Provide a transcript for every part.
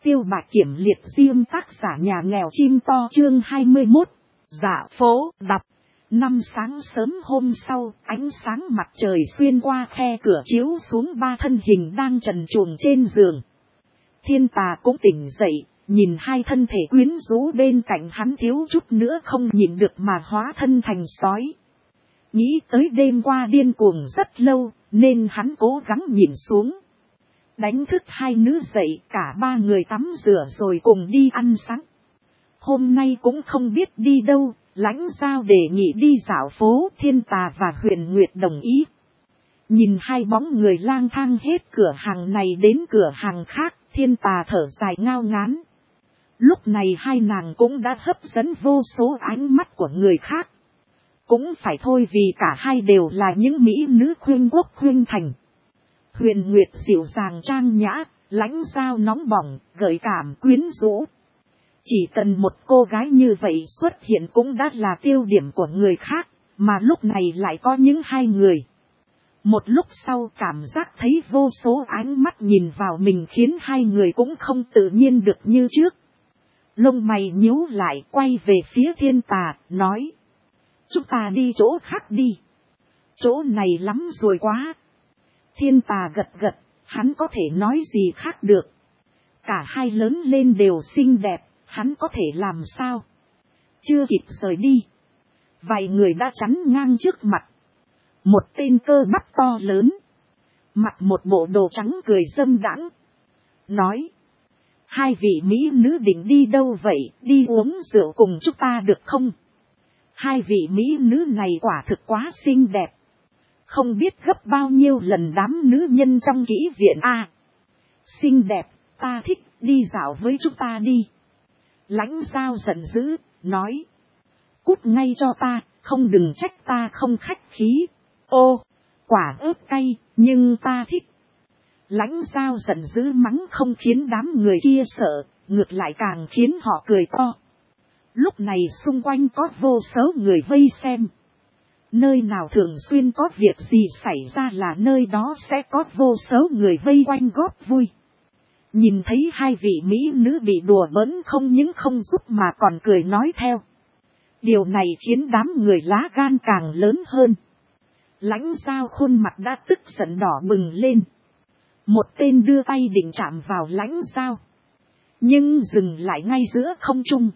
Tiêu Bạch Kiểm liệt riêng tác giả nhà nghèo chim to chương 21. Dạ phố đọc. Năm sáng sớm hôm sau, ánh sáng mặt trời xuyên qua khe cửa chiếu xuống ba thân hình đang trần truồng trên giường. Thiên Tà cũng tỉnh dậy, nhìn hai thân thể quyến rũ bên cạnh hắn thiếu chút nữa không nhìn được mà hóa thân thành sói. Nghĩ tới đêm qua điên cuồng rất lâu, nên hắn cố gắng nhìn xuống. Đánh thức hai nữ dậy, cả ba người tắm rửa rồi cùng đi ăn sáng. Hôm nay cũng không biết đi đâu, Lãnh Giao đề nghị đi dạo phố. Thiên Tà và Huyền Nguyệt đồng ý. Nhìn hai bóng người lang thang hết cửa hàng này đến cửa hàng khác, Thiên Tà thở dài ngao ngán. Lúc này hai nàng cũng đã hấp dẫn vô số ánh mắt của người khác. Cũng phải thôi vì cả hai đều là những mỹ nữ khuyên quốc khuyên thành. Huyền Nguyệt dịu dàng trang nhã, Lãnh Giao nóng bỏng, gợi cảm quyến rũ. Chỉ cần một cô gái như vậy xuất hiện cũng đã là tiêu điểm của người khác, mà lúc này lại có những hai người. Một lúc sau cảm giác thấy vô số ánh mắt nhìn vào mình khiến hai người cũng không tự nhiên được như trước. Lông mày nhíu lại quay về phía Thiên Tà, nói. Chúng ta đi chỗ khác đi. Chỗ này lắm rồi quá. Thiên Tà gật gật, hắn có thể nói gì khác được. Cả hai lớn lên đều xinh đẹp, hắn có thể làm sao. Chưa kịp rời đi, vài người đã chắn ngang trước mặt. Một tên cơ bắp to lớn, mặc một bộ đồ trắng cười dâm đãng, nói. Hai vị mỹ nữ định đi đâu vậy, đi uống rượu cùng chúng ta được không? Hai vị mỹ nữ này quả thực quá xinh đẹp. Không biết gấp bao nhiêu lần đám nữ nhân trong kỹ viện a. Xinh đẹp, ta thích, đi dạo với chúng ta đi. Lãnh Giao giận dữ, nói. Cút ngay cho ta, không đừng trách ta không khách khí. Ô, quả ớt cay, nhưng ta thích. Lãnh Giao giận dữ mắng không khiến đám người kia sợ, ngược lại càng khiến họ cười to. Lúc này xung quanh có vô số người vây xem. Nơi nào thường xuyên có việc gì xảy ra là nơi đó sẽ có vô số người vây quanh góp vui. Nhìn thấy hai vị mỹ nữ bị đùa bỡn không những không giúp mà còn cười nói theo. Điều này khiến đám người lá gan càng lớn hơn. Lãnh Giao khuôn mặt đã tức giận đỏ bừng lên. Một tên đưa tay định chạm vào Lãnh Giao, nhưng dừng lại ngay giữa không trung.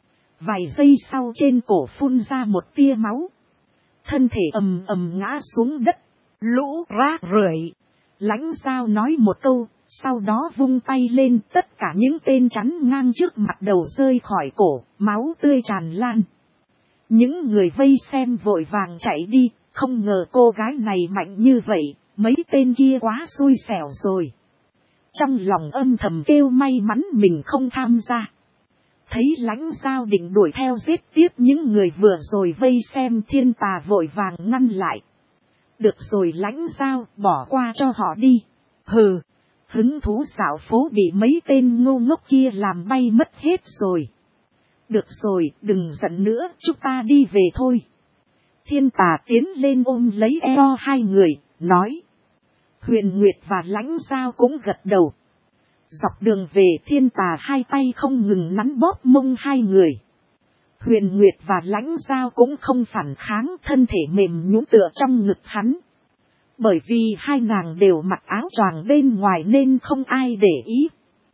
Vài giây sau trên cổ phun ra một tia máu. Thân thể ầm ầm ngã xuống đất. Lũ rác rưởi. Lãnh Giao nói một câu, sau đó vung tay lên, tất cả những tên chắn ngang trước mặt đầu rơi khỏi cổ, máu tươi tràn lan. Những người vây xem vội vàng chạy đi, không ngờ cô gái này mạnh như vậy, mấy tên kia quá xui xẻo rồi. Trong lòng âm thầm kêu may mắn mình không tham gia. Thấy Lãnh Giao định đuổi theo giết tiếp những người vừa rồi vây xem, Thiên Tà vội vàng ngăn lại. Được rồi Lãnh Giao, bỏ qua cho họ đi. Hừ, hứng thú dạo phố bị mấy tên ngu ngốc kia làm bay mất hết rồi. Được rồi, đừng giận nữa, chúng ta đi về thôi. Thiên Tà tiến lên ôm lấy eo hai người, nói. Huyền Nguyệt và Lãnh Giao cũng gật đầu. Dọc đường về Thiên Tà hai tay không ngừng nắn bóp mông hai người. Huyền Nguyệt và Lãnh Giao cũng không phản kháng, thân thể mềm nhũn tựa trong ngực hắn. Bởi vì hai nàng đều mặc áo choàng bên ngoài nên không ai để ý.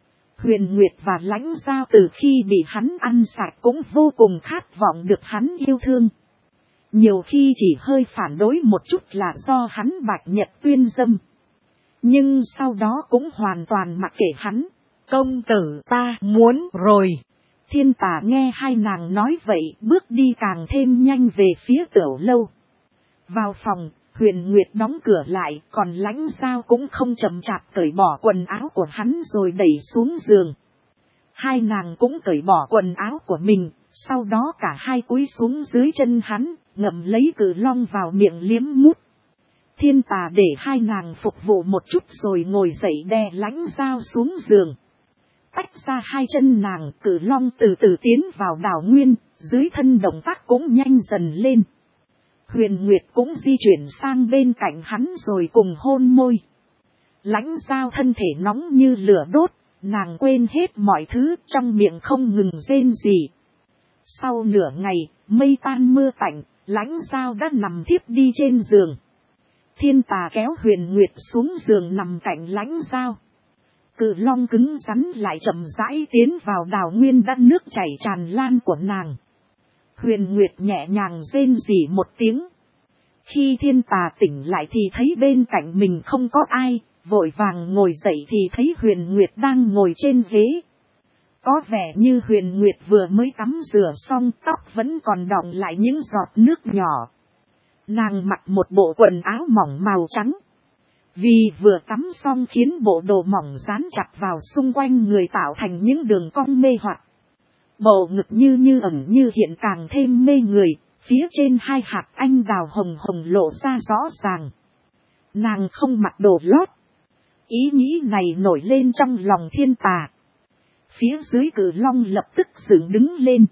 Huyền Nguyệt và Lãnh Giao từ khi bị hắn ăn sạch cũng vô cùng khát vọng được hắn yêu thương. Nhiều khi chỉ hơi phản đối một chút là do hắn bạch nhật tuyên dâm. Nhưng sau đó cũng hoàn toàn mặc kệ hắn. Công tử ta muốn rồi. Thiên Tà nghe hai nàng nói vậy, bước đi càng thêm nhanh về phía tiểu lâu. Vào phòng, Huyền Nguyệt đóng cửa lại, còn Lãnh Giao cũng không chậm chạp cởi bỏ quần áo của hắn rồi đẩy xuống giường. Hai nàng cũng cởi bỏ quần áo của mình, sau đó cả hai cúi xuống dưới chân hắn, ngậm lấy cự long vào miệng liếm mút. Thiên Tà để hai nàng phục vụ một chút rồi ngồi dậy đè Lãnh Giao xuống giường. Tách ra hai chân nàng, cự long từ từ tiến vào đảo nguyên, dưới thân động tác cũng nhanh dần lên. Huyền Nguyệt cũng di chuyển sang bên cạnh hắn rồi cùng hôn môi. Lãnh Giao thân thể nóng như lửa đốt, nàng quên hết mọi thứ, trong miệng không ngừng rên rỉ. Sau nửa ngày, mây tan mưa tạnh, Lãnh Giao đã nằm thiếp đi trên giường. Thiên Tà kéo Huyền Nguyệt xuống giường nằm cạnh Lãnh Giao. Cự long cứng rắn lại chậm rãi tiến vào đào nguyên đất nước chảy tràn lan của nàng. Huyền Nguyệt nhẹ nhàng rên rỉ một tiếng. Khi Thiên Tà tỉnh lại thì thấy bên cạnh mình không có ai, vội vàng ngồi dậy thì thấy Huyền Nguyệt đang ngồi trên ghế. Có vẻ như Huyền Nguyệt vừa mới tắm rửa xong, tóc vẫn còn đọng lại những giọt nước nhỏ. Nàng mặc một bộ quần áo mỏng màu trắng. Vì vừa tắm xong khiến bộ đồ mỏng dán chặt vào xung quanh người tạo thành những đường cong mê hoặc. Bầu ngực như ẩn như hiện càng thêm mê người, phía trên hai hạt anh đào hồng hồng lộ ra rõ ràng. Nàng không mặc đồ lót. Ý nghĩ này nổi lên trong lòng Thiên Tà. Phía dưới Cự Long lập tức dựng đứng lên.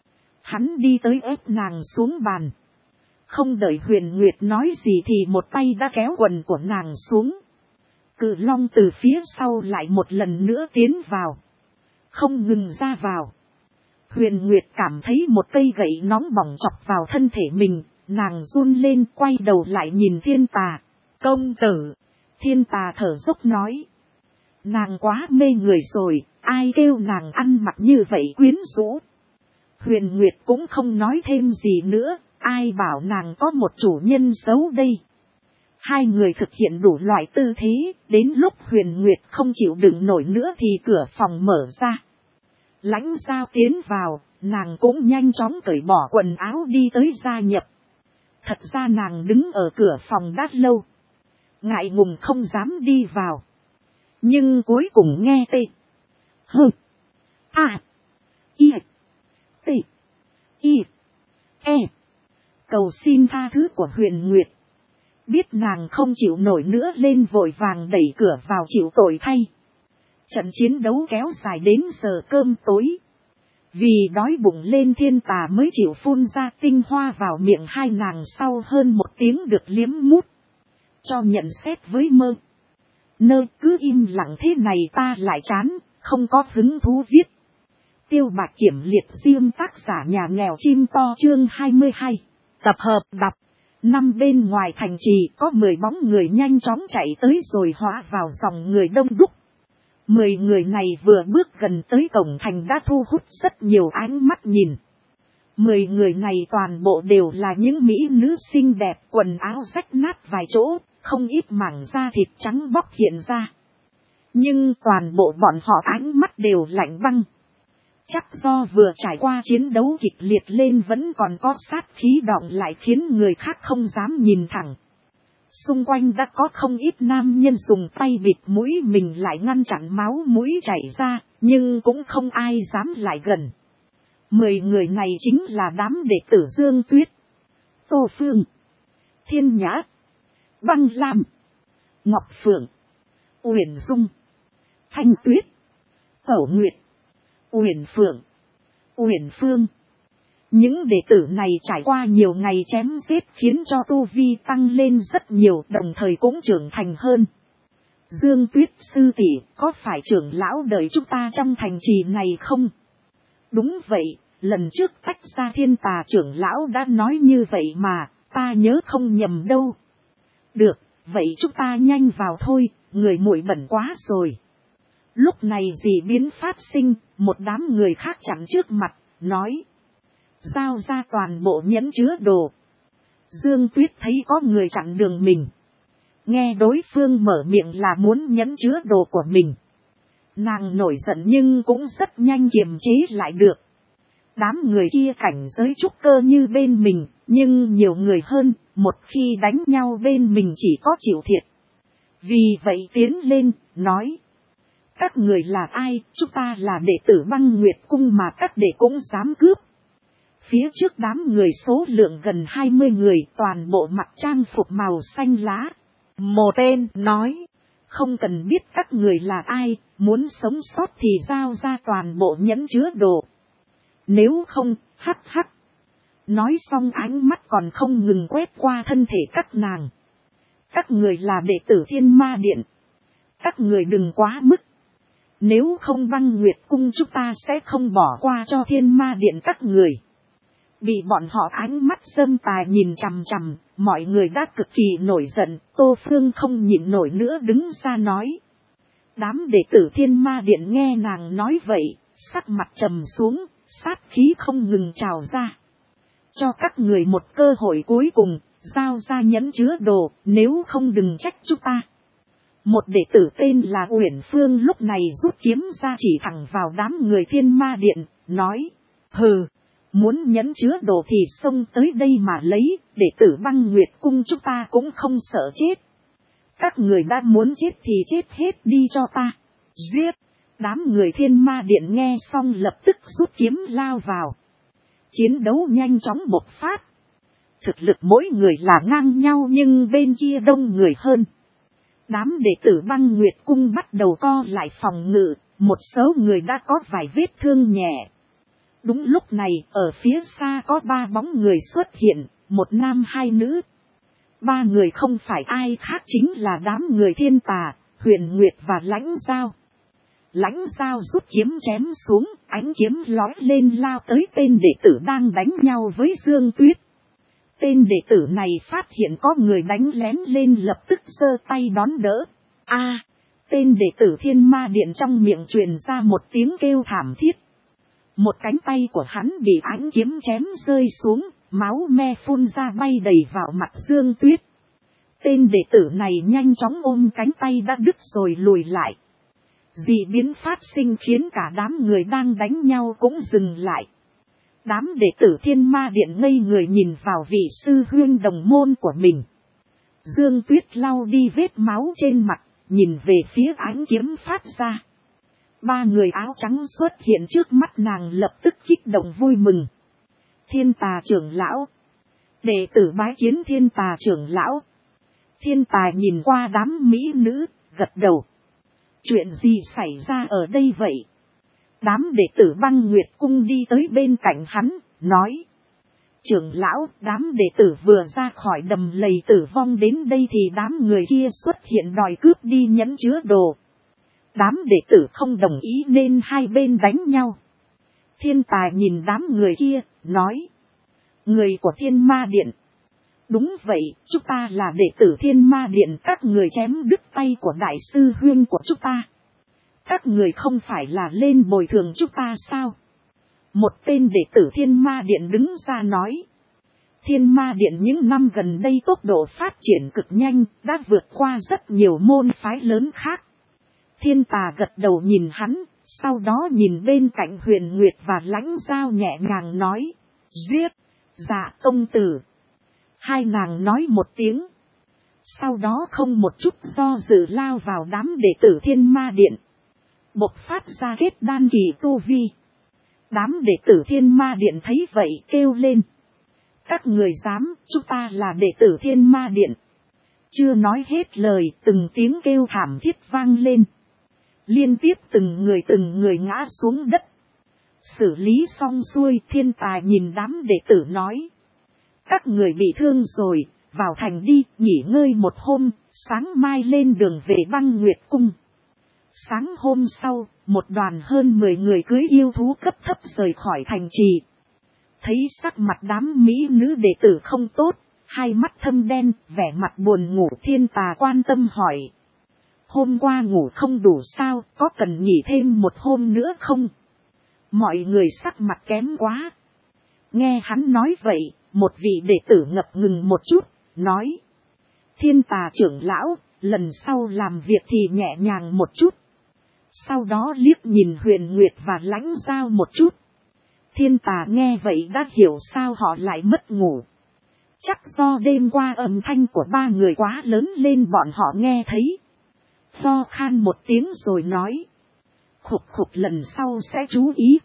Hắn đi tới ép nàng xuống bàn. Không đợi Huyền Nguyệt nói gì thì một tay đã kéo quần của nàng xuống. Cự Long từ phía sau lại một lần nữa tiến vào. Không ngừng ra vào. Huyền Nguyệt cảm thấy một cây gậy nóng bỏng chọc vào thân thể mình. Nàng run lên quay đầu lại nhìn Thiên Tà. Công tử. Thiên Tà thở dốc nói. Nàng quá mê người rồi, ai kêu nàng ăn mặc như vậy quyến rũ. Huyền Nguyệt cũng không nói thêm gì nữa, ai bảo nàng có một chủ nhân xấu đây. Hai người thực hiện đủ loại tư thế, đến lúc Huyền Nguyệt không chịu đựng nổi nữa thì cửa phòng mở ra. Lãnh Giao tiến vào, nàng cũng nhanh chóng cởi bỏ quần áo đi tới gia nhập. Thật ra nàng đứng ở cửa phòng đã lâu. Ngại ngùng không dám đi vào. Nhưng cuối cùng nghe tê. Hơ. A. I. T. I. E. Cầu xin tha thứ của Huyền Nguyệt. Biết nàng không chịu nổi nữa lên vội vàng đẩy cửa vào chịu tội thay. Trận chiến đấu kéo dài đến giờ cơm tối. Vì đói bụng lên Thiên Tà mới chịu phun ra tinh hoa vào miệng hai nàng sau hơn một tiếng được liếm mút. Cho nhận xét với Mơ. Nơ cứ im lặng thế này ta lại chán, không có hứng thú viết. Tiêu Bạch Kiểm liệt riêng tác giả nhà nghèo chim to chương 22. Tập hợp đọc. Năm bên ngoài thành trì có 10 bóng người nhanh chóng chạy tới rồi hóa vào dòng người đông đúc. 10 người này vừa bước gần tới cổng thành đã thu hút rất nhiều ánh mắt nhìn. 10 người này toàn bộ đều là những mỹ nữ xinh đẹp, quần áo rách nát vài chỗ, không ít mảng da thịt trắng bóc hiện ra. Nhưng toàn bộ bọn họ ánh mắt đều lạnh băng. Chắc do vừa trải qua chiến đấu kịch liệt lên vẫn còn có sát khí đọng lại khiến người khác không dám nhìn thẳng. Xung quanh đã có không ít nam nhân dùng tay bịt mũi mình lại ngăn chặn máu mũi chảy ra, nhưng cũng không ai dám lại gần. 10 người này chính là đám đệ tử Dương Tuyết, Tô Phương, Thiên Nhã, Băng Lam, Ngọc Phượng, Uyển Dung, Thanh Tuyết, Cẩu Nguyệt, Uyển Phượng, Uyển Phương. Những đệ tử này trải qua nhiều ngày chém giết khiến cho tu vi tăng lên rất nhiều, đồng thời cũng trưởng thành hơn. Dương Tuyết sư tỷ, có phải trưởng lão đợi chúng ta trong thành trì này không? Đúng vậy, lần trước tách ra Thiên Tà trưởng lão đã nói như vậy mà, ta nhớ không nhầm đâu. Được, vậy chúng ta nhanh vào thôi, người muội bẩn quá rồi. Lúc này dị biến phát sinh, một đám người khác chặn trước mặt, nói. Giao ra toàn bộ nhẫn chứa đồ. Dương Tuyết thấy có người chặn đường mình. Nghe đối phương mở miệng là muốn nhẫn chứa đồ của mình. Nàng nổi giận nhưng cũng rất nhanh kiềm chế lại được. Đám người kia cảnh giới trúc cơ như bên mình, nhưng nhiều người hơn, một khi đánh nhau bên mình chỉ có chịu thiệt. Vì vậy tiến lên, nói. Các người là ai, chúng ta là đệ tử Băng Nguyệt Cung mà các đệ cũng dám cướp. Phía trước đám người số lượng gần 20 người toàn bộ mặc trang phục màu xanh lá. Một tên nói, không cần biết các người là ai, muốn sống sót thì giao ra toàn bộ nhẫn chứa đồ. Nếu không, hắc hắc. Nói xong ánh mắt còn không ngừng quét qua thân thể các nàng. Các người là đệ tử Thiên Ma Điện. Các người đừng quá mức. Nếu không Băng Nguyệt Cung chúng ta sẽ không bỏ qua cho Thiên Ma Điện các người. Bị bọn họ ánh mắt dâm tài nhìn chằm chằm, mọi người đã cực kỳ nổi giận, Tô Phương không nhịn nổi nữa đứng ra nói. Đám đệ tử Thiên Ma Điện nghe nàng nói vậy, sắc mặt trầm xuống, sát khí không ngừng trào ra. Cho các người một cơ hội cuối cùng, giao ra nhẫn chứa đồ, nếu không đừng trách chúng ta. Một đệ tử tên là Uyển Phương lúc này rút kiếm ra chỉ thẳng vào đám người Thiên Ma Điện, nói, hừ, muốn nhẫn chứa đồ thì xông tới đây mà lấy, đệ tử Băng Nguyệt Cung chúng ta cũng không sợ chết. Các người đã muốn chết thì chết hết đi cho ta. Giết! Đám người Thiên Ma Điện nghe xong lập tức rút kiếm lao vào. Chiến đấu nhanh chóng bộc phát. Thực lực mỗi người là ngang nhau nhưng bên kia đông người hơn. Đám đệ tử Băng Nguyệt Cung bắt đầu co lại phòng ngự, một số người đã có vài vết thương nhẹ. Đúng lúc này, ở phía xa có 3 bóng người xuất hiện, một nam 2 nữ. 3 người không phải ai khác chính là đám người Thiên Tà, Huyền Nguyệt và Lãnh Giao. Lãnh Giao rút kiếm chém xuống, ánh kiếm lói lên lao tới tên đệ tử đang đánh nhau với Dương Tuyết. Tên đệ tử này phát hiện có người đánh lén lên lập tức giơ tay đón đỡ. Tên đệ tử Thiên Ma Điện trong miệng truyền ra một tiếng kêu thảm thiết. Một cánh tay của hắn bị ánh kiếm chém rơi xuống, máu me phun ra bay đầy vào mặt Dương Tuyết. Tên đệ tử này nhanh chóng ôm cánh tay đã đứt rồi lùi lại. Dị biến phát sinh khiến cả đám người đang đánh nhau cũng dừng lại. Đám đệ tử Thiên Ma Điện ngây người nhìn vào vị sư huynh đồng môn của mình. Dương Tuyết lau đi vết máu trên mặt, nhìn về phía ánh kiếm phát ra. 3 người áo trắng xuất hiện trước mắt nàng lập tức kích động vui mừng. Thiên Tà trưởng lão. Đệ tử bái kiến Thiên Tà trưởng lão. Thiên Tà nhìn qua đám mỹ nữ, gật đầu. Chuyện gì xảy ra ở đây vậy? Đám đệ tử Băng Nguyệt Cung đi tới bên cạnh hắn, nói. Trưởng lão, đám đệ tử vừa ra khỏi đầm lầy tử vong đến đây thì đám người kia xuất hiện đòi cướp đi nhẫn chứa đồ. Đám đệ tử không đồng ý nên hai bên đánh nhau. Thiên Tài nhìn đám người kia, nói. Người của Thiên Ma Điện. Đúng vậy, chúng ta là đệ tử Thiên Ma Điện, các người chém đứt tay của đại sư huynh của chúng ta. Các người không phải là lên bồi thường chúng ta sao? Một tên đệ tử Thiên Ma Điện đứng ra nói. Thiên Ma Điện những năm gần đây tốc độ phát triển cực nhanh, đã vượt qua rất nhiều môn phái lớn khác. Thiên Tà gật đầu nhìn hắn, sau đó nhìn bên cạnh Huyền Nguyệt và Lãnh Giao nhẹ nhàng nói. Giết! Dạ công tử! Hai nàng nói một tiếng. Sau đó không một chút do dự lao vào đám đệ tử Thiên Ma Điện. Bộc phát ra kết đan kỳ tu vi. Đám đệ tử Thiên Ma Điện thấy vậy kêu lên. Các người dám, chúng ta là đệ tử Thiên Ma Điện. Chưa nói hết lời, từng tiếng kêu thảm thiết vang lên. Liên tiếp từng người ngã xuống đất. Xử lý xong xuôi, Thiên Tài nhìn đám đệ tử nói. Các người bị thương rồi, vào thành đi, nghỉ ngơi một hôm, sáng mai lên đường về Băng Nguyệt Cung. Sáng hôm sau, một đoàn hơn 10 người cưới yêu thú cấp thấp rời khỏi thành trì. Thấy sắc mặt đám mỹ nữ đệ tử không tốt, hai mắt thâm đen, vẻ mặt buồn ngủ. Thiên Tà quan tâm hỏi. Hôm qua ngủ không đủ sao, có cần nghỉ thêm một hôm nữa không? Mọi người sắc mặt kém quá. Nghe hắn nói vậy, một vị đệ tử ngập ngừng một chút, nói. Thiên Tà trưởng lão, lần sau làm việc thì nhẹ nhàng một chút. Sau đó liếc nhìn Huyền Nguyệt và Lãnh Giao một chút. Thiên Tà nghe vậy đã hiểu sao họ lại mất ngủ. Chắc do đêm qua âm thanh của ba người quá lớn lên bọn họ nghe thấy. Ho khan một tiếng rồi nói. Khục khục, lần sau sẽ chú ý.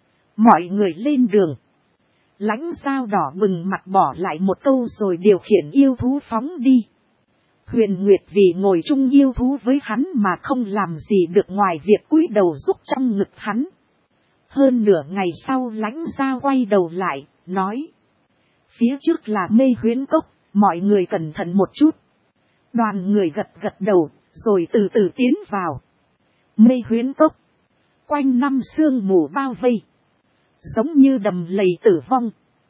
Mọi người lên đường. Lãnh Giao đỏ bừng mặt bỏ lại một câu rồi điều khiển yêu thú phóng đi. Huyền Nguyệt vì ngồi chung yêu thú với hắn mà không làm gì được ngoài việc cúi đầu giúp trong ngực hắn. Hơn nửa ngày sau Lãnh Giao quay đầu lại, nói. Phía trước là Mê Huyễn Cốc, mọi người cẩn thận một chút. Đoàn người gật gật đầu, rồi từ từ tiến vào. Mê Huyễn Cốc. quanh năm sương mù bao vây. Giống như đầm lầy tử vong.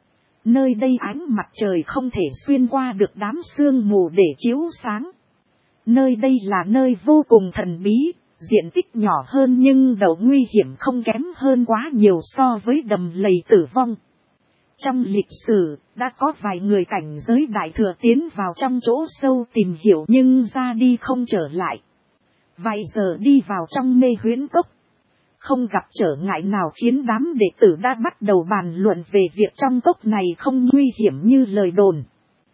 Nơi đây ánh mặt trời không thể xuyên qua được đám sương mù để chiếu sáng. Nơi đây là nơi vô cùng thần bí, diện tích nhỏ hơn nhưng độ nguy hiểm không kém hơn quá nhiều so với đầm lầy tử vong. Trong lịch sử, đã có vài người cảnh giới đại thừa tiến vào trong chỗ sâu tìm hiểu nhưng ra đi không trở lại. Vài giờ đi vào trong mê huyễn cốc. Không gặp trở ngại nào khiến đám đệ tử đã bắt đầu bàn luận về việc trong cốc này không nguy hiểm như lời đồn.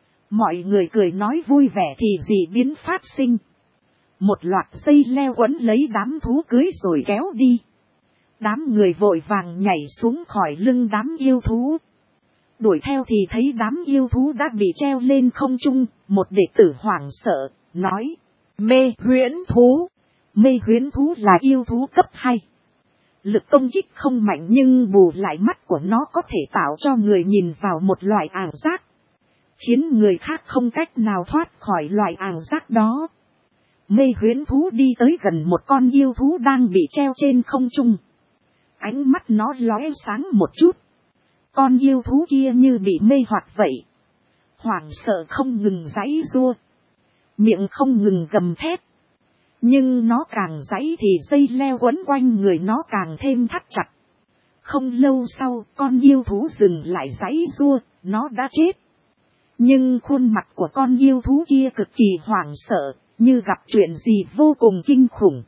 Mọi người cười nói vui vẻ thì dị biến phát sinh. Một loạt dây leo quấn lấy đám thú cưới rồi kéo đi. Đám người vội vàng nhảy xuống khỏi lưng đám yêu thú. Đuổi theo thì thấy đám yêu thú đã bị treo lên không trung. Một đệ tử hoảng sợ, nói, mê huyễn thú. Mê huyễn thú là yêu thú cấp 2. Lực công kích không mạnh nhưng bù lại mắt của nó có thể tạo cho người nhìn vào một loại ảo giác. Khiến người khác không cách nào thoát khỏi loại ảo giác đó. Mê huyễn thú đi tới gần một con yêu thú đang bị treo trên không trung. Ánh mắt nó lóe sáng một chút. Con yêu thú kia như bị mê hoặc vậy. Hoảng sợ không ngừng giãy giụa. Miệng không ngừng gầm thét. Nhưng nó càng giãy thì dây leo quấn quanh người nó càng thêm thắt chặt. Không lâu sau, con yêu thú dừng lại giãy giụa, nó đã chết. Nhưng khuôn mặt của con yêu thú kia cực kỳ hoảng sợ, như gặp chuyện gì vô cùng kinh khủng.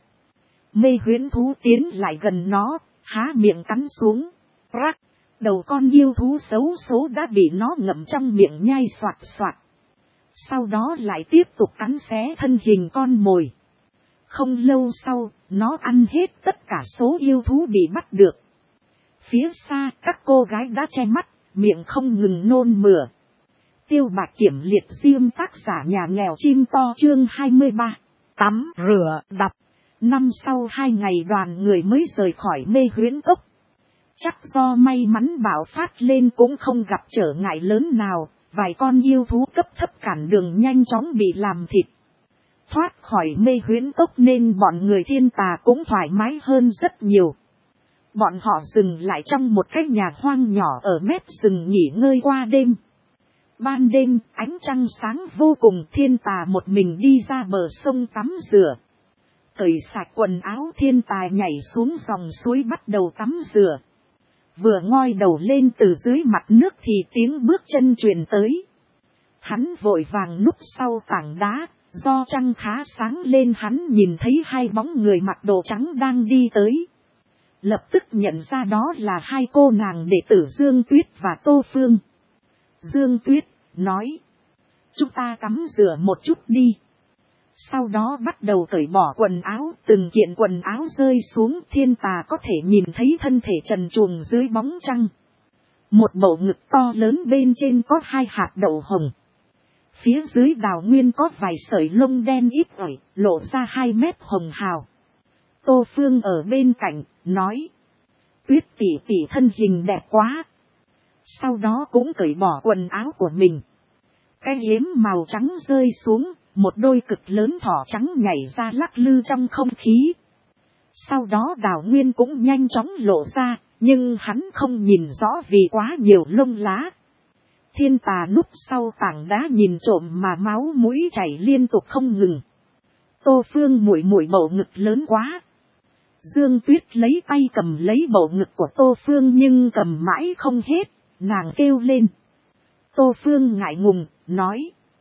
Mê huyễn thú tiến lại gần nó, há miệng cắn xuống. Rắc, đầu con yêu thú xấu số đã bị nó ngậm trong miệng nhai xoạt xoạt. Sau đó lại tiếp tục cắn xé thân hình con mồi. Không lâu sau, nó ăn hết tất cả số yêu thú bị bắt được. Phía xa, các cô gái đã che mắt, miệng không ngừng nôn mửa. Tiêu Bạch Kiểm liệt diêm tác giả nhà nghèo chim to chương 23. Tắm, rửa, đập. Năm sau 2 ngày đoàn người mới rời khỏi mê huyễn cốc. Chắc do may mắn bạo phát lên cũng không gặp trở ngại lớn nào, vài con yêu thú cấp thấp cản đường nhanh chóng bị làm thịt. Thoát khỏi mê huyễn cốc nên bọn người Thiên Tà cũng thoải mái hơn rất nhiều. Bọn họ dừng lại trong một cái nhà hoang nhỏ ở mép rừng nghỉ ngơi qua đêm. Ban đêm, ánh trăng sáng vô cùng, Thiên Tà một mình đi ra bờ sông tắm rửa. Cởi sạch quần áo, Thiên Tà nhảy xuống dòng suối bắt đầu tắm rửa. Vừa ngoi đầu lên từ dưới mặt nước thì tiếng bước chân truyền tới. Hắn vội vàng núp sau tảng đá, do trăng khá sáng lên hắn nhìn thấy 2 bóng người mặc đồ trắng đang đi tới. Lập tức nhận ra đó là 2 cô nàng đệ tử Dương Tuyết và Tô Phương. Dương Tuyết nói, chúng ta tắm rửa một chút đi. Sau đó bắt đầu cởi bỏ quần áo, từng kiện quần áo rơi xuống, Thiên Tà có thể nhìn thấy thân thể trần truồng dưới bóng trăng. Một bầu ngực to lớn bên trên có 2 hạt đậu hồng. Phía dưới đào nguyên có vài sợi lông đen ít ỏi, lộ ra 2 mét hồng hào. Tô Phương ở bên cạnh, nói, Tuyết tỷ tỷ thân hình đẹp quá. Sau đó cũng cởi bỏ quần áo của mình. Cái yếm màu trắng rơi xuống, một đôi cực lớn thỏ trắng nhảy ra lắc lư trong không khí. Sau đó đào nguyên cũng nhanh chóng lộ ra, nhưng hắn không nhìn rõ vì quá nhiều lông lá. Thiên Tà núp sau tảng đá nhìn trộm mà máu mũi chảy liên tục không ngừng. Tô Phương muội muội bầu ngực lớn quá. Dương Tuyết lấy tay cầm lấy bầu ngực của Tô Phương nhưng cầm mãi không hết, nàng kêu lên. Tô Phương ngại ngùng, nói,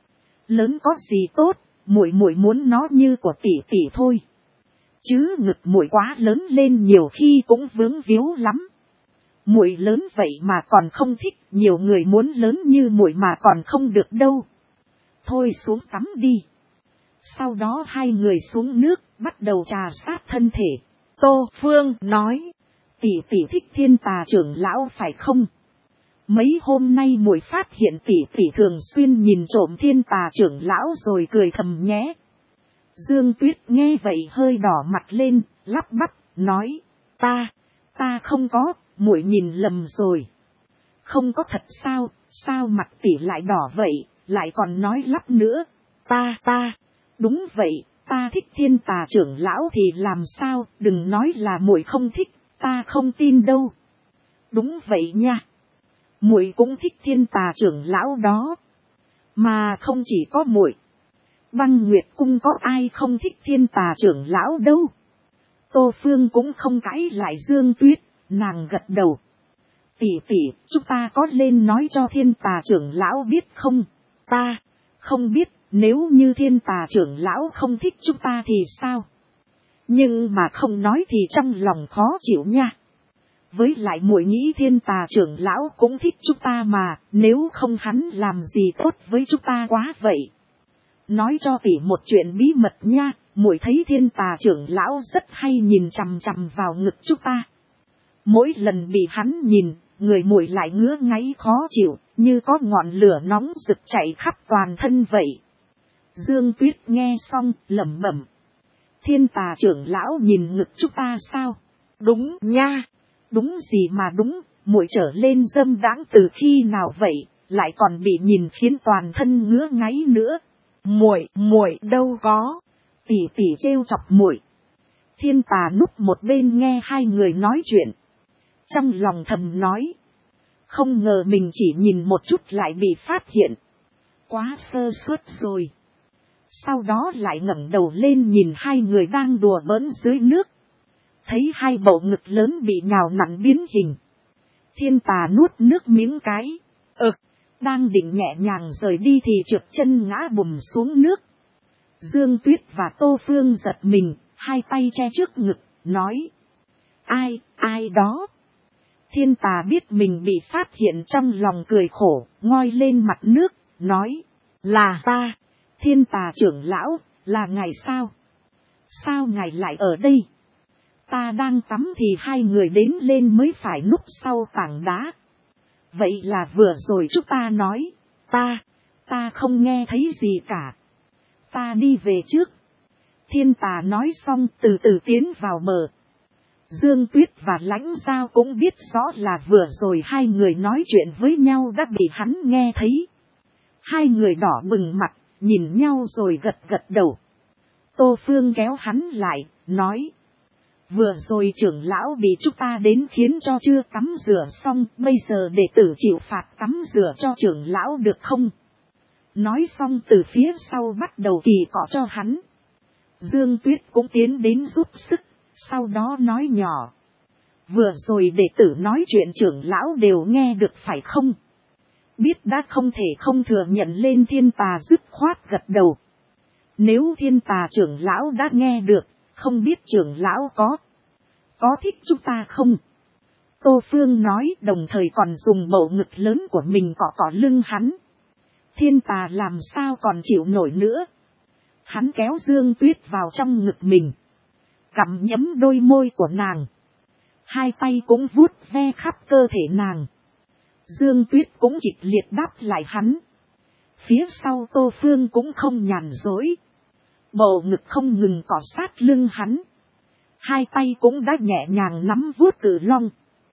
lớn có gì tốt, muội muội muốn nó như của tỷ tỷ thôi. Chứ ngực muội quá lớn lên nhiều khi cũng vướng víu lắm. Muội lớn vậy mà còn không thích, nhiều người muốn lớn như muội mà còn không được đâu. Thôi xuống tắm đi. Sau đó 2 người xuống nước, bắt đầu trà sát thân thể. Tô Phương nói, tỷ tỷ thích Thiên Tà trưởng lão phải không? Mấy hôm nay muội phát hiện tỷ tỷ thường xuyên nhìn trộm Thiên Tà trưởng lão rồi cười thầm nhé. Dương Tuyết nghe vậy hơi đỏ mặt lên, lắp bắp, nói, ta không có, muội nhìn lầm rồi. Không có thật sao, sao mặt tỷ lại đỏ vậy, lại còn nói lắp nữa, ta, đúng vậy, Ta thích Thiên Tà trưởng lão thì làm sao, đừng nói là muội không thích, ta không tin đâu. Đúng vậy nha. Muội cũng thích Thiên Tà trưởng lão đó. Mà không chỉ có muội. Băng Nguyệt Cung có ai không thích Thiên Tà trưởng lão đâu. Tô Phương cũng không cãi lại Dương Tuyết, nàng gật đầu. Tỷ tỷ, chúng ta có lên nói cho Thiên Tà trưởng lão biết không? Ta không biết, nếu như Thiên Tà trưởng lão không thích chúng ta thì sao? Nhưng mà không nói thì trong lòng khó chịu nha. Với lại muội nghĩ Thiên Tà trưởng lão cũng thích chúng ta mà, nếu không hắn làm gì tốt với chúng ta quá vậy. Nói cho tỷ một chuyện bí mật nha, muội thấy Thiên Tà trưởng lão rất hay nhìn chằm chằm vào ngực chúng ta. Mỗi lần bị hắn nhìn, người muội lại ngứa ngáy khó chịu, như có ngọn lửa nóng rực chạy khắp toàn thân vậy. Dương Tuyết nghe xong, lẩm bẩm. Thiên Tà trưởng lão nhìn ngực chúng ta sao? Đúng nha. Đúng gì mà đúng, muội trở lên dâm đãng từ khi nào vậy, lại còn bị nhìn khiến toàn thân ngứa ngáy nữa. Muội đâu có. Tỷ tỷ trêu chọc muội. Thiên Tà núp một bên nghe hai người nói chuyện. Trong lòng thầm nói. Không ngờ mình chỉ nhìn một chút lại bị phát hiện. Quá sơ suất rồi. Sau đó lại ngẩng đầu lên nhìn hai người đang đùa bỡn dưới nước. Thấy hai bầu ngực lớn bị nhào nặn biến hình. Thiên Tà nuốt nước miếng cái. Đang định nhẹ nhàng rời đi thì trượt chân ngã bùm xuống nước. Dương Tuyết và Tô Phương giật mình, hai tay che trước ngực, nói. Ai đó? Thiên Tà biết mình bị phát hiện trong lòng cười khổ, ngoi lên mặt nước, nói. Là ta. Thiên Tà trưởng lão, là ngài sao? Sao ngài lại ở đây? Ta đang tắm thì hai người đến lên mới phải núp sau tảng đá. Vậy là vừa rồi chúng ta nói. Ta không nghe thấy gì cả. Ta đi về trước. Thiên Tà nói xong từ từ tiến vào bờ. Dương Tuyết và Lãnh Giao cũng biết rõ là vừa rồi hai người nói chuyện với nhau đã bị hắn nghe thấy. Hai người đỏ bừng mặt, nhìn nhau rồi gật gật đầu. Tô Phương kéo hắn lại, nói. Vừa rồi trưởng lão bị chúng ta đến khiến cho chưa tắm rửa xong, bây giờ đệ tử chịu phạt tắm rửa cho trưởng lão được không? Nói xong từ phía sau bắt đầu kỳ cọ cho hắn. Dương Tuyết cũng tiến đến giúp sức, sau đó nói nhỏ. Vừa rồi đệ tử nói chuyện trưởng lão đều nghe được phải không? Biết đã không thể không thừa nhận lên. Thiên Tà dứt khoát gật đầu. Nếu Thiên Tà trưởng lão đã nghe được, không biết trưởng lão có thích chúng ta không? Tô Phương nói, đồng thời còn dùng bầu ngực lớn của mình cọ lưng hắn. Thiên Tà làm sao còn chịu nổi nữa. Hắn kéo Dương Tuyết vào trong ngực mình. Gặm nhấm đôi môi của nàng. Hai tay cũng vuốt ve khắp cơ thể nàng. Dương Tuyết cũng kịch liệt đáp lại hắn. Phía sau Tô Phương cũng không nhàn dối. Bầu ngực không ngừng cọ sát lưng hắn. Hai tay cũng đã nhẹ nhàng nắm vuốt Cử Long.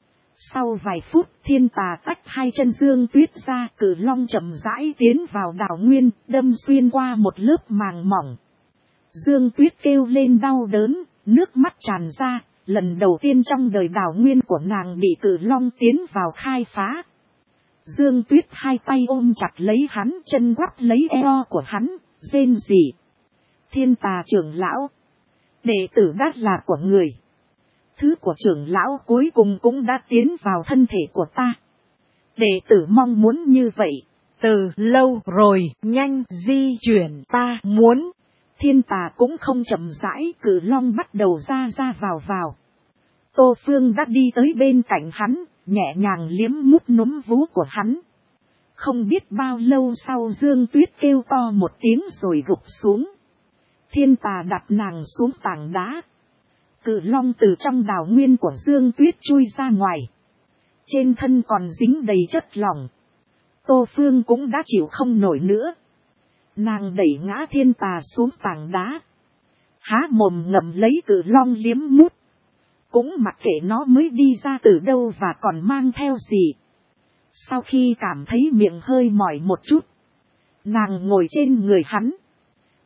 Sau vài phút Thiên Tà tách hai chân Dương Tuyết ra, Cử Long chậm rãi tiến vào đào nguyên, đâm xuyên qua một lớp màng mỏng. Dương Tuyết kêu lên đau đớn, nước mắt tràn ra, lần đầu tiên trong đời đào nguyên của nàng bị Cử Long tiến vào khai phá. Dương Tuyết hai tay ôm chặt lấy hắn, chân quắp lấy eo của hắn, rên rỉ. Thiên Tà trưởng lão, đệ tử đã là của người. Thứ của trưởng lão cuối cùng cũng đã tiến vào thân thể của ta. Đệ tử mong muốn như vậy. Từ lâu rồi, nhanh di chuyển ta muốn. Thiên Tà cũng không chậm rãi, Cử Long bắt đầu ra vào. Tô Phương đã đi tới bên cạnh hắn, nhẹ nhàng liếm mút núm vú của hắn. Không biết bao lâu sau Dương Tuyết kêu to một tiếng rồi gục xuống. Thiên Tà đặt nàng xuống tảng đá. Cử Long từ trong đào nguyên của Dương Tuyết chui ra ngoài. Trên thân còn dính đầy chất lỏng. Tô Phương cũng đã chịu không nổi nữa. Nàng đẩy ngã Thiên Tà xuống tảng đá. Há mồm ngậm lấy Cử Long liếm mút. Cũng mặc kệ nó mới đi ra từ đâu và còn mang theo gì. Sau khi cảm thấy miệng hơi mỏi một chút, nàng ngồi trên người hắn.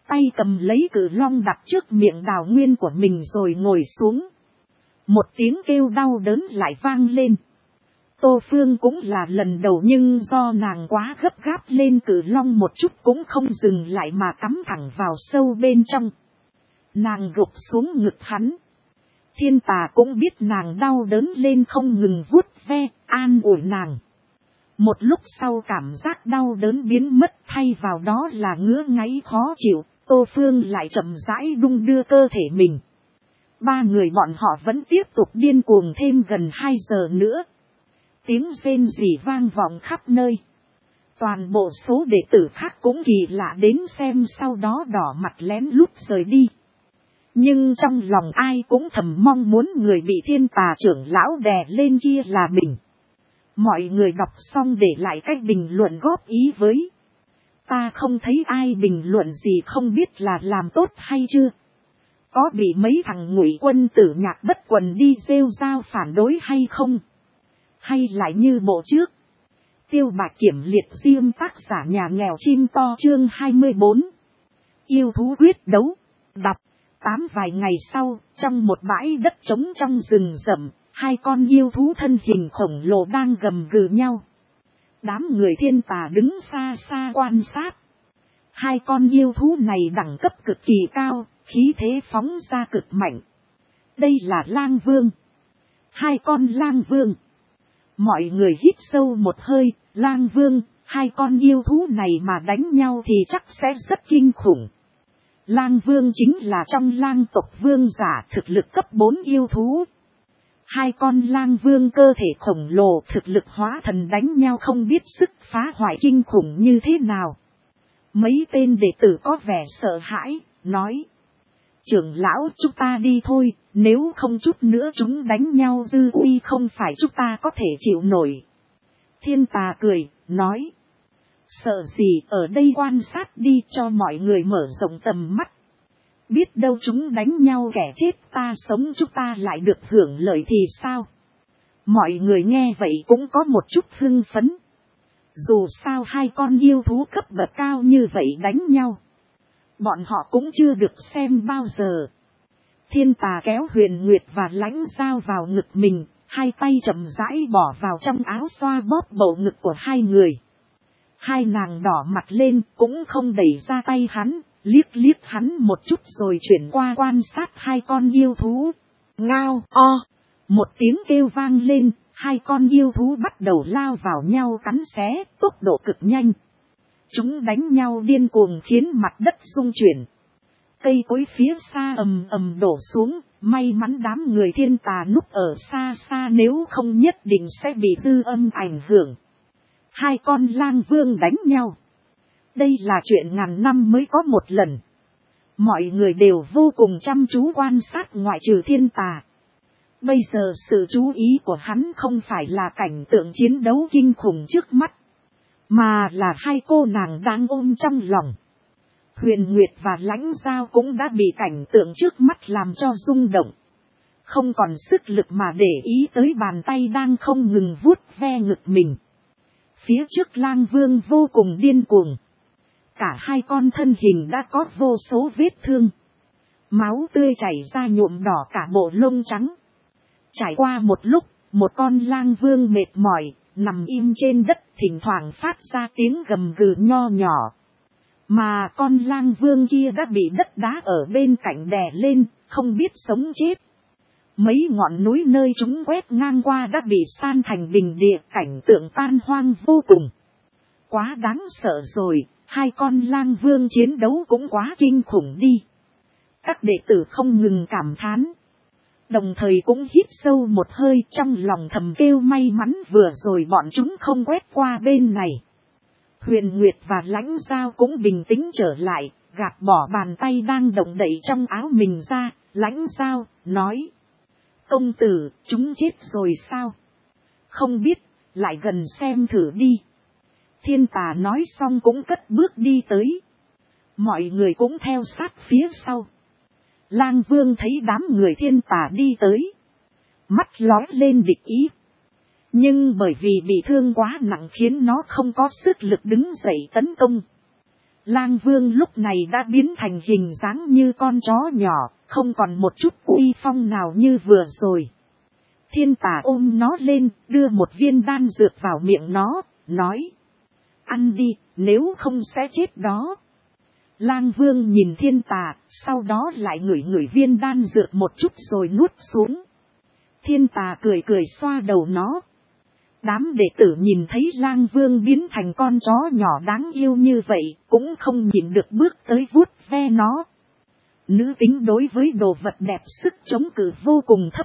tay cầm lấy cự long đặt trước miệng đào nguyên của mình rồi ngồi xuống. Một tiếng kêu đau đớn lại vang lên. Tô Phương cũng là lần đầu nhưng do nàng quá gấp gáp lên cự long một chút cũng không dừng lại mà cắm thẳng vào sâu bên trong. Nàng gục xuống ngực hắn. Thiên Tà cũng biết nàng đau đớn lên không ngừng vuốt ve, an ủi nàng. Một lúc sau cảm giác đau đớn biến mất thay vào đó là ngứa ngáy khó chịu, Tô Phương lại chậm rãi đung đưa cơ thể mình. Ba người bọn họ vẫn tiếp tục điên cuồng thêm gần 2 giờ nữa. Tiếng rên rỉ vang vọng khắp nơi. Toàn bộ số đệ tử khác cũng kỳ lạ đến xem sau đó đỏ mặt lén lút rời đi. Nhưng trong lòng ai cũng thầm mong muốn người bị Thiên Tà trưởng lão đè lên kia là mình. Mọi người đọc xong để lại cách bình luận góp ý với. Ta không thấy ai bình luận gì không biết là làm tốt hay chưa. Có bị mấy thằng Ngụy Quân Tử Nhạc bất quần đi rêu rao phản đối hay không? Hay lại như bộ trước. Tiêu Bạch Kiểm liệt diêm tác giả nhà nghèo chim to chương 24. Yêu thú quyết đấu. Đọc. 8 vài ngày sau, trong một bãi đất trống trong rừng rậm, 2 con yêu thú thân hình khổng lồ đang gầm gừ nhau. Đám người Thiên Tà đứng xa xa quan sát. 2 con yêu thú này đẳng cấp cực kỳ cao, khí thế phóng ra cực mạnh. Đây là lang vương. 2 con lang vương. Mọi người hít sâu một hơi, lang vương, 2 con yêu thú này mà đánh nhau thì chắc sẽ rất kinh khủng. Lang vương chính là trong lang tộc vương giả thực lực cấp 4 yêu thú. 2 con lang vương cơ thể khổng lồ thực lực hóa thần đánh nhau không biết sức phá hoại kinh khủng như thế nào. Mấy tên đệ tử có vẻ sợ hãi, nói. Trưởng lão chúng ta đi thôi, nếu không chút nữa chúng đánh nhau dư uy không phải chúng ta có thể chịu nổi. Thiên Tà cười, nói. Sợ gì ở đây quan sát đi cho mọi người mở rộng tầm mắt. Biết đâu chúng đánh nhau kẻ chết ta sống chúng ta lại được hưởng lợi thì sao? Mọi người nghe vậy cũng có một chút hưng phấn. Dù sao 2 con yêu thú cấp bậc cao như vậy đánh nhau. Bọn họ cũng chưa được xem bao giờ. Thiên Tà kéo Huyền Nguyệt và Lãnh Dao vào ngực mình, 2 tay chậm rãi bỏ vào trong áo xoa bóp bầu ngực của 2 người. 2 nàng đỏ mặt lên cũng không đẩy ra tay hắn, liếc liếc hắn một chút rồi chuyển qua quan sát 2 con yêu thú. Ngao o, một tiếng kêu vang lên, 2 con yêu thú bắt đầu lao vào nhau cắn xé, tốc độ cực nhanh. Chúng đánh nhau điên cuồng khiến mặt đất rung chuyển. Cây cối phía xa ầm ầm đổ xuống, may mắn đám người Thiên Tà núp ở xa xa nếu không nhất định sẽ bị dư âm ảnh hưởng. 2 con lang vương đánh nhau. Đây là chuyện ngàn năm mới có một lần. Mọi người đều vô cùng chăm chú quan sát ngoại trừ Thiên Tà. Bây giờ sự chú ý của hắn không phải là cảnh tượng chiến đấu kinh khủng trước mắt, mà là 2 cô nàng đang ôm trong lòng. Huyền Nguyệt và Lãnh Dao cũng đã bị cảnh tượng trước mắt làm cho rung động. Không còn sức lực mà để ý tới bàn tay đang không ngừng vuốt ve ngực mình. Phía trước lang vương vô cùng điên cuồng. Cả 2 con thân hình đã có vô số vết thương. Máu tươi chảy ra nhuộm đỏ cả bộ lông trắng. Trải qua một lúc, một con lang vương mệt mỏi, nằm im trên đất thỉnh thoảng phát ra tiếng gầm gừ nho nhỏ. Mà con lang vương kia đã bị đất đá ở bên cạnh đè lên, không biết sống chết. Mấy ngọn núi nơi chúng quét ngang qua đã bị san thành bình địa, cảnh tượng tan hoang vô cùng. Quá đáng sợ rồi, 2 con lang vương chiến đấu cũng quá kinh khủng đi. Các đệ tử không ngừng cảm thán. Đồng thời cũng hít sâu một hơi trong lòng thầm kêu may mắn vừa rồi bọn chúng không quét qua bên này. Huyền Nguyệt và Lãnh Dao cũng bình tĩnh trở lại, gạt bỏ bàn tay đang động đậy trong áo mình ra, Lãnh Dao, nói. Công tử, chúng chết rồi sao? Không biết, lại gần xem thử đi. Thiên Tà nói xong cũng cất bước đi tới. Mọi người cũng theo sát phía sau. Lang Vương thấy đám người Thiên Tà đi tới. Mắt lóe lên địch ý. Nhưng bởi vì bị thương quá nặng khiến nó không có sức lực đứng dậy tấn công. Lang Vương lúc này đã biến thành hình dáng như con chó nhỏ, không còn một chút uy phong nào như vừa rồi. Thiên Tà ôm nó lên, đưa một viên đan dược vào miệng nó, nói. Ăn đi, nếu không sẽ chết đó. Lang Vương nhìn Thiên Tà, sau đó lại ngửi viên đan dược một chút rồi nuốt xuống. Thiên Tà cười cười xoa đầu nó. Đám đệ tử nhìn thấy Lang Vương biến thành con chó nhỏ đáng yêu như vậy, cũng không nhìn được bước tới vuốt ve nó. Nữ tính đối với đồ vật đẹp sức chống cự vô cùng thấp.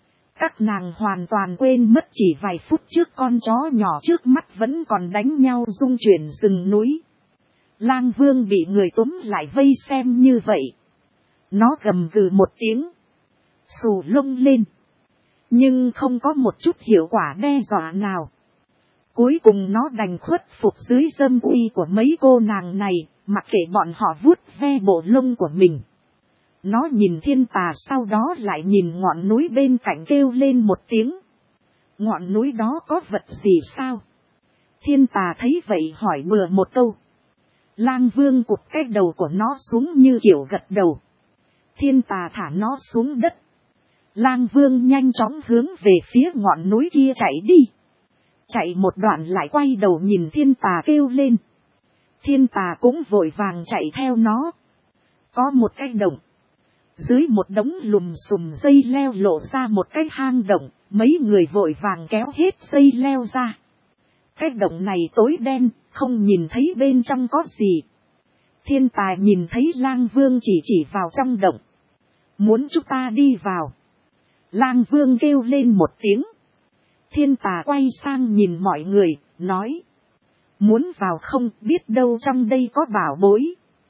Các nàng hoàn toàn quên mất chỉ vài phút trước con chó nhỏ trước mắt vẫn còn đánh nhau rung chuyển rừng núi. Lang Vương bị người túm lại vây xem như vậy. Nó gầm gừ một tiếng, xù lông lên. Nhưng không có một chút hiệu quả đe dọa nào. Cuối cùng nó đành khuất phục dưới dâm uy của mấy cô nàng này, mặc kệ bọn họ vuốt ve bộ lông của mình. Nó nhìn Thiên Tà sau đó lại nhìn ngọn núi bên cạnh kêu lên một tiếng. Ngọn núi đó có vật gì sao? Thiên Tà thấy vậy hỏi bừa một câu. Lang Vương cụt cái đầu của nó xuống như kiểu gật đầu. Thiên Tà thả nó xuống đất. Lang Vương nhanh chóng hướng về phía ngọn núi kia chạy đi. Chạy một đoạn lại quay đầu nhìn Thiên Tà kêu lên. Thiên Tà cũng vội vàng chạy theo nó. Có một cái động. Dưới một đống lùm xùm dây leo lộ ra một cái hang động. Mấy người vội vàng kéo hết dây leo ra. Cái động này tối đen, không nhìn thấy bên trong có gì. Thiên Tà nhìn thấy Lang Vương chỉ vào trong động. Muốn chúng ta đi vào. Lang Vương kêu lên một tiếng. Thiên Tà quay sang nhìn mọi người, nói. Muốn vào không, biết đâu trong đây có bảo bối.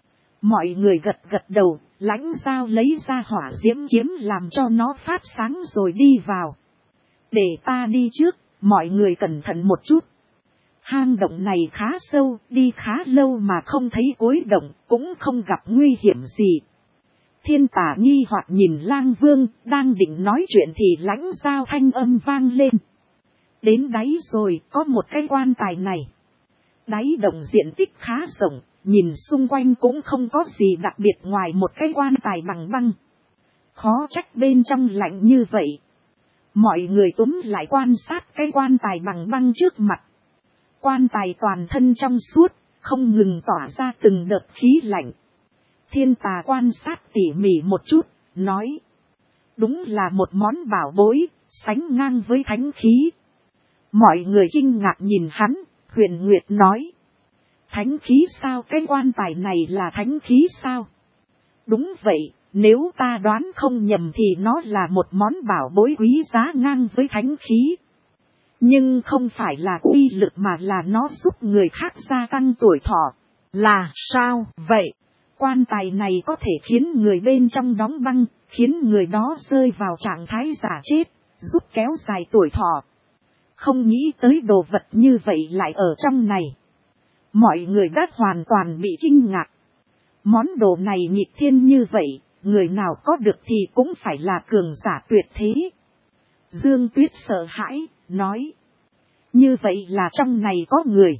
Mọi người gật đầu, Lãnh Giao lấy ra hỏa diễm kiếm làm cho nó phát sáng rồi đi vào. Để ta đi trước, mọi người cẩn thận một chút. Hang động này khá sâu, đi khá lâu mà không thấy cuối động, cũng không gặp nguy hiểm gì. Thiên Tà nghi hoặc nhìn Lang Vương, đang định nói chuyện thì Lãnh Giao thanh âm vang lên. Đến đáy rồi, có một cái quan tài này. Đáy động diện tích khá rộng, nhìn xung quanh cũng không có gì đặc biệt ngoài một cái quan tài bằng băng. Khó trách bên trong lạnh như vậy. Mọi người túm lại quan sát cái quan tài bằng băng trước mặt. Quan tài toàn thân trong suốt, không ngừng tỏa ra từng đợt khí lạnh. Thiên Tà quan sát tỉ mỉ một chút, nói. Đúng là một món bảo bối, sánh ngang với thánh khí. Mọi người kinh ngạc nhìn hắn, Huyền Nguyệt nói. Thánh khí sao? Cái quan tài này là thánh khí sao? Đúng vậy, nếu ta đoán không nhầm thì nó là một món bảo bối quý giá ngang với thánh khí. Nhưng không phải là uy lực mà là nó giúp người khác gia tăng tuổi thọ. Là sao vậy? Quan tài này có thể khiến người bên trong đóng băng, khiến người đó rơi vào trạng thái giả chết, giúp kéo dài tuổi thọ. Không nghĩ tới đồ vật như vậy lại ở trong này. Mọi người đã hoàn toàn bị kinh ngạc. Món đồ này nghịch thiên như vậy, người nào có được thì cũng phải là cường giả tuyệt thế. Dương Tuyết sợ hãi, nói. Như vậy là trong này có người.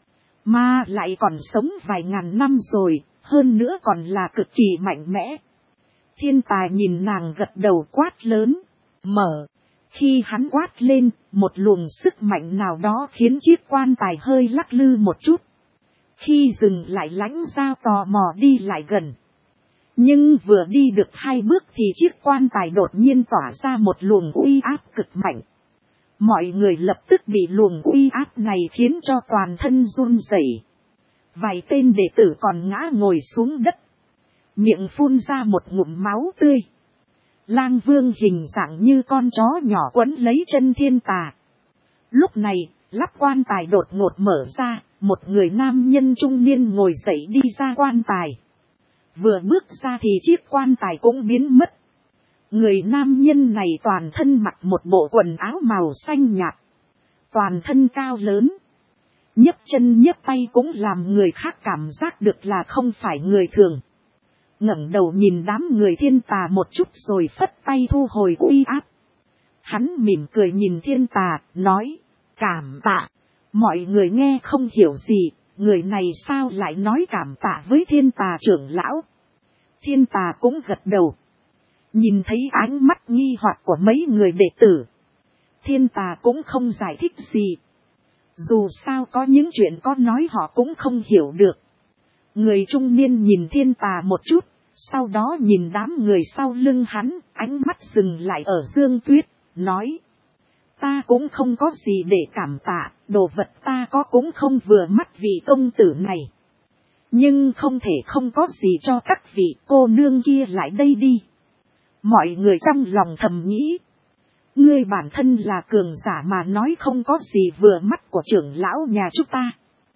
Mà lại còn sống vài ngàn năm rồi, hơn nữa còn là cực kỳ mạnh mẽ. Thiên Tài nhìn nàng gật đầu quát lớn, mở. Khi hắn quát lên, một luồng sức mạnh nào đó khiến chiếc quan tài hơi lắc lư một chút. Khi dừng lại Lãnh Giao tò mò đi lại gần. Nhưng vừa đi được 2 bước thì chiếc quan tài đột nhiên tỏa ra một luồng uy áp cực mạnh. Mọi người lập tức bị luồng uy áp này khiến cho toàn thân run rẩy. Vài tên đệ tử còn ngã ngồi xuống đất. Miệng phun ra một ngụm máu tươi. Lang Vương hình dạng như con chó nhỏ quấn lấy chân Thiên Tà. Lúc này, lắp quan tài đột ngột mở ra, một người nam nhân trung niên ngồi dậy đi ra quan tài. Vừa bước ra thì chiếc quan tài cũng biến mất. Người nam nhân này toàn thân mặc một bộ quần áo màu xanh nhạt. Toàn thân cao lớn. Nhấc chân nhấc tay cũng làm người khác cảm giác được là không phải người thường. Ngẩng đầu nhìn đám người Thiên Tà một chút rồi phất tay thu hồi uy áp. Hắn mỉm cười nhìn Thiên Tà, nói, cảm tạ. Mọi người nghe không hiểu gì, người này sao lại nói cảm tạ với Thiên Tà trưởng lão. Thiên Tà cũng gật đầu. Nhìn thấy ánh mắt nghi hoặc của mấy người đệ tử. Thiên Tà cũng không giải thích gì. Dù sao có những chuyện có nói họ cũng không hiểu được. Người trung niên nhìn Thiên Tà một chút. Sau đó nhìn đám người sau lưng hắn, ánh mắt dừng lại ở Dương Tuyết, nói. Ta cũng không có gì để cảm tạ, đồ vật ta có cũng không vừa mắt vị công tử này. Nhưng không thể không có gì cho các vị cô nương kia lại đây đi. Mọi người trong lòng thầm nghĩ. Ngươi bản thân là cường giả mà nói không có gì vừa mắt của trưởng lão nhà chúng ta.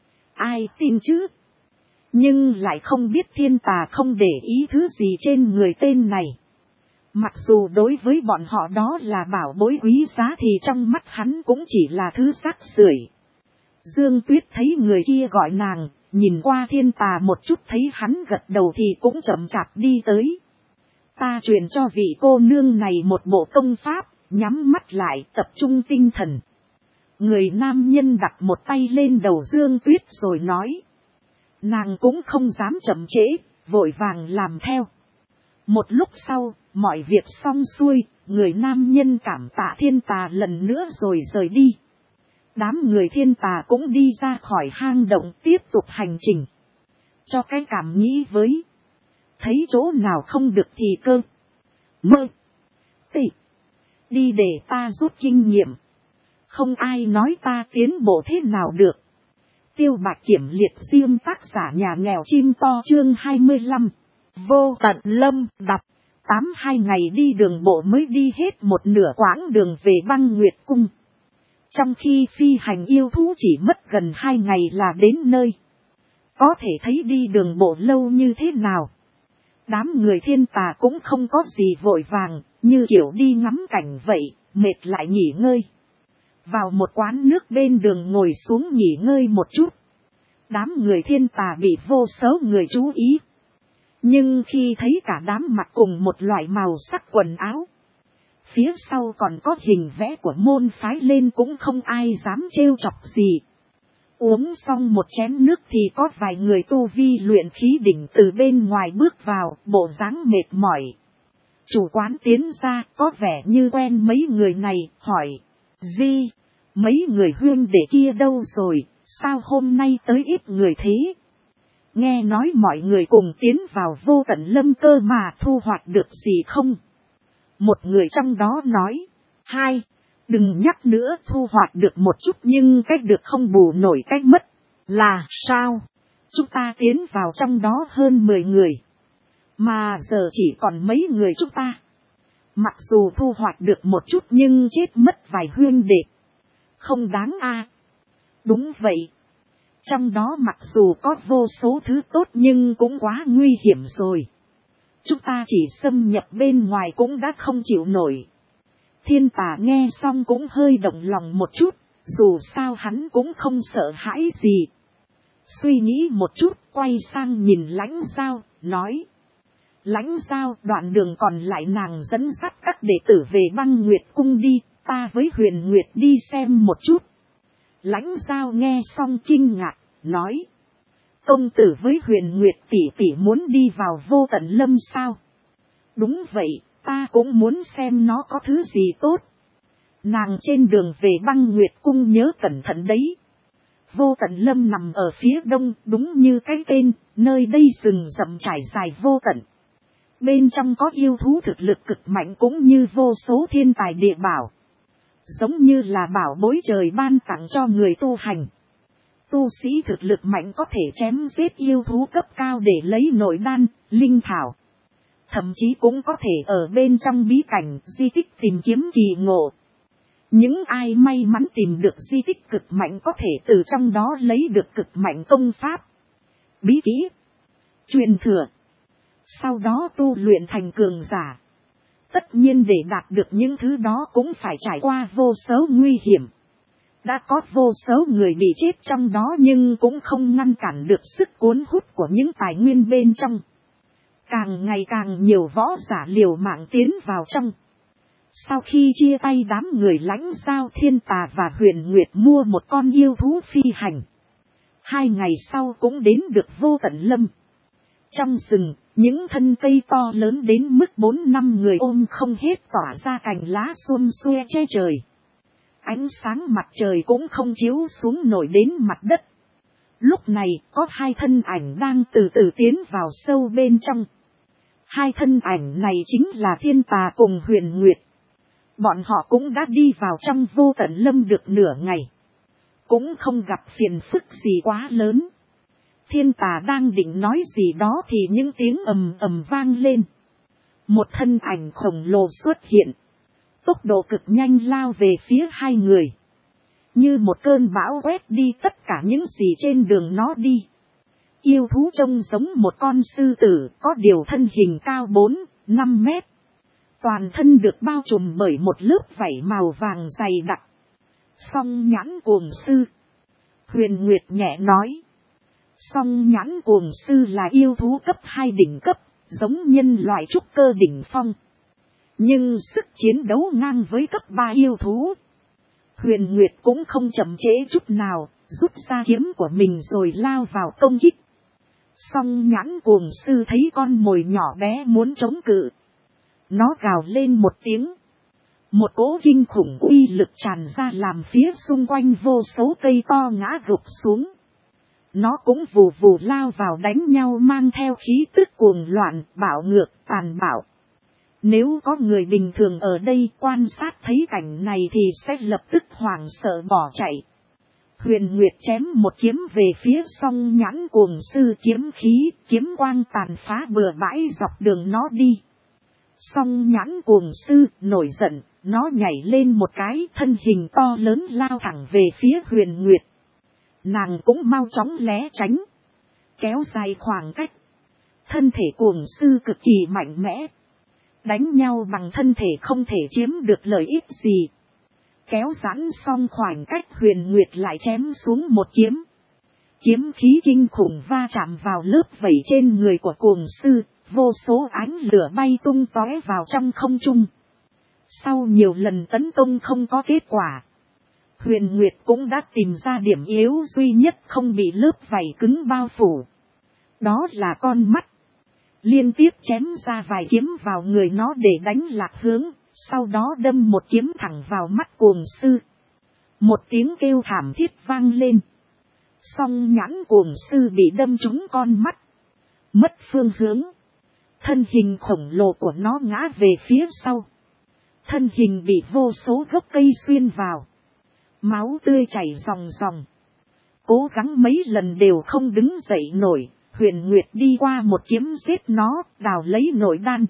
Ai tin chứ? Nhưng lại không biết Thiên Tà không để ý thứ gì trên người tên này. Mặc dù đối với bọn họ đó là bảo bối quý giá thì trong mắt hắn cũng chỉ là thứ rác rưởi. Dương Tuyết thấy người kia gọi nàng, nhìn qua Thiên Tà một chút thấy hắn gật đầu thì cũng chậm chạp đi tới. Ta truyền cho vị cô nương này một bộ công pháp, nhắm mắt lại tập trung tinh thần. Người nam nhân đặt một tay lên đầu Dương Tuyết rồi nói. Nàng cũng không dám chậm trễ, vội vàng làm theo. Một lúc sau, mọi việc xong xuôi, người nam nhân cảm tạ Thiên Tà lần nữa rồi rời đi. Đám người Thiên Tà cũng đi ra khỏi hang động tiếp tục hành trình. Cho cái cảm nghĩ với. Thấy chỗ nào không được thì cơ. Mơ. Tị. Đi để ta rút kinh nghiệm. Không ai nói ta tiến bộ thế nào được. Tiêu Bạch Kiểm liệt riêng tác giả nhà nghèo chim to chương 25. Vô tận lâm đọc. 82 ngày đi đường bộ mới đi hết một nửa quãng đường về Băng Nguyệt Cung. Trong khi phi hành yêu thú chỉ mất gần 2 ngày là đến nơi. Có thể thấy đi đường bộ lâu như thế nào. Đám người Thiên Tà cũng không có gì vội vàng, như kiểu đi ngắm cảnh vậy, mệt lại nghỉ ngơi. Vào một quán nước bên đường ngồi xuống nghỉ ngơi một chút. Đám người Thiên Tà bị vô số người chú ý. Nhưng khi thấy cả đám mặc cùng một loại màu sắc quần áo. Phía sau còn có hình vẽ của môn phái lên cũng không ai dám trêu chọc gì. Uống xong một chén nước thì có vài người tu vi luyện khí đỉnh từ bên ngoài bước vào, bộ dáng mệt mỏi. Chủ quán tiến ra, có vẻ như quen mấy người này, hỏi. Gì? Mấy người huynh đệ kia đâu rồi, sao hôm nay tới ít người thế? Nghe nói mọi người cùng tiến vào vô tận lâm cơ mà thu hoạch được gì không? Một người trong đó nói. Hai, đừng nhắc nữa, thu hoạch được một chút nhưng cách được không bù nổi cách mất. Là sao? Chúng ta tiến vào trong đó hơn 10 người. Mà giờ chỉ còn mấy người chúng ta. Mặc dù thu hoạch được một chút nhưng chết mất vài huynh đệ. Không đáng a. Đúng vậy. Trong đó mặc dù có vô số thứ tốt nhưng cũng quá nguy hiểm rồi. Chúng ta chỉ xâm nhập bên ngoài cũng đã không chịu nổi. Thiên Tà nghe xong cũng hơi động lòng một chút, dù sao hắn cũng không sợ hãi gì. Suy nghĩ một chút, quay sang nhìn Lãnh Giao, nói. Lãnh Giao, đoạn đường còn lại nàng dẫn dắt các đệ tử về Băng Nguyệt Cung đi, ta với Huyền Nguyệt đi xem một chút. Lãnh Giao nghe xong kinh ngạc, nói. Công tử với Huyền Nguyệt tỷ tỷ muốn đi vào vô tận lâm sao? Đúng vậy, ta cũng muốn xem nó có thứ gì tốt. Nàng trên đường về Băng Nguyệt Cung nhớ cẩn thận đấy. Vô tận lâm nằm ở phía đông, đúng như cái tên, nơi đây rừng rậm trải dài vô tận. Bên trong có yêu thú thực lực cực mạnh cũng như vô số thiên tài địa bảo. Giống như là bảo bối trời ban tặng cho người tu hành. Tu sĩ thực lực mạnh có thể chém giết yêu thú cấp cao để lấy nội đan, linh thảo. Thậm chí cũng có thể ở bên trong bí cảnh di tích tìm kiếm kỳ ngộ. Những ai may mắn tìm được di tích cực mạnh có thể từ trong đó lấy được cực mạnh công pháp, bí kỹ, truyền thừa. Sau đó tu luyện thành cường giả. Tất nhiên để đạt được những thứ đó cũng phải trải qua vô số nguy hiểm. Đã có vô số người bị chết trong đó nhưng cũng không ngăn cản được sức cuốn hút của những tài nguyên bên trong. Càng ngày càng nhiều võ giả liều mạng tiến vào trong. Sau khi chia tay đám người Lãnh Giao, Thiên Tà và Huyền Nguyệt mua một con yêu thú phi hành. 2 ngày sau cũng đến được Vô Tận Lâm. Trong rừng, những thân cây to lớn đến mức 4-5 người ôm không hết tỏa ra cành lá xum xuê che trời. Ánh sáng mặt trời cũng không chiếu xuống nổi đến mặt đất. Lúc này có 2 thân ảnh đang từ từ tiến vào sâu bên trong. 2 thân ảnh này chính là Thiên Tà cùng Huyền Nguyệt. Bọn họ cũng đã đi vào trong Vô Tận Lâm được nửa ngày. Cũng không gặp phiền phức gì quá lớn. Thiên Tà đang định nói gì đó thì những tiếng ầm ầm vang lên. Một thân ảnh khổng lồ xuất hiện. Tốc độ cực nhanh lao về phía 2 người. Như một cơn bão quét đi tất cả những gì trên đường nó đi. Yêu thú trông giống một con sư tử, có điều thân hình cao 4-5 mét. Toàn thân được bao trùm bởi một lớp vảy màu vàng dày đặc. Song nhãn cuồng sư. Huyền Nguyệt nhẹ nói. Song nhãn cuồng sư là yêu thú cấp 2 đỉnh cấp, giống nhân loại trúc cơ đỉnh phong. Nhưng sức chiến đấu ngang với cấp 3 yêu thú. Huyền Nguyệt cũng không chậm trễ chút nào, rút ra kiếm của mình rồi lao vào công kích. Song nhãn cuồng sư thấy con mồi nhỏ bé muốn chống cự. Nó gào lên một tiếng. Một cỗ kinh khủng uy lực tràn ra làm phía xung quanh vô số cây to ngã gục xuống. Nó cũng vù vù lao vào đánh nhau mang theo khí tức cuồng loạn, bạo ngược, tàn bạo. Nếu có người bình thường ở đây quan sát thấy cảnh này thì sẽ lập tức hoảng sợ bỏ chạy. Huyền Nguyệt chém một kiếm về phía song nhãn cuồng sư, kiếm khí, kiếm quang tàn phá bừa bãi dọc đường nó đi. Song nhãn cuồng sư nổi giận, nó nhảy lên một cái, thân hình to lớn lao thẳng về phía Huyền Nguyệt. Nàng cũng mau chóng né tránh, kéo dài khoảng cách. Thân thể cuồng sư cực kỳ mạnh mẽ. Đánh nhau bằng thân thể không thể chiếm được lợi ích gì. Kéo giãn xong khoảng cách, Huyền Nguyệt lại chém xuống một kiếm. Kiếm khí kinh khủng va chạm vào lớp vảy trên người của cuồng sư, vô số ánh lửa bay tung tóe vào trong không trung. Sau nhiều lần tấn công không có kết quả, Huyền Nguyệt cũng đã tìm ra điểm yếu duy nhất không bị lớp vảy cứng bao phủ. Đó là con mắt. Liên tiếp chém ra vài kiếm vào người nó để đánh lạc hướng, sau đó đâm một kiếm thẳng vào mắt cuồng sư. Một tiếng kêu thảm thiết vang lên. Song nhãn cuồng sư bị đâm trúng con mắt. Mất phương hướng. Thân hình khổng lồ của nó ngã về phía sau. Thân hình bị vô số gốc cây xuyên vào. Máu tươi chảy ròng ròng. Cố gắng mấy lần đều không đứng dậy nổi. Huyền Nguyệt đi qua một kiếm giết nó, đào lấy nội đan.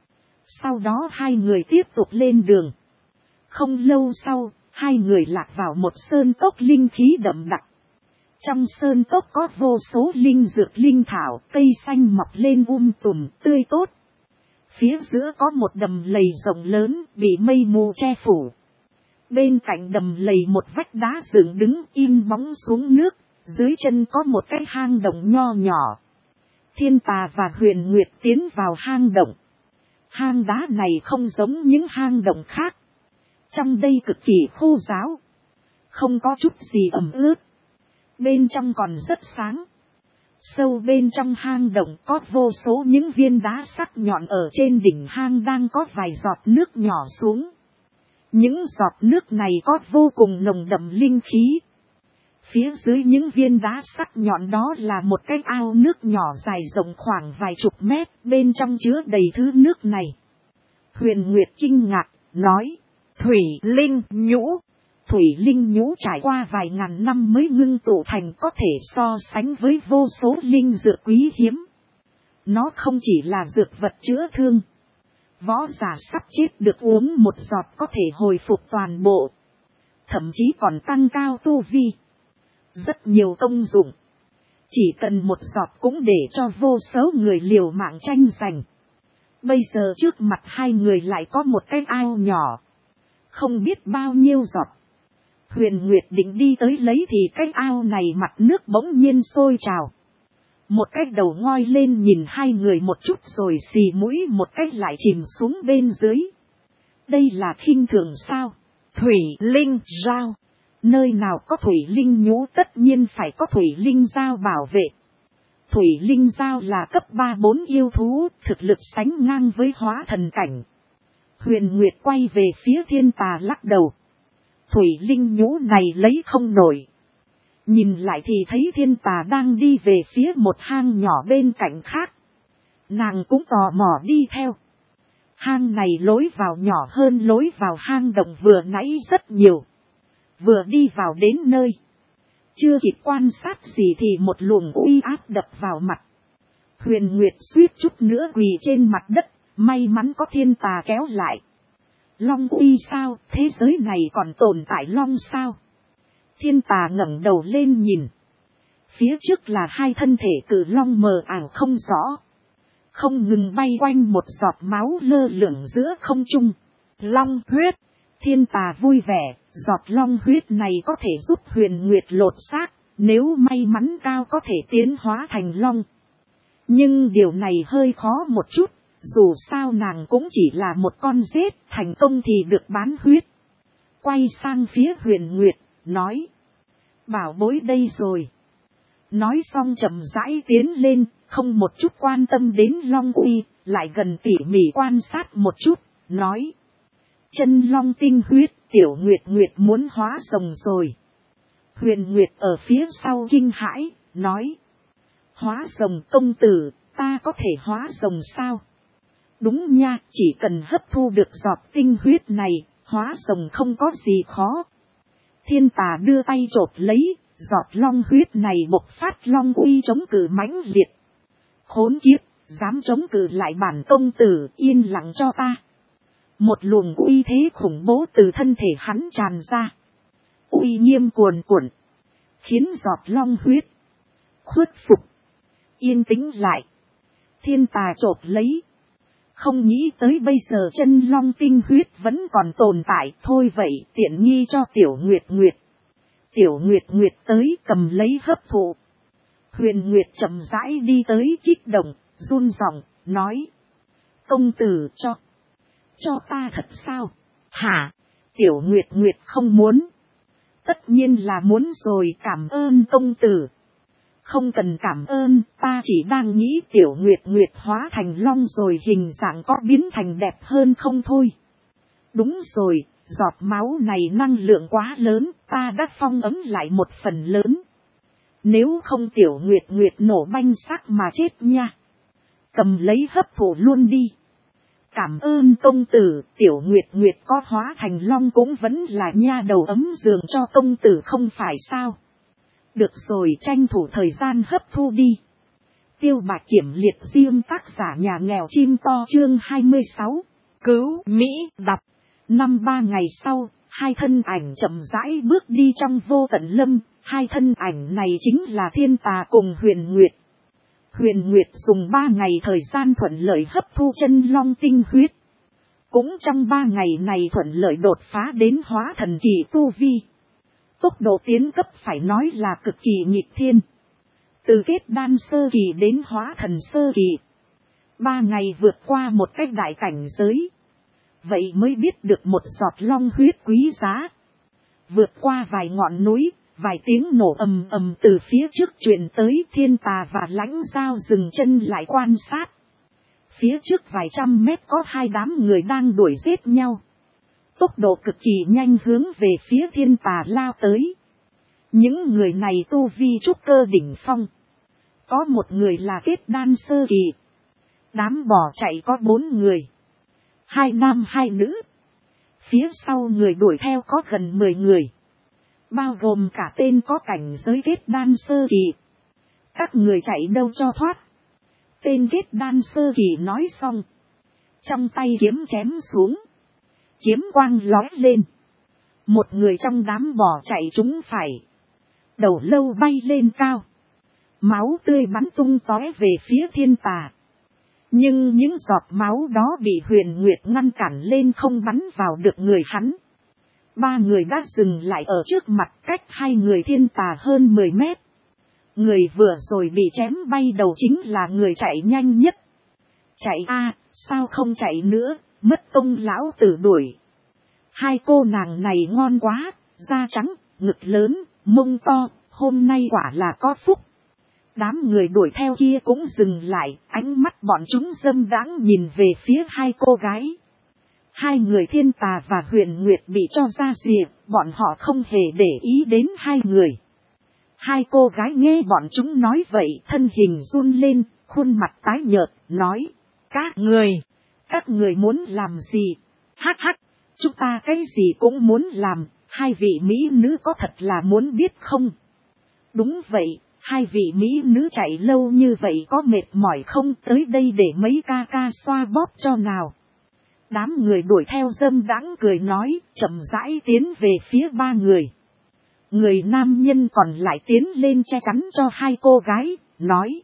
Sau đó 2 người tiếp tục lên đường. Không lâu sau, 2 người lạc vào một sơn cốc linh khí đậm đặc. Trong sơn cốc có vô số linh dược linh thảo, cây xanh mọc lên tùm, tươi tốt. Phía giữa có một đầm lầy rộng lớn, bị mây mù che phủ. Bên cạnh đầm lầy một vách đá dựng đứng in bóng xuống nước, dưới chân có một cái hang động nho nhỏ. Thiên Tà và Huyền Nguyệt tiến vào hang động. Hang đá này không giống những hang động khác. Trong đây cực kỳ khô ráo. Không có chút gì ẩm ướt. Bên trong còn rất sáng. Sâu bên trong hang động có vô số những viên đá sắc nhọn, ở trên đỉnh hang đang có vài giọt nước nhỏ xuống. Những giọt nước này có vô cùng nồng đậm linh khí. Phía dưới những viên đá sắc nhọn đó là một cái ao nước nhỏ dài rộng khoảng vài chục mét, bên trong chứa đầy thứ nước này. Huyền Nguyệt kinh ngạc, nói, Thủy Linh Nhũ. Thủy Linh Nhũ trải qua vài ngàn năm mới ngưng tụ thành, có thể so sánh với vô số linh dược quý hiếm. Nó không chỉ là dược vật chữa thương. Võ giả sắp chết được uống một giọt có thể hồi phục toàn bộ. Thậm chí còn tăng cao tu vi. Rất nhiều công dụng. Chỉ cần một giọt cũng để cho vô số người liều mạng tranh giành. Bây giờ trước mặt 2 người lại có một cái ao nhỏ. Không biết bao nhiêu giọt. Huyền Nguyệt định đi tới lấy thì cái ao này mặt nước bỗng nhiên sôi trào. Một cái đầu ngoi lên nhìn 2 người một chút rồi xì mũi một cái lại chìm xuống bên dưới. Đây là khinh thường sao? Thủy Linh Rao. Nơi nào có thủy linh nhũ tất nhiên phải có thủy linh dao bảo vệ. Thủy linh dao là cấp 3-4 yêu thú, thực lực sánh ngang với hóa thần cảnh. Huyền Nguyệt quay về phía Thiên Tà lắc đầu. Thủy linh nhũ này lấy không nổi. Nhìn lại thì thấy Thiên Tà đang đi về phía một hang nhỏ bên cạnh khác. Nàng cũng tò mò đi theo. Hang này lối vào nhỏ hơn lối vào hang động vừa nãy rất nhiều. Vừa đi vào đến nơi. Chưa kịp quan sát gì thì một luồng uy áp đập vào mặt. Huyền Nguyệt suýt chút nữa quỳ trên mặt đất, may mắn có Thiên Tà kéo lại. Long uy sao, thế giới này còn tồn tại long sao? Thiên Tà ngẩng đầu lên nhìn. Phía trước là hai thân thể cự long mờ ảo không rõ. Không ngừng bay quanh một giọt máu lơ lửng giữa không trung. Long huyết. Thiên Tà vui vẻ, giọt long huyết này có thể giúp Huyền Nguyệt lột xác, nếu may mắn cao có thể tiến hóa thành long. Nhưng điều này hơi khó một chút, dù sao nàng cũng chỉ là một con rết, thành công thì được bán huyết. Quay sang phía Huyền Nguyệt, nói. Bảo bối đây rồi. Nói xong chậm rãi tiến lên, không một chút quan tâm đến long uy, lại gần tỉ mỉ quan sát một chút, nói. Chân long tinh huyết, Tiểu Nguyệt Nguyệt muốn hóa rồng rồi. Huyền Nguyệt ở phía sau kinh hãi, nói. Hóa rồng công tử, ta có thể hóa rồng sao? Đúng nha, chỉ cần hấp thu được giọt tinh huyết này, hóa rồng không có gì khó. Thiên Tà đưa tay chộp lấy, giọt long huyết này bộc phát long uy chống cự mãnh liệt. Khốn kiếp, dám chống cự lại bản công tử, yên lặng cho ta. Một luồng uy thế khủng bố từ thân thể hắn tràn ra. Uy nghiêm cuồn cuộn, khiến giọt long huyết khuất phục, yên tĩnh lại. Thiên Tà chộp lấy. Không nghĩ tới bây giờ chân long tinh huyết vẫn còn tồn tại. Thôi vậy tiện nghi cho Tiểu Nguyệt Nguyệt. Tiểu Nguyệt Nguyệt tới cầm lấy hấp thụ. Huyền Nguyệt chậm rãi đi tới kích động, run giọng, nói. Công tử cho ta thật sao? Hả? Tiểu Nguyệt Nguyệt không muốn. Tất nhiên là muốn rồi, cảm ơn công tử. Không cần cảm ơn, ta chỉ đang nghĩ Tiểu Nguyệt Nguyệt hóa thành long rồi hình dạng có biến thành đẹp hơn không thôi. Đúng rồi, giọt máu này năng lượng quá lớn, ta đã phong ấm lại một phần lớn. Nếu không Tiểu Nguyệt Nguyệt nổ banh xác mà chết nha. Cầm lấy hấp thụ luôn đi. Cảm ơn công tử, Tiểu Nguyệt Nguyệt có hóa thành long cũng vẫn là nha đầu ấm giường cho công tử không phải sao. Được rồi, tranh thủ thời gian hấp thu đi. Tiêu Bạch Kiểm liệt riêng tác giả nhà nghèo chim to chương 26. Cứu Mỹ đọc. 3 ngày sau, hai thân ảnh chậm rãi bước đi trong vô tận lâm. Hai thân ảnh này chính là Thiên Tà cùng Huyền Nguyệt. Huyền Nguyệt dùng 3 ngày thời gian thuận lợi hấp thu chân long tinh huyết. Cũng trong 3 ngày này thuận lợi đột phá đến hóa thần kỳ tu vi. Tốc độ tiến cấp phải nói là cực kỳ nghịch thiên. Từ kết đan sơ kỳ đến hóa thần sơ kỳ. 3 ngày vượt qua một cách đại cảnh giới. Vậy mới biết được một giọt long huyết quý giá. Vượt qua vài ngọn núi, vài tiếng nổ ầm ầm từ phía trước truyền tới. Thiên Tà và Lãnh Giao dừng chân lại quan sát. Phía trước vài trăm mét có hai đám người đang đuổi giết nhau. Tốc độ cực kỳ nhanh hướng về phía Thiên Tà lao tới. Những người này tu vi trúc cơ đỉnh phong. Có một người là kết đan sơ kỳ. Đám bỏ chạy có 4 người. 2 nam 2 nữ. Phía sau người đuổi theo có gần 10 người. Bao gồm cả tên có cảnh giới kết đan sơ kỳ. Các người chạy đâu cho thoát. Tên kết đan sơ kỳ nói xong. Trong tay kiếm chém xuống. Kiếm quang lóe lên. Một người trong đám bỏ chạy trúng phải. Đầu lâu bay lên cao. Máu tươi bắn tung tóe về phía Thiên Tà. Nhưng những giọt máu đó bị Huyền Nguyệt ngăn cản lên không bắn vào được người hắn. 3 người đã dừng lại ở trước mặt cách hai người Thiên Tà hơn 10 mét. Người vừa rồi bị chém bay đầu chính là người chạy nhanh nhất. Chạy a, sao không chạy nữa, mất công lão tử đuổi. Hai cô nàng này ngon quá, da trắng, ngực lớn, mông to, hôm nay quả là có phúc. Đám người đuổi theo kia cũng dừng lại, ánh mắt bọn chúng dâm đãng nhìn về phía hai cô gái. Hai người Thiên Tà và Huyền Nguyệt bị cho ra rìa, bọn họ không hề để ý đến hai người. Hai cô gái nghe bọn chúng nói vậy, thân hình run lên, khuôn mặt tái nhợt, nói: Các người muốn làm gì? Hắc hắc, chúng ta cái gì cũng muốn làm, hai vị mỹ nữ có thật là muốn biết không? Đúng vậy, hai vị mỹ nữ chạy lâu như vậy có mệt mỏi không, tới đây để mấy ca ca xoa bóp cho nào. Đám người đuổi theo dâm đãng cười nói, chậm rãi tiến về phía ba người. Người nam nhân còn lại tiến lên che chắn cho hai cô gái, nói: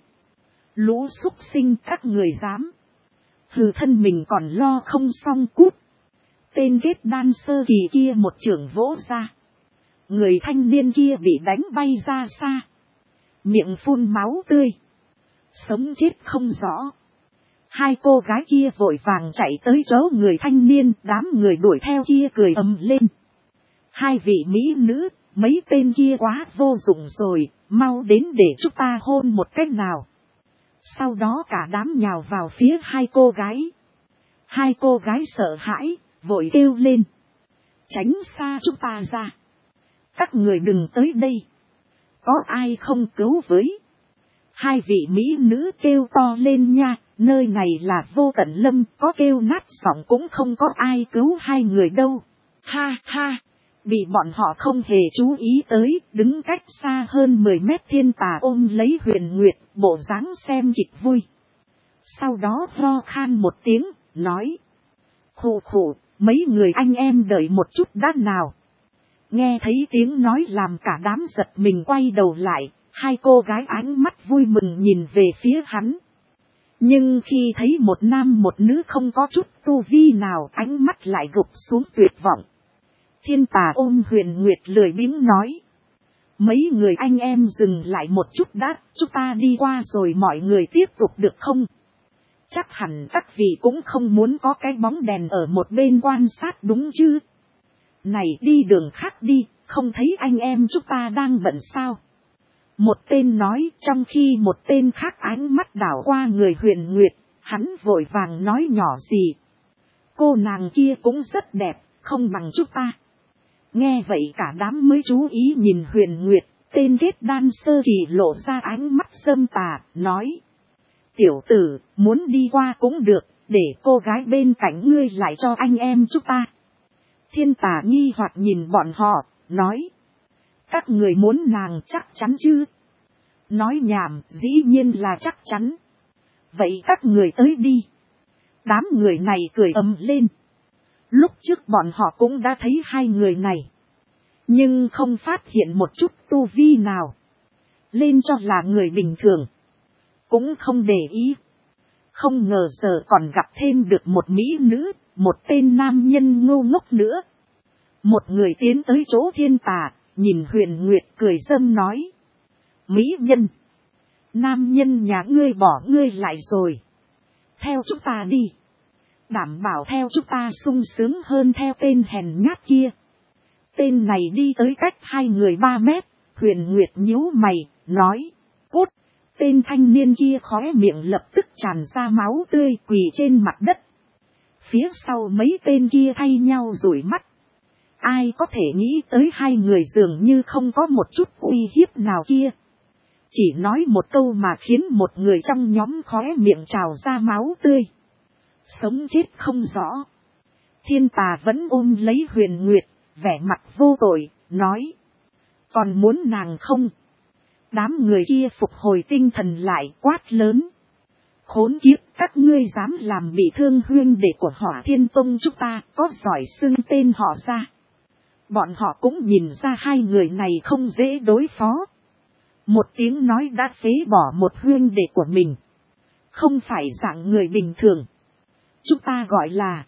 Lũ súc sinh các người dám. Hừ, thân mình còn lo không xong, cút. Tên ghét đan sơ kỳ kia một chưởng vỗ ra. Người thanh niên kia bị đánh bay ra xa. Miệng phun máu tươi. Sống chết không rõ. Hai cô gái kia vội vàng chạy tới chỗ người thanh niên, đám người đuổi theo kia cười ầm lên. Hai vị mỹ nữ, mấy tên kia quá vô dụng rồi, mau đến để chúng ta hôn một cách nào. Sau đó cả đám nhào vào phía hai cô gái. Hai cô gái sợ hãi, vội kêu lên: Tránh xa chúng ta ra. Các người đừng tới đây. Có ai không cứu với? Hai vị mỹ nữ kêu to lên nha, nơi này là Vô Tận Lâm, có kêu nát giọng cũng không có ai cứu hai người đâu. Ha ha, bị bọn họ không hề chú ý tới, đứng cách xa hơn 10 mét Thiên Tà ôm lấy Huyền Nguyệt, bộ dáng xem kịch vui. Sau đó ho khan một tiếng, nói: Khụ khụ, mấy người anh em đợi một chút đã nào. Nghe thấy tiếng nói làm cả đám giật mình quay đầu lại, hai cô gái ánh mắt vui mừng nhìn về phía hắn. Nhưng khi thấy một nam một nữ không có chút tu vi nào, ánh mắt lại gục xuống tuyệt vọng. Thiên Tà ôm Huyền Nguyệt lười biếng nói: Mấy người anh em dừng lại một chút đã, chúng ta đi qua rồi mọi người tiếp tục được không? Chắc hẳn các vị cũng không muốn có cái bóng đèn ở một bên quan sát đúng chứ? Này, đi đường khác đi, không thấy anh em chúng ta đang bận sao? Một tên nói, trong khi một tên khác ánh mắt đảo qua người Huyền Nguyệt, hắn vội vàng nói nhỏ gì: Cô nàng kia cũng rất đẹp, không bằng chúng ta. Nghe vậy cả đám mới chú ý nhìn Huyền Nguyệt, tên ghét đan sơ kỳ lộ ra ánh mắt dâm tà, nói: Tiểu tử, muốn đi qua cũng được, để cô gái bên cạnh ngươi lại cho anh em chúng ta. Thiên Tà nghi hoặc nhìn bọn họ, nói: Các người muốn nàng chắc chắn chứ? Nói nhảm, dĩ nhiên là chắc chắn. Vậy các người tới đi. Đám người này cười ầm lên. Lúc trước bọn họ cũng đã thấy hai người này, nhưng không phát hiện một chút tu vi nào. Lên cho là người bình thường, cũng không để ý. Không ngờ giờ còn gặp thêm được một mỹ nữ, một tên nam nhân ngu ngốc nữa. Một người tiến tới chỗ Thiên Tà, nhìn Huyền Nguyệt cười dâm nói: Mỹ nhân, nam nhân nhà ngươi bỏ ngươi lại rồi. Theo chúng ta đi. Đảm bảo theo chúng ta sung sướng hơn theo tên hèn nhát kia. Tên này đi tới cách hai người 3 mét, Huyền Nguyệt nhíu mày, nói: Cút. Tên thanh niên kia khóe miệng lập tức tràn ra máu tươi, quỳ trên mặt đất. Phía sau mấy tên kia thay nhau dụi mắt. Ai có thể nghĩ tới hai người dường như không có một chút uy hiếp nào kia. Chỉ nói một câu mà khiến một người trong nhóm khóe miệng trào ra máu tươi. Sống chết không rõ. Thiên Tà vẫn ôm lấy Huyền Nguyệt, vẻ mặt vô tội, nói: Còn muốn nàng không? Đám người kia phục hồi tinh thần lại, quát lớn: Khốn kiếp, các ngươi dám làm bị thương huynh đệ của Hỏa Thiên Tông chúng ta, có giỏi xưng tên họ ra. Bọn họ cũng nhìn ra hai người này không dễ đối phó. Một tiếng nói đã phế bỏ một huynh đệ của mình. Không phải dạng người bình thường. Chúng ta gọi là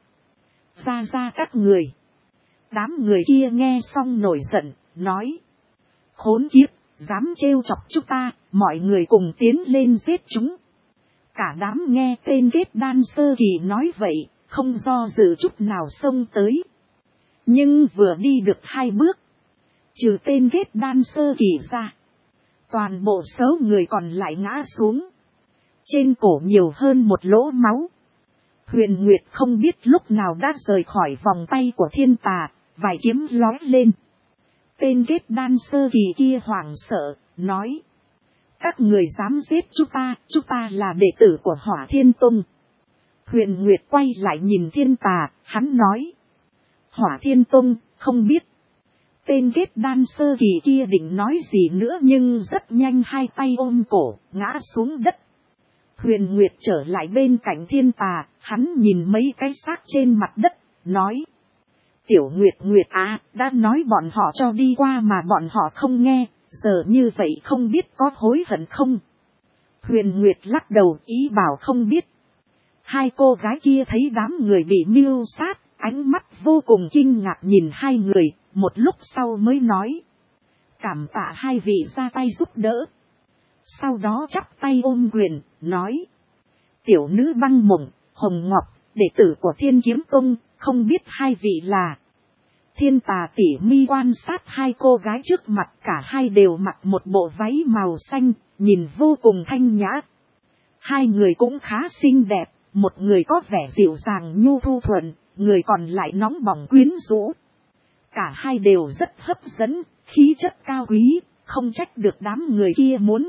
ra các người. Đám người kia nghe xong nổi giận, nói: Khốn kiếp, dám trêu chọc chúng ta, mọi người cùng tiến lên giết chúng. Cả đám nghe tên ghét đan sơ kỳ nói vậy, không do dự chút nào xông tới. Nhưng vừa đi được 2 bước, Trừ tên ghét đan sơ kỳ ra. Toàn bộ số người còn lại ngã xuống. Trên cổ nhiều hơn một lỗ máu. Huyền Nguyệt không biết lúc nào đã rời khỏi vòng tay của thiên tà, vài kiếm lói lên. Tên ghét đan sơ kỳ kia hoảng sợ, nói. Các người dám giết chúng ta là đệ tử của Hỏa Thiên Tông. Huyền Nguyệt quay lại nhìn thiên tà, hắn nói. Hỏa Thiên Tông, không biết. Tên ghét đan sơ kỳ kia định nói gì nữa nhưng rất nhanh hai tay ôm cổ, ngã xuống đất. Huyền Nguyệt trở lại bên cạnh thiên tà, hắn nhìn mấy cái xác trên mặt đất, nói. Tiểu Nguyệt à, đã nói bọn họ cho đi qua mà bọn họ không nghe, giờ như vậy không biết có hối hận không? Huyền Nguyệt lắc đầu ý bảo không biết. Hai cô gái kia thấy đám người bị mưu sát, ánh mắt vô cùng kinh ngạc nhìn hai người, một lúc sau mới nói. Cảm tạ hai vị ra tay giúp đỡ. Sau đó chắp tay ôm quyền, nói. Tiểu nữ Băng Mộng, Hồng Ngọc, đệ tử của Thiên Kiếm Tông, không biết hai vị là. Thiên tà tỉ mi quan sát hai cô gái trước mặt, cả hai đều mặc một bộ váy màu xanh, nhìn vô cùng thanh nhã. Hai người cũng khá xinh đẹp, một người có vẻ dịu dàng nhu thu thuận, người còn lại nóng bỏng quyến rũ. Cả hai đều rất hấp dẫn, khí chất cao quý, không trách được đám người kia muốn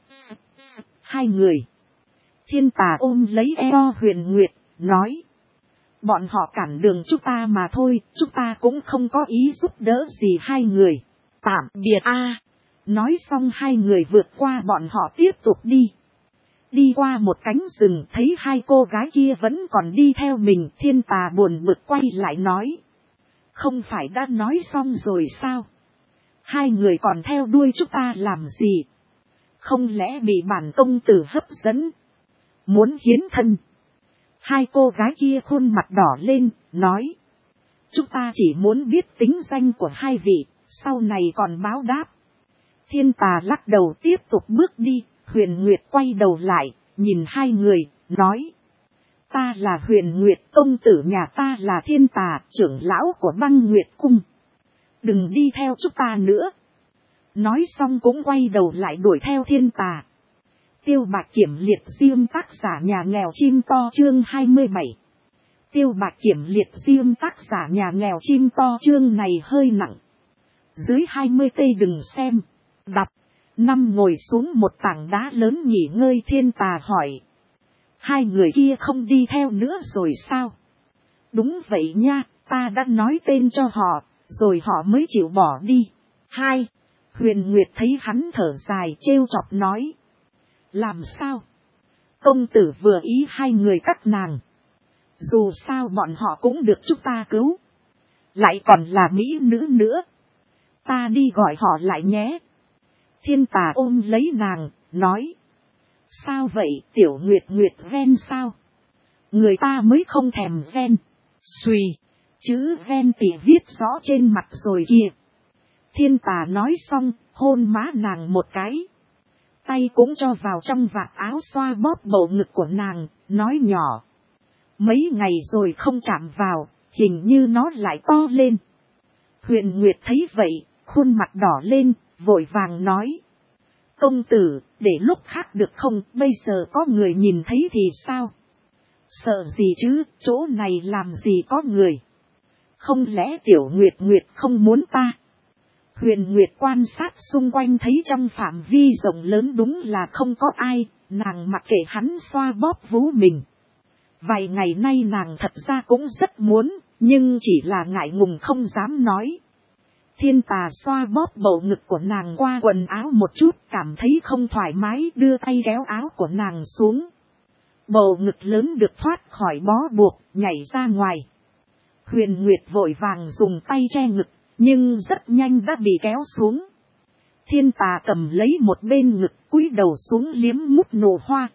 hai người. Thiên tà ôm lấy eo Huyền Nguyệt, nói. Bọn họ cản đường chúng ta mà thôi, chúng ta cũng không có ý giúp đỡ gì hai người. Tạm biệt a. Nói xong hai người vượt qua bọn họ tiếp tục đi. Đi qua một cánh rừng thấy hai cô gái kia vẫn còn đi theo mình. Thiên tà buồn bực quay lại nói. Không phải đã nói xong rồi sao? Hai người còn theo đuôi chúng ta làm gì? Không lẽ bị bản công tử hấp dẫn? Muốn hiến thân? Hai cô gái kia khuôn mặt đỏ lên, nói. Chúng ta chỉ muốn biết tính danh của hai vị, sau này còn báo đáp. Thiên tà lắc đầu tiếp tục bước đi, Huyền Nguyệt quay đầu lại, nhìn hai người, nói. Ta là Huyền Nguyệt, công tử nhà ta là Thiên tà, trưởng lão của Băng Nguyệt Cung. Đừng đi theo chúng ta nữa. Nói xong cũng quay đầu lại đuổi theo thiên tà. Tiêu Bạch Kiểm liệt diêm tác giả nhà nghèo chim to chương 27. Tiêu Bạch Kiểm liệt diêm tác giả nhà nghèo chim to chương này hơi nặng. Dưới 20 tây đừng xem, đọc. Năm ngồi xuống một tảng đá lớn nghỉ ngơi thiên tà hỏi. Hai người kia không đi theo nữa rồi sao? Đúng vậy nha, ta đã nói tên cho họ, rồi họ mới chịu bỏ đi. Hai, Huyền Nguyệt thấy hắn thở dài trêu chọc nói. Làm sao? Công tử vừa ý hai người các nàng. Dù sao bọn họ cũng được chúng ta cứu. Lại còn là mỹ nữ nữa. Ta đi gọi họ lại nhé. Thiên tà ôm lấy nàng, nói. Sao vậy tiểu Nguyệt Nguyệt ven sao? Người ta mới không thèm ven. Xùy, chữ ven tỉ viết rõ trên mặt rồi kìa. Thiên tà nói xong, hôn má nàng một cái. Tay cũng cho vào trong vạt áo xoa bóp bầu ngực của nàng, nói nhỏ. Mấy ngày rồi không chạm vào, hình như nó lại to lên. Huyền Nguyệt thấy vậy, khuôn mặt đỏ lên, vội vàng nói. Công tử, để lúc khác được không, bây giờ có người nhìn thấy thì sao? Sợ gì chứ, chỗ này làm gì có người? Không lẽ tiểu Nguyệt Nguyệt không muốn ta? Huyền Nguyệt quan sát xung quanh thấy trong phạm vi rộng lớn đúng là không có ai, nàng mặc kệ hắn xoa bóp vú mình. Vài ngày nay nàng thật ra cũng rất muốn, nhưng chỉ là ngại ngùng không dám nói. Thiên tà xoa bóp bầu ngực của nàng qua quần áo một chút, cảm thấy không thoải mái đưa tay kéo áo của nàng xuống. Bầu ngực lớn được thoát khỏi bó buộc, nhảy ra ngoài. Huyền Nguyệt vội vàng dùng tay che ngực, nhưng rất nhanh đã bị kéo xuống. Thiên tà cầm lấy một bên ngực cúi đầu xuống liếm mút nụ hoa.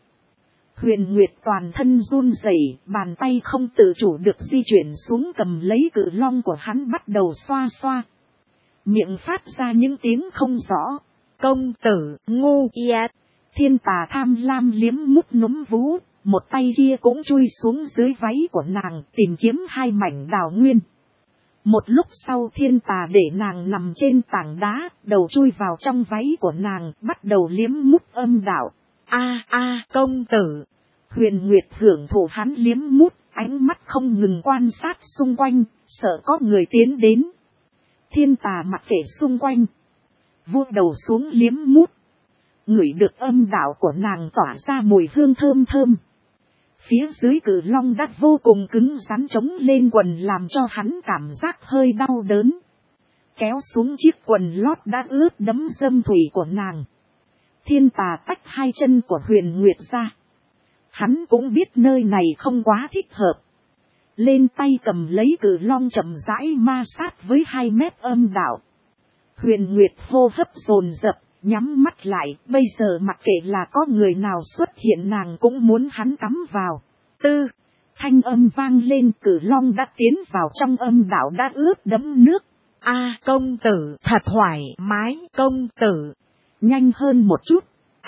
Huyền Nguyệt toàn thân run rẩy, bàn tay không tự chủ được di chuyển xuống cầm lấy cự long của hắn bắt đầu xoa xoa. Miệng phát ra những tiếng không rõ. Công tử ngu yết. Thiên tà tham lam liếm mút núm vú, một tay kia cũng chui xuống dưới váy của nàng tìm kiếm hai mảnh đào nguyên. Một lúc sau thiên tà để nàng nằm trên tảng đá, đầu chui vào trong váy của nàng, bắt đầu liếm mút âm đạo. Công tử. Huyền Nguyệt hưởng thụ hắn liếm mút, ánh mắt không ngừng quan sát xung quanh, sợ có người tiến đến. Thiên tà mặc kệ xung quanh, vuốt đầu xuống liếm mút. Ngửi được âm đạo của nàng tỏa ra mùi hương thơm thơm. Phía dưới cử long đã vô cùng cứng rắn chống lên quần làm cho hắn cảm giác hơi đau đớn. Kéo xuống chiếc quần lót đã ướt đẫm dâm thủy của nàng. Thiên tà tách hai chân của Huyền Nguyệt ra. Hắn cũng biết nơi này không quá thích hợp. Lên tay cầm lấy cử long chậm rãi ma sát với 2 mét âm đạo. Huyền Nguyệt hô hấp dồn dập, nhắm mắt lại, bây giờ mặc kệ là có người nào xuất hiện nàng cũng muốn hắn cắm vào. Tư, thanh âm vang lên, cử long đã tiến vào trong âm đạo đã ướt đẫm nước. Công tử, thật thoải mái, công tử. Nhanh hơn một chút.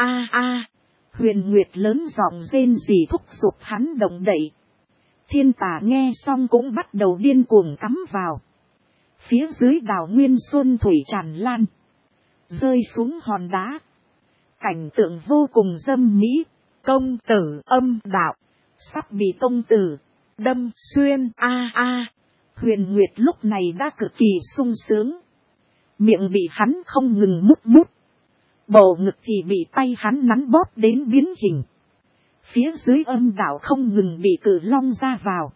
Huyền Nguyệt lớn giọng rên rỉ thúc giục hắn động đậy. Thiên tà nghe xong cũng bắt đầu điên cuồng cắm vào. Phía dưới đào nguyên xuân thủy tràn lan, rơi xuống hòn đá. Cảnh tượng vô cùng dâm mỹ. Công tử âm đạo sắp bị công tử đâm xuyên. Huyền Nguyệt lúc này đã cực kỳ sung sướng. Miệng bị hắn không ngừng mút. Bầu ngực thì bị tay hắn nắn bóp đến biến hình. Phía dưới âm đạo không ngừng bị cử long ra vào.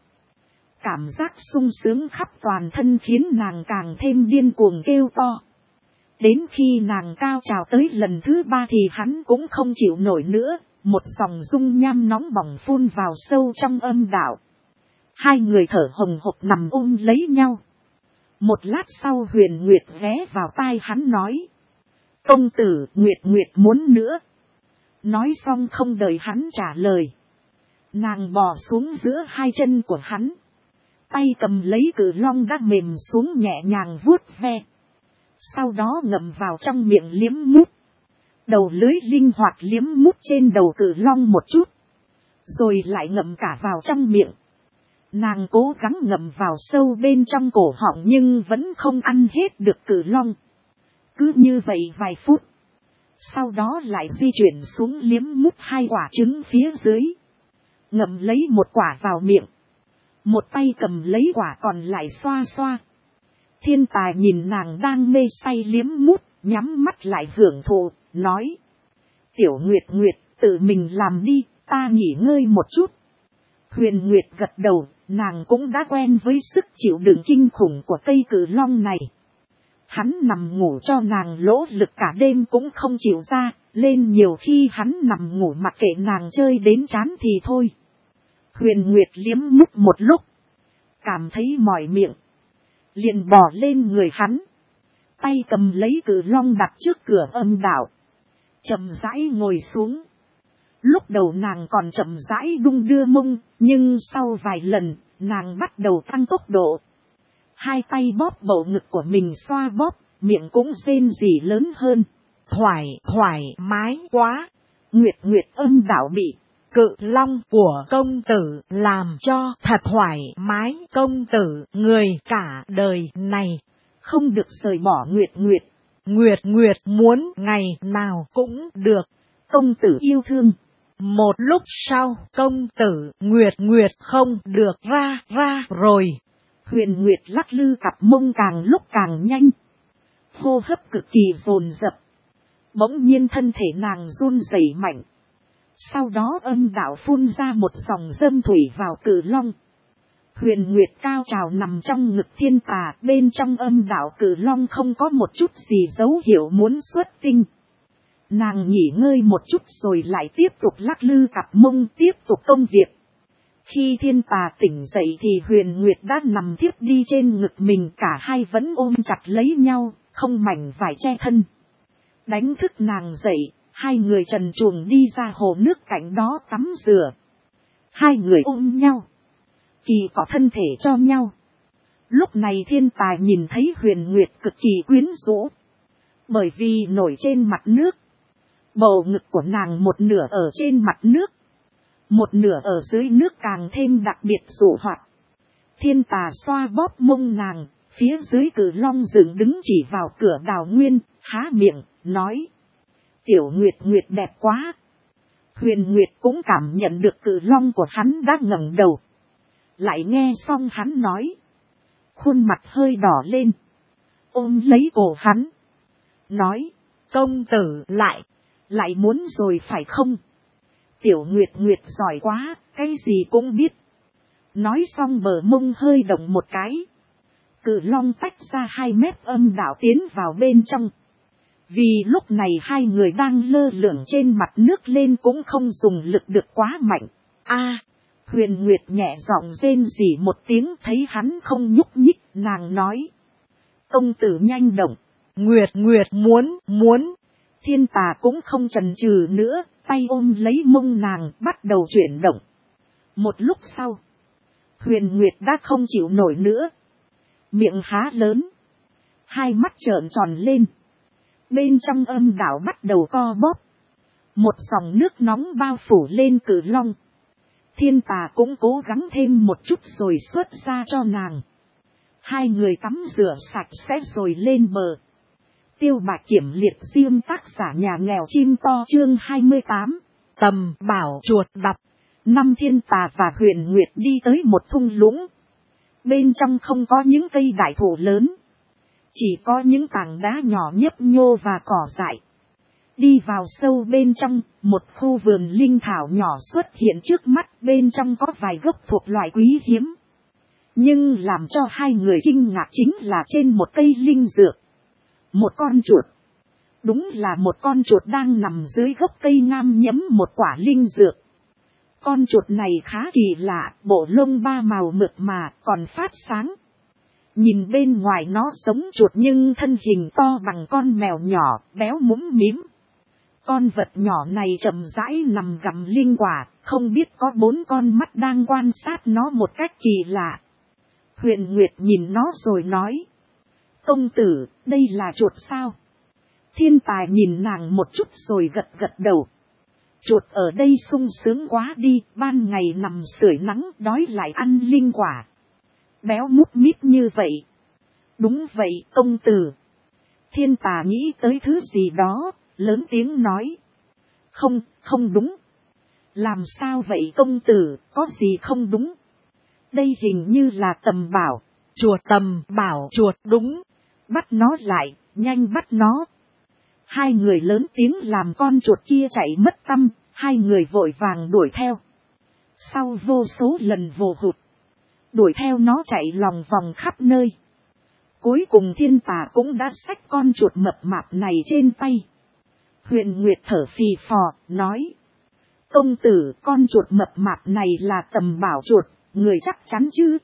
Cảm giác sung sướng khắp toàn thân khiến nàng càng thêm điên cuồng kêu to. Đến khi nàng cao trào tới lần thứ 3 thì hắn cũng không chịu nổi nữa. Một dòng dung nham nóng bỏng phun vào sâu trong âm đạo. Hai người thở hồng hộc nằm ôm lấy nhau. Một lát sau Huyền Nguyệt ghé vào tai hắn nói. Công tử, Nguyệt muốn nữa. Nói xong không đợi hắn trả lời. Nàng bò xuống giữa hai chân của hắn. Tay cầm lấy cử long đã mềm xuống nhẹ nhàng vuốt ve. Sau đó ngậm vào trong miệng liếm mút. Đầu lưới linh hoạt liếm mút trên đầu cử long một chút. Rồi lại ngậm cả vào trong miệng. Nàng cố gắng ngậm vào sâu bên trong cổ họng nhưng vẫn không ăn hết được cử long. Cứ như vậy vài phút. Sau đó lại di chuyển xuống liếm mút 2 quả trứng phía dưới. Ngậm lấy một quả vào miệng. Một tay cầm lấy quả còn lại xoa xoa. Thiên tài nhìn nàng đang mê say liếm mút, nhắm mắt lại hưởng thụ, nói. Tiểu Nguyệt, tự mình làm đi, ta nghỉ ngơi một chút. Huyền Nguyệt gật đầu, nàng cũng đã quen với sức chịu đựng kinh khủng của cây cử long này. Hắn nằm ngủ cho nàng lỗ lực cả đêm cũng không chịu ra, lên nhiều khi hắn nằm ngủ mặc kệ nàng chơi đến chán thì thôi. Huyền Nguyệt liếm mút một lúc, cảm thấy mỏi miệng, liền bò lên người hắn. Tay cầm lấy cử long đặt trước cửa âm đạo, chậm rãi ngồi xuống. Lúc đầu nàng còn chậm rãi đung đưa mông, nhưng sau vài lần, nàng bắt đầu tăng tốc độ. 2 tay bóp bầu ngực của mình xoa bóp, miệng cũng rên rỉ lớn hơn. Thoải mái quá. Nguyệt âm đạo bị cự long của công tử làm cho thật thoải mái, công tử, người cả đời này không được rời bỏ Nguyệt. Nguyệt muốn ngày nào cũng được. Công tử yêu thương. Một lúc sau, công tử, Nguyệt không được ra rồi. Huyền Nguyệt lắc lư cặp mông càng lúc càng nhanh. Hô hấp cực kỳ dồn dập. Bỗng nhiên thân thể nàng run rẩy mạnh. Sau đó âm đạo phun ra một dòng dâm thủy vào cử long. Huyền Nguyệt cao trào nằm trong ngực thiên tà, bên trong âm đạo cử long không có một chút gì dấu hiệu muốn xuất tinh. Nàng nghỉ ngơi một chút rồi lại tiếp tục lắc lư cặp mông tiếp tục công việc. Khi thiên tà tỉnh dậy thì Huyền Nguyệt đã nằm thiếp đi trên ngực mình, cả hai vẫn ôm chặt lấy nhau, không mảnh vải che thân. Đánh thức nàng dậy, hai người trần truồng đi ra hồ nước cạnh đó tắm rửa. Hai người ôm nhau, kỳ có thân thể cho nhau. Lúc này thiên tà nhìn thấy Huyền Nguyệt cực kỳ quyến rũ. Bởi vì nổi trên mặt nước, bầu ngực của nàng một nửa ở trên mặt nước, một nửa ở dưới nước càng thêm đặc biệt dụ hoạt. Thiên tà xoa bóp mông nàng, Phía dưới cử long dựng đứng chỉ vào cửa đào nguyên, há miệng, nói. Tiểu Nguyệt Nguyệt đẹp quá. Huyền Nguyệt cũng cảm nhận được cử long của hắn đã ngẩng đầu. Lại nghe xong hắn nói. Khuôn mặt hơi đỏ lên. Ôm lấy cổ hắn. Nói. Công tử lại muốn rồi phải không? Tiểu Nguyệt Nguyệt giỏi quá, cái gì cũng biết. Nói xong bờ mông hơi động một cái. Cự long tách ra 2 mét âm đạo tiến vào bên trong. Vì lúc này hai người đang lơ lửng trên mặt nước lên cũng không dùng lực được quá mạnh. Huyền Nguyệt nhẹ giọng rên rỉ một tiếng, thấy hắn không nhúc nhích, nàng nói. Công tử nhanh động. Nguyệt Nguyệt muốn. Thiên Tà cũng không chần chừ nữa, tay ôm lấy mông nàng, bắt đầu chuyển động. Một lúc sau, Huyền Nguyệt đã không chịu nổi nữa. Miệng há lớn, 2 mắt trợn tròn lên. Bên trong âm đạo bắt đầu co bóp. Một dòng nước nóng bao phủ lên cử long. Thiên Tà cũng cố gắng thêm một chút rồi xuất ra cho nàng. Hai người tắm rửa sạch sẽ rồi lên bờ. Tiêu Bạch Kiểm liệt diêm, tác giả nhà nghèo chim to, chương 28. Tầm bảo chuột đọc. Năm Thiên Tà và Huyền Nguyệt đi tới một thung lũng. Bên trong không có những cây đại thụ lớn. Chỉ có những tảng đá nhỏ nhấp nhô và cỏ dại. Đi vào sâu bên trong, một khu vườn linh thảo nhỏ xuất hiện trước mắt, bên trong có vài gốc thuộc loại quý hiếm. Nhưng làm cho hai người kinh ngạc chính là trên một cây linh dược. Một con chuột. Đúng là một con chuột đang nằm dưới gốc cây ngam nhấm một quả linh dược. Con chuột này khá kỳ lạ, bộ lông 3 màu mượt mà còn phát sáng. Nhìn bên ngoài nó giống chuột nhưng thân hình to bằng con mèo nhỏ, béo mũm mím. Con vật nhỏ này chậm rãi nằm gặm linh quả, không biết có 4 con mắt đang quan sát nó một cách kỳ lạ. Huyền Nguyệt nhìn nó rồi nói. Công tử, đây là chuột sao? Thiên Tài nhìn nàng một chút rồi gật gật đầu. Chuột ở đây sung sướng quá đi, ban ngày nằm sưởi nắng, đói lại ăn linh quả. Béo mút mít như vậy. Đúng vậy, công tử. Thiên Tà nghĩ tới thứ gì đó, lớn tiếng nói. Không đúng. Làm sao vậy công tử, có gì không đúng? Đây hình như là tầm bảo. Chuột, tầm bảo chuột, đúng. Bắt nó lại, nhanh bắt nó. Hai người lớn tiếng làm con chuột kia chạy mất tăm, hai người vội vàng đuổi theo. Sau vô số lần vồ hụt, đuổi theo nó chạy lòng vòng khắp nơi. Cuối cùng Thiên Tà cũng đã xách con chuột mập mạp này trên tay. Huyền Nguyệt thở phì phò, nói. Công tử, con chuột mập mạp này là tầm bảo chuột, người chắc chắn chứ?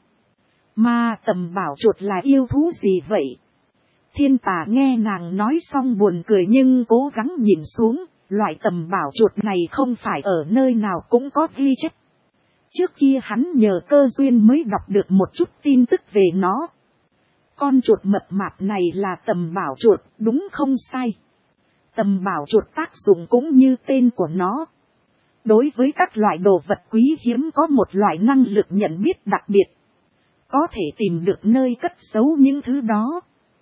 Mà tầm bảo chuột là yêu thú gì vậy? Thiên Tà nghe nàng nói xong buồn cười nhưng cố gắng nhìn xuống, loại tầm bảo chuột này không phải ở nơi nào cũng có ghi chép. Trước kia hắn nhờ cơ duyên mới đọc được một chút tin tức về nó. Con chuột mập mạp này là tầm bảo chuột, đúng không sai. Tầm bảo chuột tác dụng cũng như tên của nó. Đối với các loại đồ vật quý hiếm có một loại năng lực nhận biết đặc biệt. Có thể tìm được nơi cất giấu những thứ đó.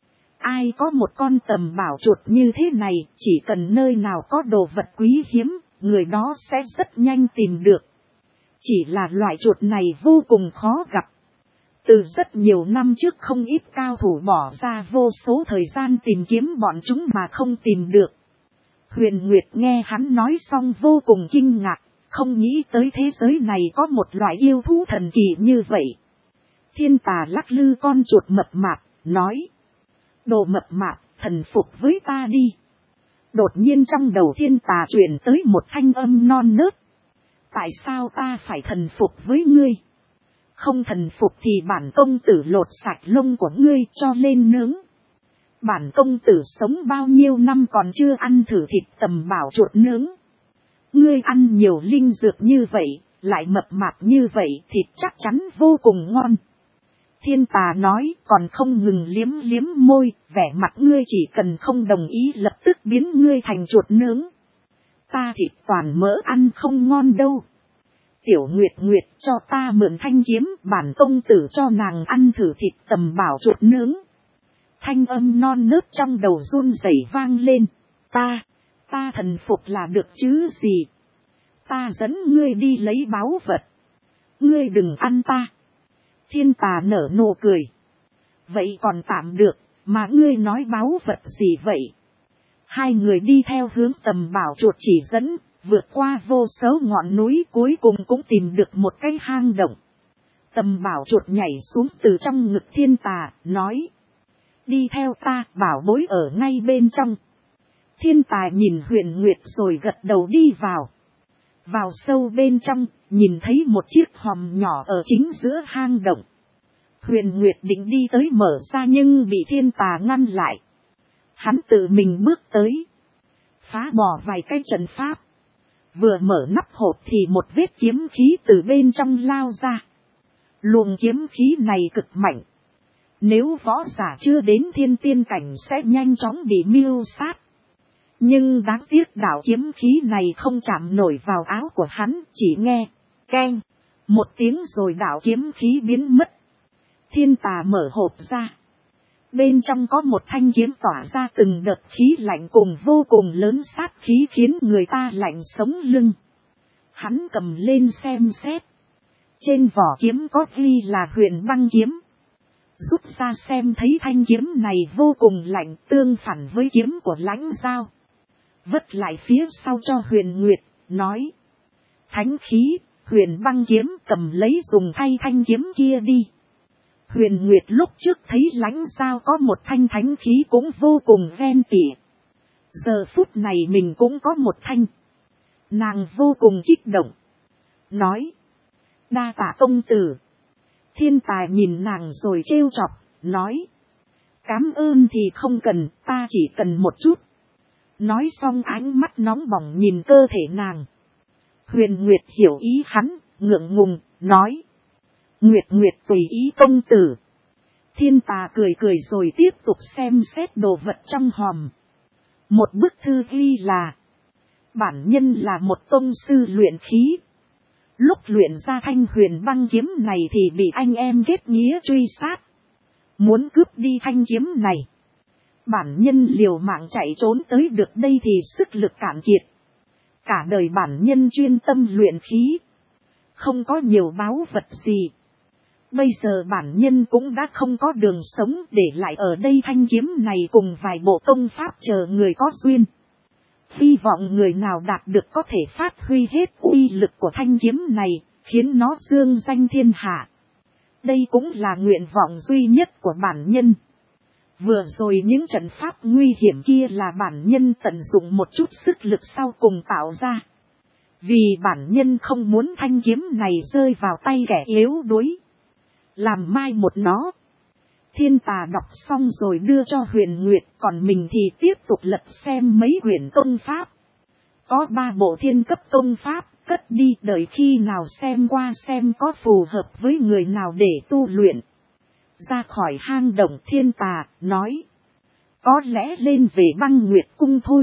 Ai có một con tầm bảo chuột như thế này, chỉ cần nơi nào có đồ vật quý hiếm, người đó sẽ rất nhanh tìm được. Chỉ là loại chuột này vô cùng khó gặp. Từ rất nhiều năm trước không ít cao thủ bỏ ra vô số thời gian tìm kiếm bọn chúng mà không tìm được. Huyền Nguyệt nghe hắn nói xong vô cùng kinh ngạc, không nghĩ tới thế giới này có một loại yêu thú thần kỳ như vậy. Thiên Tà lắc lư con chuột mập mạp, nói. Đồ mập mạp, thần phục với ta đi. Đột nhiên trong đầu Thiên Tà truyền tới một thanh âm non nớt. Tại sao ta phải thần phục với ngươi? Không thần phục thì bản công tử lột sạch lông của ngươi cho lên nướng. Bản công tử sống bao nhiêu năm còn chưa ăn thử thịt tầm bảo chuột nướng. Ngươi ăn nhiều linh dược như vậy, lại mập mạp như vậy, thịt chắc chắn vô cùng ngon. Thiên Tà nói, còn không ngừng liếm liếm môi, vẻ mặt ngươi chỉ cần không đồng ý lập tức biến ngươi thành chuột nướng. Ta thịt toàn mỡ ăn không ngon đâu. Tiểu Nguyệt Nguyệt cho ta mượn thanh kiếm, bản công tử cho nàng ăn thử thịt tầm bảo chuột nướng. Thanh âm non nớt trong đầu run rẩy vang lên. Ta thần phục là được chứ gì. Ta dẫn ngươi đi lấy báu vật. Ngươi đừng ăn ta. Thiên Tà nở nụ cười. Vậy còn tạm được, mà ngươi nói báu vật gì vậy? Hai người đi theo hướng tầm bảo chuột chỉ dẫn, vượt qua vô số ngọn núi, cuối cùng cũng tìm được một cái hang động. Tầm bảo chuột nhảy xuống từ trong ngực Thiên Tà, nói. Đi theo ta, bảo bối ở ngay bên trong. Thiên Tà nhìn Huyền Nguyệt rồi gật đầu đi vào. Vào sâu bên trong, nhìn thấy một chiếc hòm nhỏ ở chính giữa hang động. Huyền Nguyệt định đi tới mở ra nhưng bị Thiên Tà ngăn lại. Hắn tự mình bước tới, phá bỏ vài cái trận pháp. Vừa mở nắp hộp thì một vết kiếm khí từ bên trong lao ra. Luồng kiếm khí này cực mạnh. Nếu võ giả chưa đến thiên tiên cảnh sẽ nhanh chóng bị mưu sát. Nhưng đáng tiếc đạo kiếm khí này không chạm nổi vào áo của hắn, chỉ nghe keng một tiếng rồi đạo kiếm khí biến mất. Thiên Tà mở hộp ra. Bên trong có một thanh kiếm tỏa ra từng đợt khí lạnh cùng vô cùng lớn sát khí khiến người ta lạnh sống lưng. Hắn cầm lên xem xét. Trên vỏ kiếm có ghi là Huyền Băng kiếm. Rút ra xem thấy thanh kiếm này vô cùng lạnh, tương phản với kiếm của Lãnh Giao. Vất lại phía sau cho Huyền Nguyệt, nói. Thánh khí, Huyền Băng kiếm cầm lấy dùng thay thanh kiếm kia đi. Huyền Nguyệt lúc trước thấy Lãnh Giao có một thanh thánh khí cũng vô cùng ghen tị. Giờ phút này mình cũng có một thanh. Nàng vô cùng kích động. Nói. Đa tạ công tử. Thiên Tà nhìn nàng rồi trêu chọc, nói. Cám ơn thì không cần, ta chỉ cần một chút. Nói xong ánh mắt nóng bỏng nhìn cơ thể nàng. Huyền Nguyệt hiểu ý hắn, ngượng ngùng, nói. Nguyệt Nguyệt tùy ý công tử. Thiên Tà cười cười rồi tiếp tục xem xét đồ vật trong hòm. Một bức thư ghi là. Bản nhân là một tông sư luyện khí. Lúc luyện ra thanh Huyền Băng kiếm này thì bị anh em kết nghĩa truy sát. Muốn cướp đi thanh kiếm này. Bản nhân liều mạng chạy trốn tới được đây thì sức lực cạn kiệt. Cả đời bản nhân chuyên tâm luyện khí. Không có nhiều báu vật gì. Bây giờ bản nhân cũng đã không có đường sống, để lại ở đây thanh kiếm này cùng vài bộ công pháp chờ người có duyên. Hy vọng người nào đạt được có thể phát huy hết uy lực của thanh kiếm này, khiến nó dương danh thiên hạ. Đây cũng là nguyện vọng duy nhất của bản nhân. Vừa rồi những trận pháp nguy hiểm kia là bản nhân tận dụng một chút sức lực sau cùng tạo ra. Vì bản nhân không muốn thanh kiếm này rơi vào tay kẻ yếu đuối. Làm mai một nó. Thiên Tà đọc xong rồi đưa cho Huyền Nguyệt, còn mình thì tiếp tục lật xem mấy quyển công pháp. Có 3 bộ thiên cấp công pháp, cất đi đợi khi nào xem qua xem có phù hợp với người nào để tu luyện. Ra khỏi hang động Thiên Tà, nói. Có lẽ lên về Băng Nguyệt cung thôi.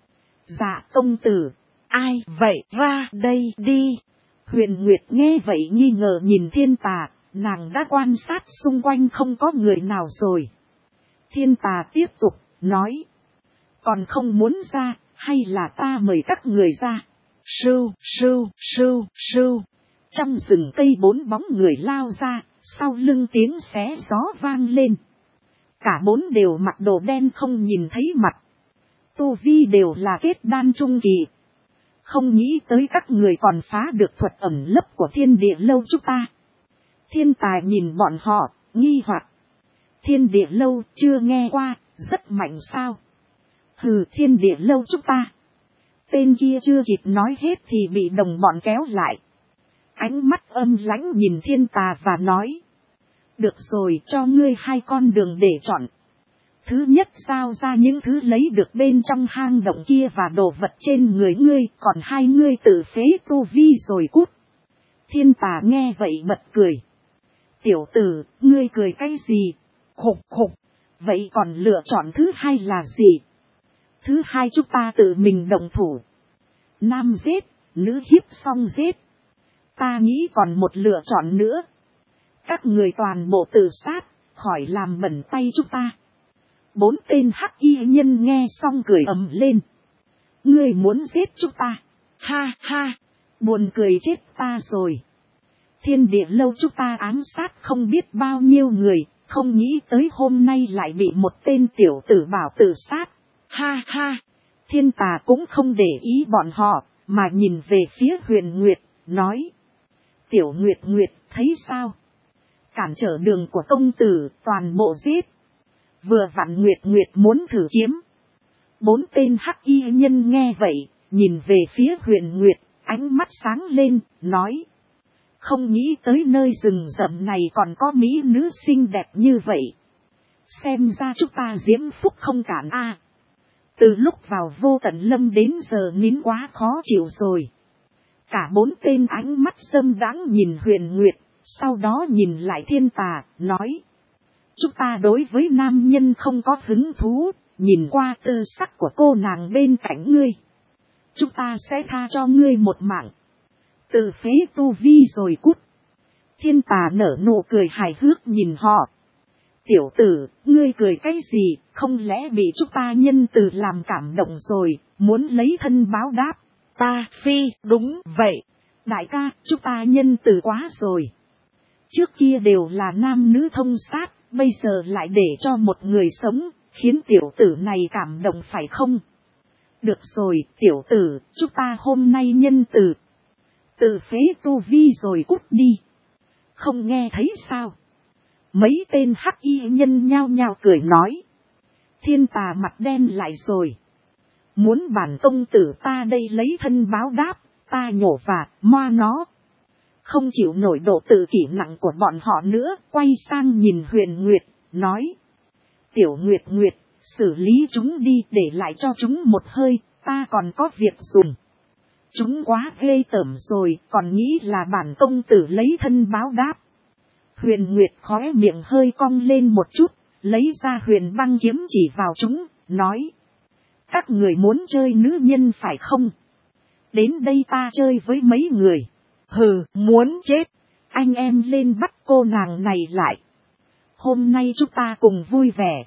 Dạ công tử, ai vậy ra đây đi. Huyền Nguyệt nghe vậy nghi ngờ nhìn Thiên Tà. Nàng đã quan sát xung quanh không có người nào rồi. Thiên Tà tiếp tục, nói. Còn không muốn ra, hay là ta mời các người ra. Sưu, sưu, sưu, sưu. Trong rừng cây 4 bóng người lao ra, sau lưng tiếng xé gió vang lên. Cả 4 đều mặc đồ đen không nhìn thấy mặt. Tu vi đều là kết đan trung kỳ. Không nghĩ tới các người còn phá được thuật ẩn lấp của Thiên Địa Lâu chúng ta. Thiên Tài nhìn bọn họ, nghi hoặc. Thiên Địa Lâu chưa nghe qua, rất mạnh sao? Hừ, Thiên Địa Lâu chúng ta. Tên kia chưa kịp nói hết thì bị đồng bọn kéo lại. Ánh mắt âm lãnh nhìn Thiên Tà và nói. Được rồi, cho ngươi 2 con đường để chọn. Thứ nhất giao ra những thứ lấy được bên trong hang động kia và đồ vật trên người ngươi, còn 2 ngươi tự phế tu vi rồi cút. Thiên Tà nghe vậy bật cười. Tiểu tử, ngươi cười cái gì? Khục khục. Vậy còn lựa chọn thứ 2 là gì? Thứ 2 chúng ta tự mình động thủ. Nam giết, nữ hiếp xong giết. Ta nghĩ còn một lựa chọn nữa. Các người toàn bộ tự sát, khỏi làm bẩn tay chúng ta. 4 tên hắc y nhân nghe xong cười ầm lên. Ngươi muốn giết chúng ta? Ha ha, buồn cười chết ta rồi. Thiên Địa lâu chúng ta ám sát không biết bao nhiêu người, không nghĩ tới hôm nay lại bị một tên tiểu tử bảo tự sát. Ha ha, Thiên Tà cũng không để ý bọn họ, mà nhìn về phía Huyền Nguyệt, nói. Tiểu Nguyệt Nguyệt, thấy sao? Cản trở đường của công tử, toàn bộ giết. Vừa vặn Nguyệt Nguyệt muốn thử kiếm. 4 tên hắc y nhân nghe vậy, nhìn về phía Huyền Nguyệt, ánh mắt sáng lên, nói. Không nghĩ tới nơi rừng rậm này còn có mỹ nữ xinh đẹp như vậy. Xem ra chúng ta diễm phúc không cản a. Từ lúc vào Vô Tận Lâm đến giờ nín quá khó chịu rồi. Cả 4 tên ánh mắt dâm đãng nhìn Huyền Nguyệt, sau đó nhìn lại Thiên Tà, nói. Chúng ta đối với nam nhân không có hứng thú, nhìn qua tư sắc của cô nàng bên cạnh ngươi. Chúng ta sẽ tha cho ngươi một mạng. Từ phế tu vi rồi cút. Thiên Tà nở nụ cười hài hước nhìn họ. Tiểu tử, ngươi cười cái gì, không lẽ bị chúng ta nhân từ làm cảm động rồi, muốn lấy thân báo đáp. Ta phi, đúng vậy. Đại ca, chúng ta nhân từ quá rồi. Trước kia đều là nam nữ thông sát, bây giờ lại để cho một người sống, khiến tiểu tử này cảm động phải không? Được rồi, tiểu tử, chúng ta hôm nay nhân từ. Từ phế tu vi rồi cút đi. Không nghe thấy sao? Mấy tên hắc y nhân nhao nhao cười nói. Thiên Tà mặt đen lại rồi. Muốn bản công tử ta đây lấy thân báo đáp, ta nhổ và moa nó. Không chịu nổi độ tự kỷ nặng của bọn họ nữa, quay sang nhìn Huyền Nguyệt, nói. Tiểu Nguyệt Nguyệt, xử lý chúng đi để lại cho chúng một hơi, ta còn có việc dùng. Chúng quá ghê tởm rồi, còn nghĩ là bản công tử lấy thân báo đáp. Huyền Nguyệt khóe miệng hơi cong lên một chút, lấy ra huyền băng kiếm chỉ vào chúng, nói. Các người muốn chơi nữ nhân phải không? Đến đây ta chơi với mấy người. Hừ, muốn chết. Anh em lên bắt cô nàng này lại. Hôm nay chúng ta cùng vui vẻ.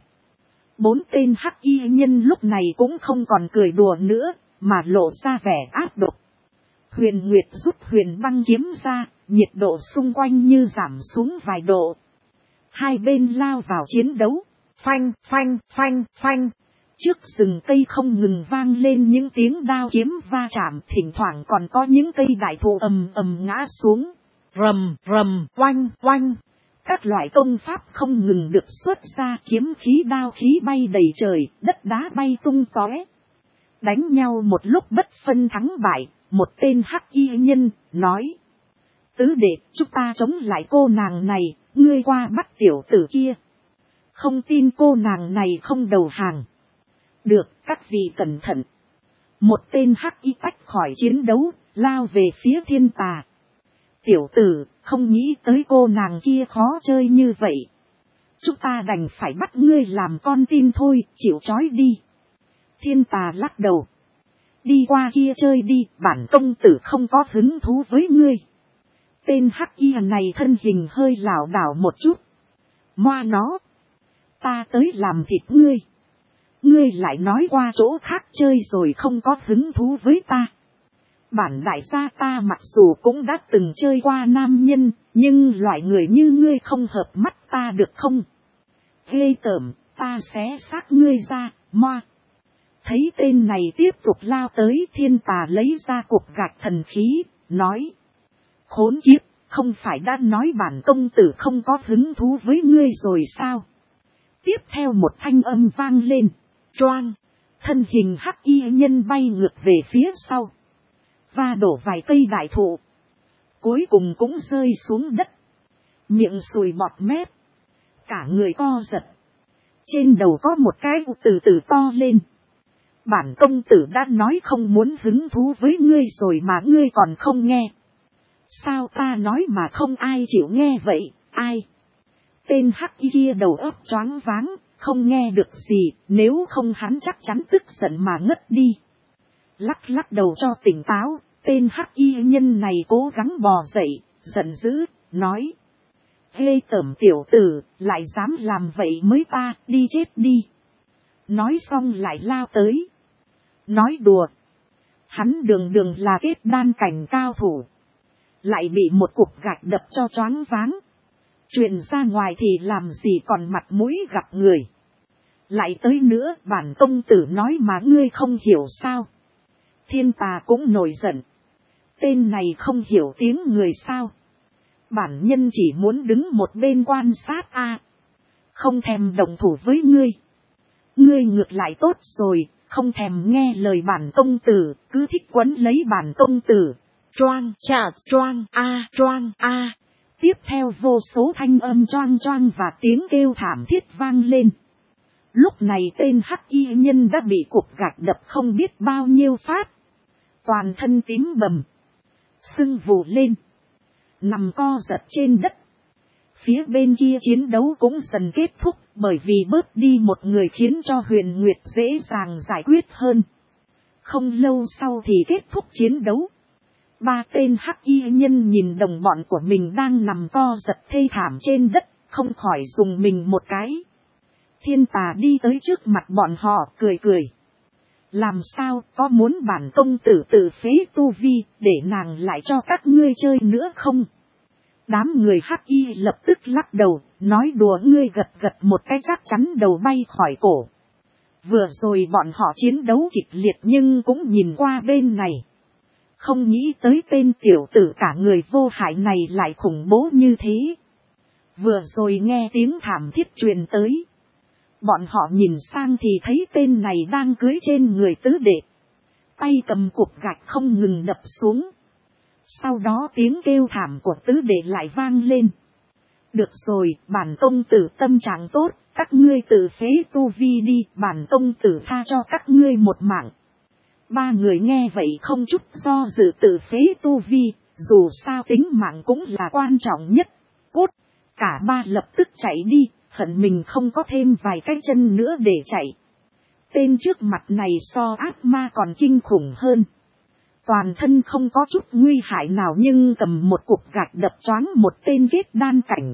4 tên hắc y nhân lúc này cũng không còn cười đùa nữa, mà lộ ra vẻ ác độc. Huyền Nguyệt rút huyền băng kiếm ra, nhiệt độ xung quanh như giảm xuống vài độ. Hai bên lao vào chiến đấu. Phanh, phanh, phanh, phanh. Trước rừng cây không ngừng vang lên những tiếng đao kiếm va chạm, thỉnh thoảng còn có những cây đại thụ ầm ầm ngã xuống. Rầm, rầm, oanh, oanh. Các loại công pháp không ngừng được xuất ra, kiếm khí đao khí bay đầy trời, đất đá bay tung tóe. Đánh nhau một lúc bất phân thắng bại, một tên hắc y nhân, nói. Tứ đệ, chúng ta chống lại cô nàng này, ngươi qua bắt tiểu tử kia. Không tin cô nàng này không đầu hàng. Được, các vị cẩn thận. Một tên hắc y tách khỏi chiến đấu, lao về phía Thiên Tà. Tiểu tử, không nghĩ tới cô nàng kia khó chơi như vậy. Chúng ta đành phải bắt ngươi làm con tin thôi, chịu trói đi. Thiên Tà lắc đầu. Đi qua kia chơi đi, bản công tử không có hứng thú với ngươi. Tên hắc y này thân hình hơi lảo đảo một chút. Moa nó. Ta tới làm thịt ngươi. Ngươi lại nói qua chỗ khác chơi rồi không có hứng thú với ta. Bản đại gia ta mặc dù cũng đã từng chơi qua nam nhân, nhưng loại người như ngươi không hợp mắt ta được không? Ghê tởm, ta xé xác ngươi ra, moa. Thấy tên này tiếp tục lao tới, Thiên Tà lấy ra cục gạch thần khí, nói. Khốn kiếp, không phải đã nói bản công tử không có hứng thú với ngươi rồi sao? Tiếp theo một thanh âm vang lên, choang, thân hình hắc y nhân bay ngược về phía sau. Và đổ vài cây đại thụ. Cuối cùng cũng rơi xuống đất. Miệng sùi bọt mép. Cả người co giật. Trên đầu có một cái từ từ to lên. Bản công tử đã nói không muốn hứng thú với ngươi rồi mà ngươi còn không nghe. Sao ta nói mà không ai chịu nghe vậy, ai? Tên hắc y kia đầu óc choáng váng, không nghe được gì, nếu không hắn chắc chắn tức giận mà ngất đi. Lắc lắc đầu cho tỉnh táo, Tên hắc y nhân này cố gắng bò dậy, giận dữ, nói. Ghê tởm tiểu tử, lại dám làm vậy mới ta, đi chết đi. Nói xong lại lao tới. Nói đùa. Hắn đường đường là kết đan cảnh cao thủ. Lại bị một cục gạch đập cho choáng váng. Truyền ra ngoài thì làm gì còn mặt mũi gặp người. Lại tới nữa bản công tử nói mà ngươi không hiểu sao. Thiên Tà cũng nổi giận. Tên này không hiểu tiếng người sao. Bản nhân chỉ muốn đứng một bên quan sát không thèm đồng thủ với ngươi. Ngươi ngược lại tốt rồi, không thèm nghe lời bản công tử, cứ thích quấn lấy bản công tử. Choang chà choang choang a. Tiếp theo vô số thanh âm choang choang và tiếng kêu thảm thiết vang lên. Lúc này tên hắc y nhân đã bị cục gạch đập không biết bao nhiêu phát. Toàn thân tím bầm. Sưng vù lên. Nằm co giật trên đất. Phía bên kia chiến đấu cũng dần kết thúc bởi vì bớt đi một người khiến cho Huyền Nguyệt dễ dàng giải quyết hơn. Không lâu sau thì kết thúc chiến đấu. 3 tên hắc y nhân nhìn đồng bọn của mình đang nằm co giật thê thảm trên đất, không khỏi dùng mình một cái. Thiên Tà đi tới trước mặt bọn họ cười cười. Làm sao, có muốn bản công tử tự phế tu vi để nàng lại cho các ngươi chơi nữa không? Đám người hắc y lập tức lắc đầu, nói đùa ngươi gật gật một cái chắc chắn đầu bay khỏi cổ. Vừa rồi bọn họ chiến đấu kịch liệt nhưng cũng nhìn qua bên này. Không nghĩ tới tên tiểu tử cả người vô hại này lại khủng bố như thế. Vừa rồi nghe tiếng thảm thiết truyền tới. Bọn họ nhìn sang thì thấy tên này đang cưỡi trên người tứ đệ. Tay cầm cục gạch không ngừng đập xuống. Sau đó tiếng kêu thảm của tứ đệ lại vang lên. Được rồi, bản công tử tâm trạng tốt, các ngươi tự phế tu vi đi, bản công tử tha cho các ngươi một mạng. 3 người nghe vậy không chút do dự tự phế tu vi, dù sao tính mạng cũng là quan trọng nhất. Cút, cả 3 lập tức chạy đi, hận mình không có thêm vài cái chân nữa để chạy. Tên trước mặt này so ác ma còn kinh khủng hơn. Toàn thân không có chút nguy hại nào nhưng cầm một cục gạch đập choáng một tên kết đan cảnh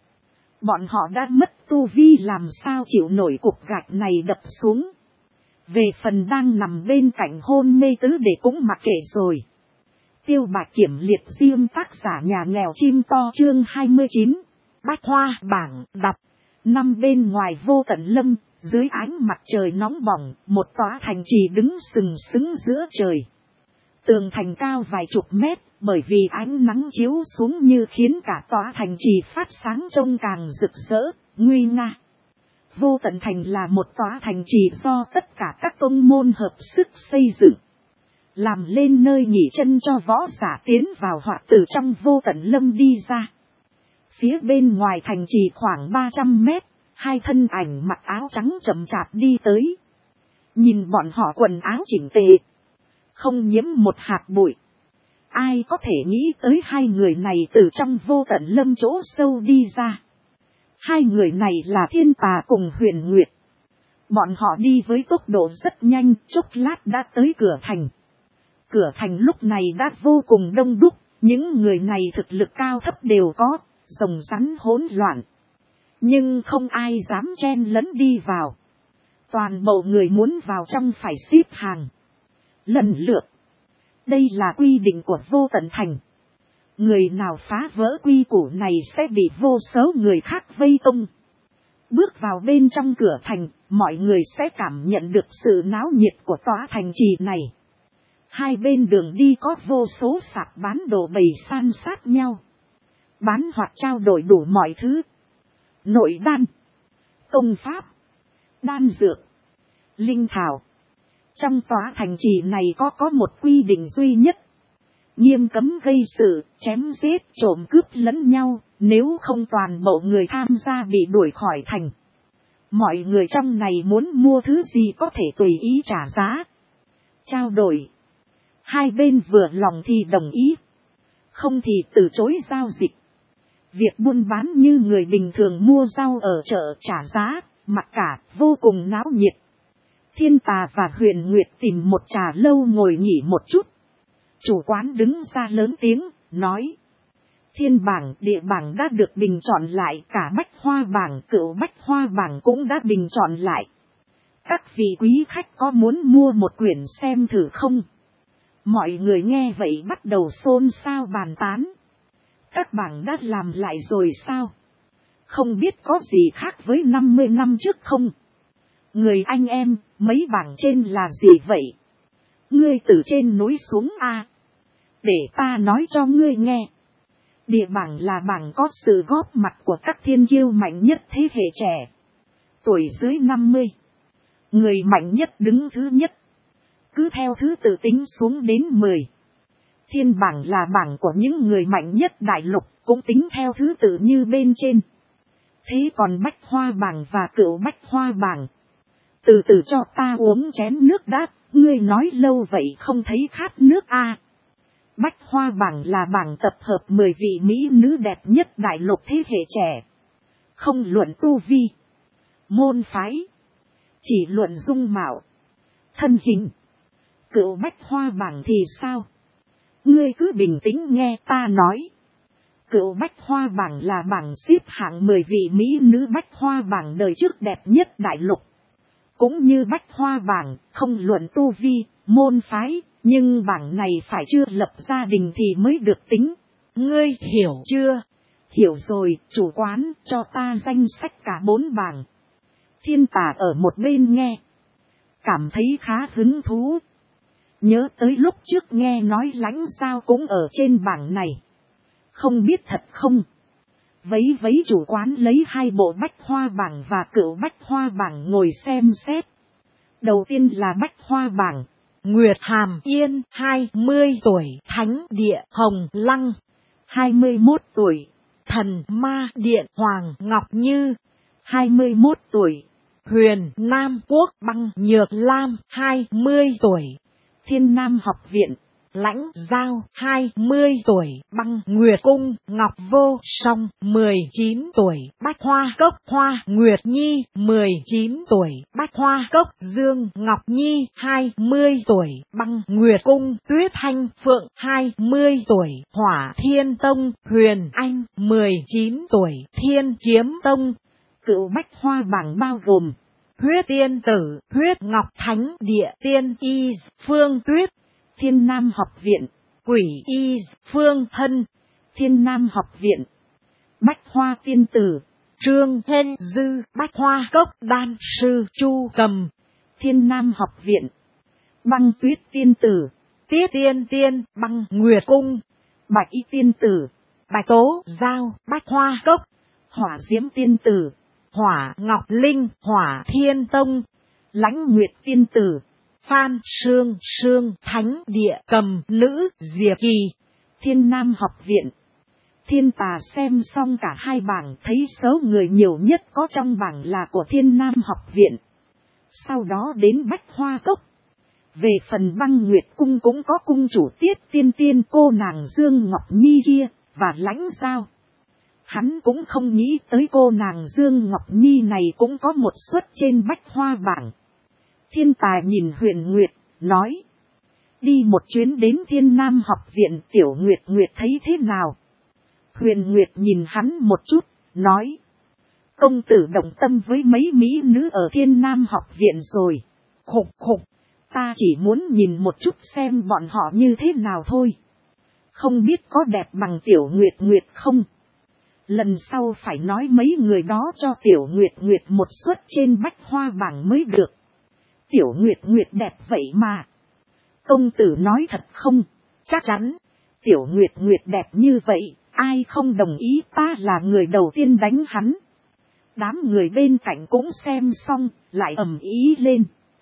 Bọn họ đã mất tu vi làm sao chịu nổi cục gạch này đập xuống. Về phần đang nằm bên cạnh hôn mê tứ để cũng mặc kệ rồi. Tiêu Bạch Kiểm liệt riêng tác giả nhà nghèo chim to chương 29. Bách Hoa bảng đọc. Năm bên ngoài vô tận lâm, dưới ánh mặt trời nóng bỏng, một tòa thành trì đứng sừng sững giữa trời. Tường thành cao vài chục mét, bởi vì ánh nắng chiếu xuống như khiến cả tòa thành trì phát sáng trông càng rực rỡ, nguy nga. Vô tận thành là một tòa thành trì do tất cả các tông môn hợp sức xây dựng. Làm lên nơi nghỉ chân cho võ giả tiến vào hoặc từ trong vô tận lâm đi ra. Phía bên ngoài thành trì khoảng 300 mét, 2 thân ảnh mặc áo trắng chậm chạp đi tới. Nhìn bọn họ quần áo chỉnh tề, không nhiễm một hạt bụi. Ai có thể nghĩ tới 2 người này từ trong vô tận lâm chỗ sâu đi ra. 2 người này là Thiên Tà cùng Huyền Nguyệt. Bọn họ đi với tốc độ rất nhanh, chốc lát đã tới cửa thành. Cửa thành lúc này đã vô cùng đông đúc, những người này thực lực cao thấp đều có, rồng rắn hỗn loạn. Nhưng không ai dám chen lấn đi vào. Toàn bộ người muốn vào trong phải xếp hàng. Lần lượt. Đây là quy định của vô tận thành. Người nào phá vỡ quy củ này sẽ bị vô số người khác vây công. Bước vào bên trong cửa thành, mọi người sẽ cảm nhận được sự náo nhiệt của tòa thành trì này. 2 bên đường đi có vô số sạp bán đồ bày san sát nhau. Bán hoặc trao đổi đủ mọi thứ. Nội đan, công pháp, đan dược, linh thảo. Trong tòa thành trì này có một quy định duy nhất. Nghiêm cấm gây sự, chém giết, trộm cướp lẫn nhau, nếu không toàn bộ người tham gia bị đuổi khỏi thành. Mọi người trong này muốn mua thứ gì có thể tùy ý trả giá. Trao đổi. 2 bên vừa lòng thì đồng ý. Không thì từ chối giao dịch. Việc buôn bán như người bình thường mua rau ở chợ trả giá, mặc cả vô cùng náo nhiệt. Thiên Tà và Huyền Nguyệt tìm một trà lâu ngồi nghỉ một chút. Chủ quán đứng ra lớn tiếng, nói. Thiên bảng, địa bảng đã được bình chọn lại, cả bách hoa bảng, cửu bách hoa bảng cũng đã bình chọn lại. Các vị quý khách có muốn mua một quyển xem thử không? Mọi người nghe vậy bắt đầu xôn xao bàn tán. Các bảng đã làm lại rồi sao? Không biết có gì khác với 50 năm trước không? Người anh em, mấy bảng trên là gì vậy? Ngươi từ trên núi xuống à? Để ta nói cho ngươi nghe. Địa bảng là bảng có sự góp mặt của các thiên kiêu mạnh nhất thế hệ trẻ. Tuổi dưới 50. Người mạnh nhất đứng thứ nhất. Cứ theo thứ tự tính xuống đến 10. Thiên bảng là bảng của những người mạnh nhất đại lục, cũng tính theo thứ tự như bên trên. Thế còn bách hoa bảng và cửu bách hoa bảng. Từ từ cho ta uống chén nước đã, ngươi nói lâu vậy không thấy khát nước à. Bách hoa bảng là bảng tập hợp 10 vị mỹ nữ đẹp nhất đại lục thế hệ trẻ. Không luận tu vi, môn phái, chỉ luận dung mạo, thân hình. Cửu bách hoa bảng thì sao? Ngươi cứ bình tĩnh nghe ta nói. Cửu bách hoa bảng là bảng xếp hạng 10 vị mỹ nữ bách hoa bảng đời trước đẹp nhất đại lục. Cũng như bách hoa bảng, không luận tu vi, môn phái, nhưng bảng này phải chưa lập gia đình thì mới được tính. Ngươi hiểu chưa? Hiểu rồi, chủ quán, cho ta danh sách cả 4 bảng. Thiên Tà ở một bên nghe, cảm thấy khá hứng thú. Nhớ tới lúc trước nghe nói Lãnh Giao cũng ở trên bảng này. Không biết thật không? Vấy vấy chủ quán lấy 2 bộ bách hoa bảng và cửu bách hoa bảng ngồi xem xét. Đầu tiên là bách hoa bảng. Nguyệt Hàm Yên, 20 tuổi, Thánh Địa Hồng Lăng, 21 tuổi. Thần Ma Điện Hoàng Ngọc Như, 21 tuổi. Huyền Nam Quốc Băng Nhược Lam, 20 tuổi. Thiên Nam Học Viện. Lãnh Giao, 20 tuổi, Băng Nguyệt Cung, Ngọc Vô Song, 19 tuổi, Bách Hoa Cốc Hoa Nguyệt Nhi, 19 tuổi, Bách Hoa Cốc Dương Ngọc Nhi, 20 tuổi, Băng Nguyệt Cung Tuyết Thanh Phượng, 20 tuổi, Hỏa Thiên Tông Huyền Anh, 19 tuổi, Thiên Kiếm Tông. Cửu bách hoa bảng bao gồm Huyết Tiên Tử, Huyết Ngọc Thánh Địa Tiên Y Phương Tuyết, Thiên Nam Học Viện. Quỷ Y Phương Thân, Thiên Nam Học Viện. Bách Hoa Tiên Tử, Trương Hên Dư, Bách Hoa Cốc Đan Sư Chu Cầm. Thiên Nam Học Viện. Băng Tuyết Tiên Tử, Tiết Tiên Tiên, Băng Nguyệt Cung. Bạch Y Tiên Tử, Bạch Tố Giao, Bách Hoa Cốc. Hỏa Diễm Tiên Tử, Hỏa Ngọc Linh, Hỏa Thiên Tông. Lãnh Nguyệt Tiên Tử, Phan Sương Sương, Thánh Địa Cầm Nữ Diệp Kỳ. Thiên Nam Học Viện. Thiên Tà xem xong cả 2 bảng, thấy số người nhiều nhất có trong bảng là của Thiên Nam Học Viện. Sau đó đến Bách Hoa Cốc. Về phần Băng Nguyệt Cung cũng có cung chủ Tiết Tiên Tiên cô nàng Dương Ngọc Nhi kia, và Lãnh Giao. Hắn cũng không nghĩ tới cô nàng Dương Ngọc Nhi này cũng có một suất trên Bách Hoa bảng. Thiên Tài nhìn Huyền Nguyệt, nói. Đi một chuyến đến Thiên Nam Học Viện, Tiểu Nguyệt Nguyệt thấy thế nào? Huyền Nguyệt nhìn hắn một chút, nói. Công tử động tâm với mấy mỹ nữ ở Thiên Nam Học Viện rồi. Khục khục, ta chỉ muốn nhìn một chút xem bọn họ như thế nào thôi. Không biết có đẹp bằng Tiểu Nguyệt Nguyệt không? Lần sau phải nói mấy người đó cho Tiểu Nguyệt Nguyệt một suất trên Bách Hoa bảng mới được. Tiểu Nguyệt Nguyệt đẹp vậy mà. Công tử nói thật không? Chắc chắn. Tiểu Nguyệt Nguyệt đẹp như vậy, ai không đồng ý, ta là người đầu tiên đánh hắn. Đám người bên cạnh cũng xem xong, lại ầm ý lên.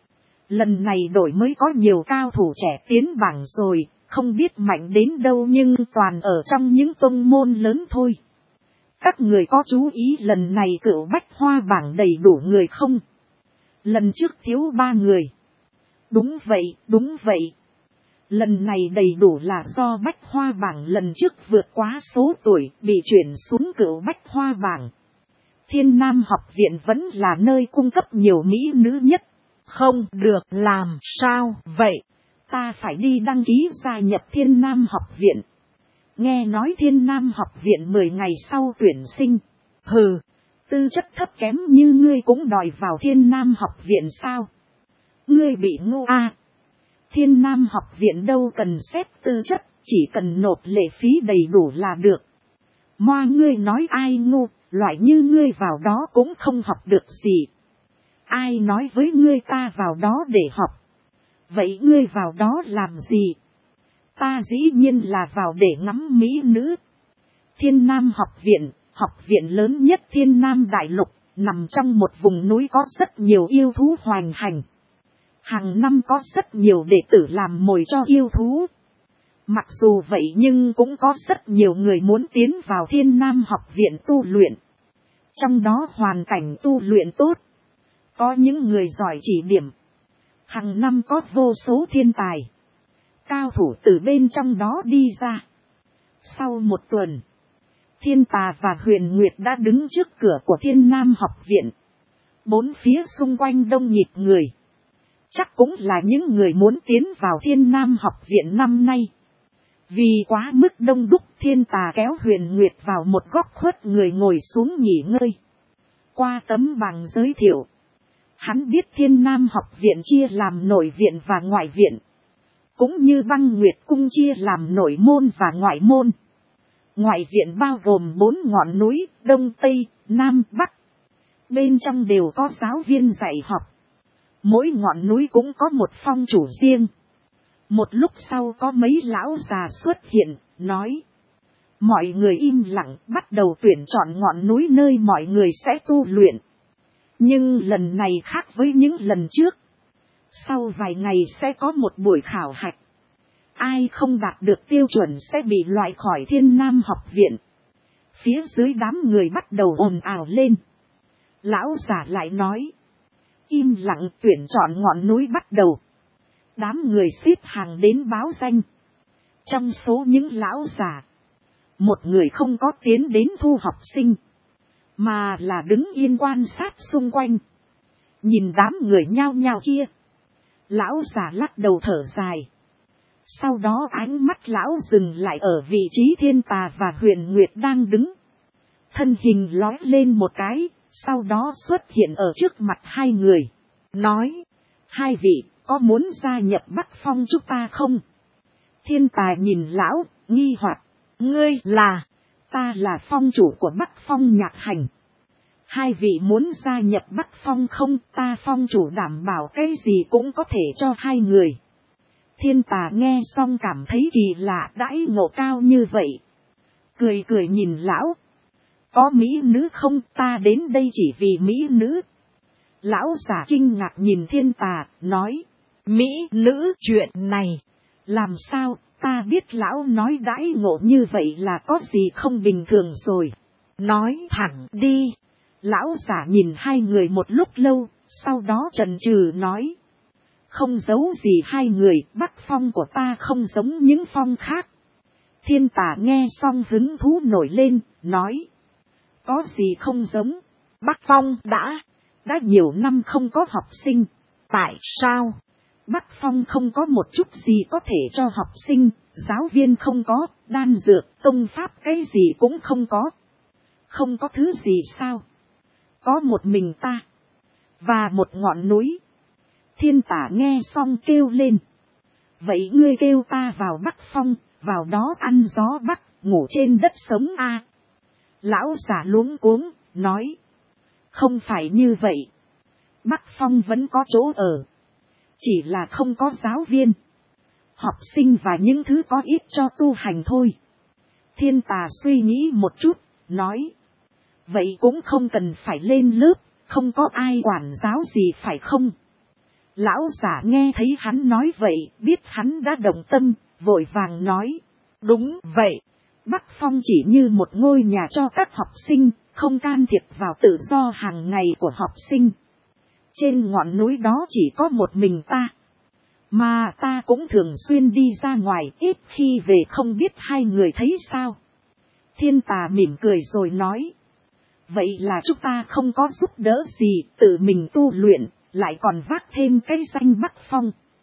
Lần này đổi mới có nhiều cao thủ trẻ tiến bảng rồi, không biết mạnh đến đâu nhưng toàn ở trong những tông môn lớn thôi. Các người có chú ý lần này Cửu Bách Hoa bảng đầy đủ người không? Lần trước thiếu 3 người. Đúng vậy, đúng vậy. Lần này đầy đủ là do Bách Hoa bảng lần trước vượt quá số tuổi, bị chuyển xuống Cửu Bách Hoa bảng. Thiên Nam Học Viện vẫn là nơi cung cấp nhiều mỹ nữ nhất. Không được làm sao vậy? ta phải đi đăng ký gia nhập Thiên Nam học viện. Nghe nói Thiên Nam học viện 10 ngày sau tuyển sinh. Hừ, tư chất thấp kém như ngươi cũng đòi vào Thiên Nam học viện sao? Ngươi bị ngu à? Thiên Nam học viện đâu cần xét tư chất, chỉ cần nộp lệ phí đầy đủ là được. Moa, ngươi nói ai ngu, loại như ngươi vào đó cũng không học được gì. Ai nói với ngươi ta vào đó để học? Vậy ngươi vào đó làm gì? Ta dĩ nhiên là vào để ngắm mỹ nữ. Thiên Nam học viện lớn nhất Thiên Nam đại lục, nằm trong một vùng núi có rất nhiều yêu thú hoành hành. Hàng năm có rất nhiều đệ tử làm mồi cho yêu thú. Mặc dù vậy nhưng cũng có rất nhiều người muốn tiến vào Thiên Nam học viện tu luyện. Trong đó hoàn cảnh tu luyện tốt. Có những người giỏi chỉ điểm. Hàng năm có vô số thiên tài. Cao thủ từ bên trong đó đi ra. Sau một tuần, Thiên Tà và Huyền Nguyệt đã đứng trước cửa của Thiên Nam học viện. Bốn phía xung quanh đông nhịp người. Chắc cũng là những người muốn tiến vào Thiên Nam học viện năm nay. Vì quá mức đông đúc, Thiên Tà kéo Huyền Nguyệt vào một góc khuất người ngồi xuống nghỉ ngơi. Qua tấm bảng giới thiệu, hắn biết Thiên Nam học viện chia làm nội viện và ngoại viện. Cũng như Băng Nguyệt cung chia làm nội môn và ngoại môn. Ngoại viện bao gồm 4 ngọn núi, Đông Tây, Nam, Bắc. Bên trong đều có giáo viên dạy học. Mỗi ngọn núi cũng có một phong chủ riêng. Một lúc sau có mấy lão già xuất hiện, nói. Mọi người im lặng, bắt đầu tuyển chọn ngọn núi nơi mọi người sẽ tu luyện. Nhưng lần này khác với những lần trước. Sau vài ngày sẽ có một buổi khảo hạch. Ai không đạt được tiêu chuẩn sẽ bị loại khỏi Thiên Nam học viện. Phía dưới đám người bắt đầu ồn ào lên. Lão giả lại nói. Im lặng, tuyển chọn ngọn núi bắt đầu. Đám người xếp hàng đến báo danh. Trong số những lão giả, một người không có tiến đến thu học sinh, mà là đứng yên quan sát xung quanh. Nhìn đám người nhao nhao kia, lão giả lắc đầu thở dài. Sau đó ánh mắt lão dừng lại ở vị trí Thiên Tà và Huyền Nguyệt đang đứng. Thân hình lói lên một cái, sau đó xuất hiện ở trước mặt hai người. Nói, hai vị, có muốn gia nhập Bắc Phong chúng ta không? Thiên Tà nhìn lão, nghi hoặc, ngươi là? Ta là phong chủ của Bắc Phong Nhạc Hành. Hai vị muốn gia nhập Bắc Phong không? Ta phong chủ đảm bảo cái gì cũng có thể cho hai người. Thiên Tà nghe xong cảm thấy kỳ lạ, đãi ngộ cao như vậy. Cười cười nhìn lão. Có mỹ nữ không? Ta đến đây chỉ vì mỹ nữ. Lão giả kinh ngạc nhìn Thiên Tà, nói. Mỹ nữ chuyện này. Làm sao? Ta biết lão nói đãi ngộ như vậy là có gì không bình thường rồi. Nói thẳng đi. Lão giả nhìn hai người một lúc lâu, sau đó chần chừ nói. Không giấu gì hai người, Bắc Phong của ta không giống những phong khác. Thiên Tà nghe xong hứng thú nổi lên, nói. Có gì không giống? Bắc Phong đã nhiều năm không có học sinh. Tại sao? Bắc Phong không có một chút gì có thể cho học sinh, giáo viên không có, đan dược, công pháp cái gì cũng không có. Không có thứ gì sao? Có một mình ta. Và một ngọn núi. Thiên Tà nghe xong kêu lên. Vậy ngươi kêu ta vào Bắc Phong, vào đó ăn gió Bắc, ngủ trên đất sống a. Lão giả luống cuống, nói. Không phải như vậy. Bắc Phong vẫn có chỗ ở. Chỉ là không có giáo viên, học sinh và những thứ có ít cho tu hành thôi. Thiên Tà suy nghĩ một chút, nói. Vậy cũng không cần phải lên lớp, không có ai quản giáo gì phải không? Lão giả nghe thấy hắn nói vậy, biết hắn đã động tâm, vội vàng nói. Đúng vậy, Bắc Phong chỉ như một ngôi nhà cho các học sinh, không can thiệp vào tự do hàng ngày của học sinh. Trên ngọn núi đó chỉ có một mình ta. Mà ta cũng thường xuyên đi ra ngoài, ít khi về, không biết hai người thấy sao? Thiên Tà mỉm cười rồi nói. Vậy là chúng ta không có giúp đỡ gì, tự mình tu luyện, lại còn vác thêm cái danh Bắc Phong.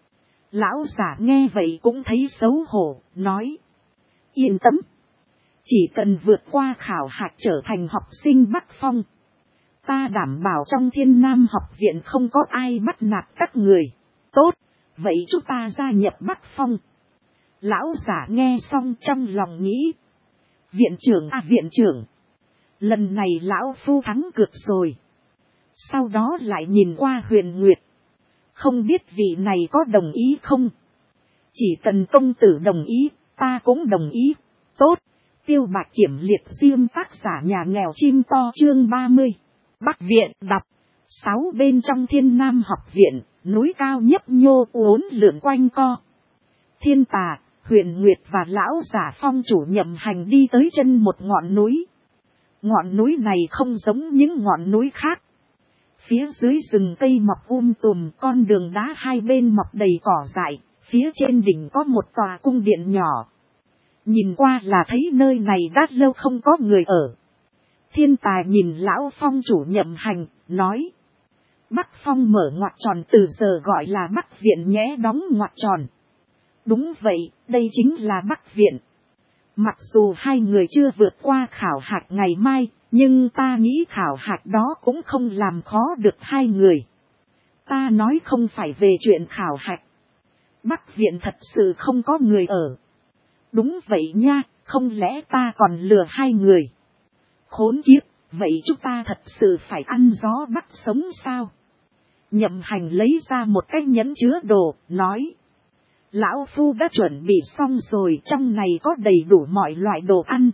Lão giả nghe vậy cũng thấy xấu hổ, nói. Yên tâm. Chỉ cần vượt qua khảo hạch trở thành học sinh Bắc Phong. Ta đảm bảo trong Thiên Nam học viện không có ai bắt nạt các người. Tốt, vậy chúng ta gia nhập Bắc Phong. Lão giả nghe xong trong lòng nghĩ. Viện trưởng. Lần này lão phu thắng cược rồi. Sau đó lại nhìn qua Huyền Nguyệt. Không biết vị này có đồng ý không? Chỉ cần công tử đồng ý, ta cũng đồng ý. Tốt, Tiêu Bạch Kiểm liệt riêng tác giả nhà nghèo chim to chương 30. Bắc viện đọc. 6 bên trong Thiên Nam học viện, núi cao nhấp nhô uốn lượn quanh co. Thiên Tà, Huyền Nguyệt và lão giả Phong chủ Nhậm Hành đi tới chân một ngọn núi. Ngọn núi này không giống những ngọn núi khác. Phía dưới rừng cây mọc tùm, con đường đá hai bên mọc đầy cỏ dại, phía trên đỉnh có một tòa cung điện nhỏ. Nhìn qua là thấy nơi này đã lâu không có người ở. Thiên Tài nhìn lão Phong chủ Nhậm Hành, nói. Bắc Phong mở ngoặc tròn từ giờ gọi là Bắc Viện nhé, đóng ngoặc tròn. Đúng vậy, đây chính là Bắc Viện. Mặc dù hai người chưa vượt qua khảo hạch ngày mai, nhưng ta nghĩ khảo hạch đó cũng không làm khó được hai người. Ta nói không phải về chuyện khảo hạch. Bắc Viện thật sự không có người ở. Đúng vậy nha, không lẽ ta còn lừa hai người? Khốn kiếp, vậy chúng ta thật sự phải ăn gió Bắc sống sao? Nhậm Hành lấy ra một cái nhẫn chứa đồ, nói. Lão Phu đã chuẩn bị xong rồi, trong này có đầy đủ mọi loại đồ ăn.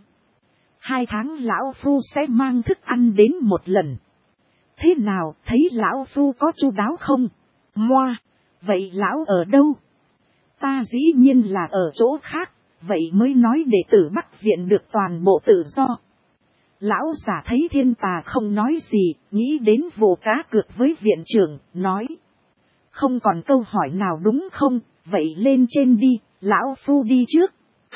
2 tháng Lão Phu sẽ mang thức ăn đến một lần. Thế nào, thấy Lão Phu có chu đáo không? Moa, vậy Lão ở đâu? Ta dĩ nhiên là ở chỗ khác, vậy mới nói đệ tử Bắc Viện được toàn bộ tự do. Lão giả thấy Thiên Tà không nói gì, nghĩ đến vụ cá cược với viện trưởng, nói. Không còn câu hỏi nào đúng không, vậy lên trên đi, Lão Phu đi trước.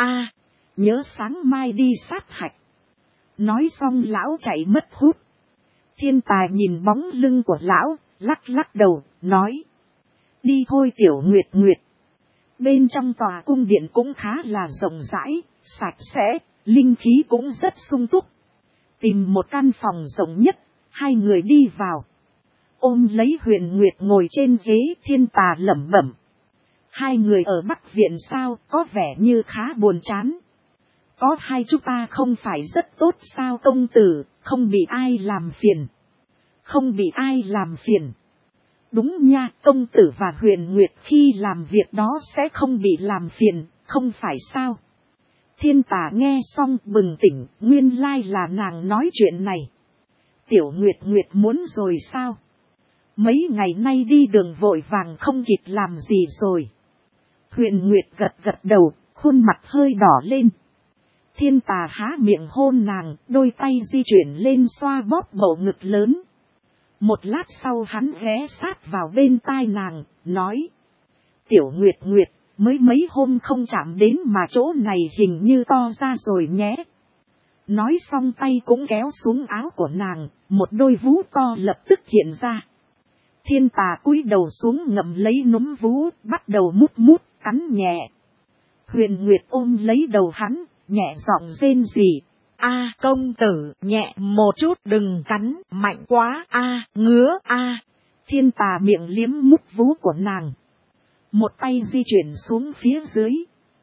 Nhớ sáng mai đi sát hạch. Nói xong lão chạy mất hút. Thiên Tài nhìn bóng lưng của lão, lắc đầu, nói. Đi thôi Tiểu Nguyệt. Bên trong tòa cung điện cũng khá là rộng rãi, sạch sẽ, linh khí cũng rất sung túc. Tìm một căn phòng rộng nhất, hai người đi vào. Ôm lấy Huyền Nguyệt ngồi trên ghế, Thiên Tà lẩm bẩm. Hai người ở Bắc Viện sao, có vẻ như khá buồn chán. Có hai chúng ta không phải rất tốt sao công tử, không bị ai làm phiền. Không bị ai làm phiền. Đúng nha, công tử và Huyền Nguyệt khi làm việc đó sẽ không bị làm phiền, không phải sao? Thiên Tà nghe xong bừng tỉnh, nguyên lai là nàng nói chuyện này. Tiểu Nguyệt muốn rồi sao? Mấy ngày nay đi đường vội vàng không kịp làm gì rồi. Huyền Nguyệt gật đầu, khuôn mặt hơi đỏ lên. Thiên Tà há miệng hôn nàng, đôi tay di chuyển lên xoa bóp bầu ngực lớn. Một lát sau hắn ghé sát vào bên tai nàng, nói. Tiểu Nguyệt, mới mấy hôm không chạm đến mà chỗ này hình như to ra rồi nhé. Nói xong tay cũng kéo xuống áo của nàng, một đôi vú to lập tức hiện ra. Thiên Tà cúi đầu xuống ngậm lấy núm vú, bắt đầu mút, cắn nhẹ. Huyền Nguyệt ôm lấy đầu hắn, nhẹ giọng rên rỉ. Công tử, nhẹ một chút, đừng cắn, mạnh quá, ngứa, Thiên Tà miệng liếm mút vú của nàng. Một tay di chuyển xuống phía dưới.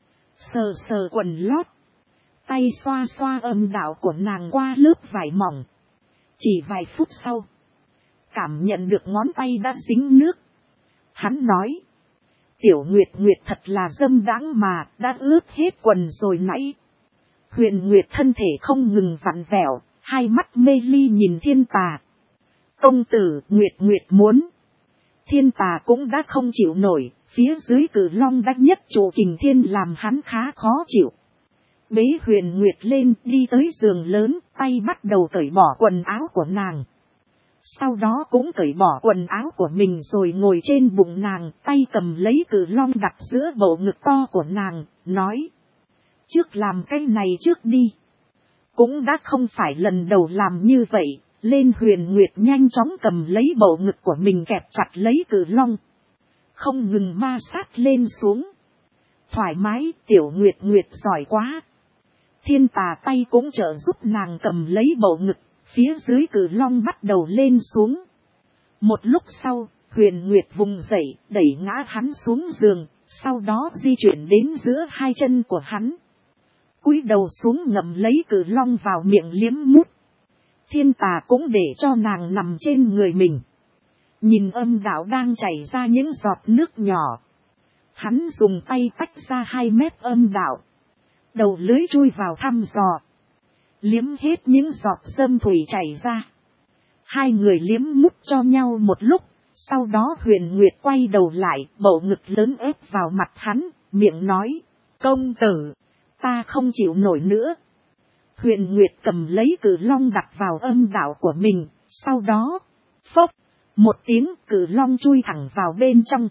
Sờ quần lót. Tay xoa âm đạo của nàng qua lớp vải mỏng. Chỉ vài phút sau. Cảm nhận được ngón tay đã dính nước. Hắn nói. Tiểu Nguyệt thật là dâm đãng mà, đã ướt hết quần rồi nãy. Huyền Nguyệt thân thể không ngừng vặn vẹo, hai mắt mê ly nhìn Thiên Tà. Công tử, Nguyệt muốn. Thiên Tà cũng đã không chịu nổi, phía dưới Cử Long đắc nhất trụ Kình Thiên làm hắn khá khó chịu. Bế Huyền Nguyệt lên, đi tới giường lớn, tay bắt đầu cởi bỏ quần áo của nàng. Sau đó cũng cởi bỏ quần áo của mình rồi ngồi trên bụng nàng, tay cầm lấy Cử Long đặt giữa bầu ngực to của nàng, nói. Trước làm cái này trước đi. Cũng đã không phải lần đầu làm như vậy, lên Huyền Nguyệt nhanh chóng cầm lấy bầu ngực của mình kẹp chặt lấy Cử Long. không ngừng ma sát lên xuống. Thoải mái, Tiểu Nguyệt Nguyệt giỏi quá. Thiên Tà tay cũng trợ giúp nàng cầm lấy bầu ngực, phía dưới Cự Long bắt đầu lên xuống. Một lúc sau, Huyền Nguyệt vùng dậy, đẩy ngã hắn xuống giường, sau đó di chuyển đến giữa hai chân của hắn. Cúi đầu xuống ngậm lấy Cự Long vào miệng liếm mút. Thiên Tà cũng để cho nàng nằm trên người mình. Nhìn âm đạo đang chảy ra những giọt nước nhỏ. Hắn dùng tay tách ra 2 mét âm đạo. Đầu lưới chui vào thăm dò. Liếm hết những giọt dâm thủy chảy ra. Hai người liếm mút cho nhau một lúc. Sau đó Huyền Nguyệt quay đầu lại, bầu ngực lớn ép vào mặt hắn, miệng nói. Công tử, ta không chịu nổi nữa. Huyền Nguyệt cầm lấy Cự Long đặt vào âm đạo của mình, sau đó, phốc, một tiếng Cự Long chui thẳng vào bên trong.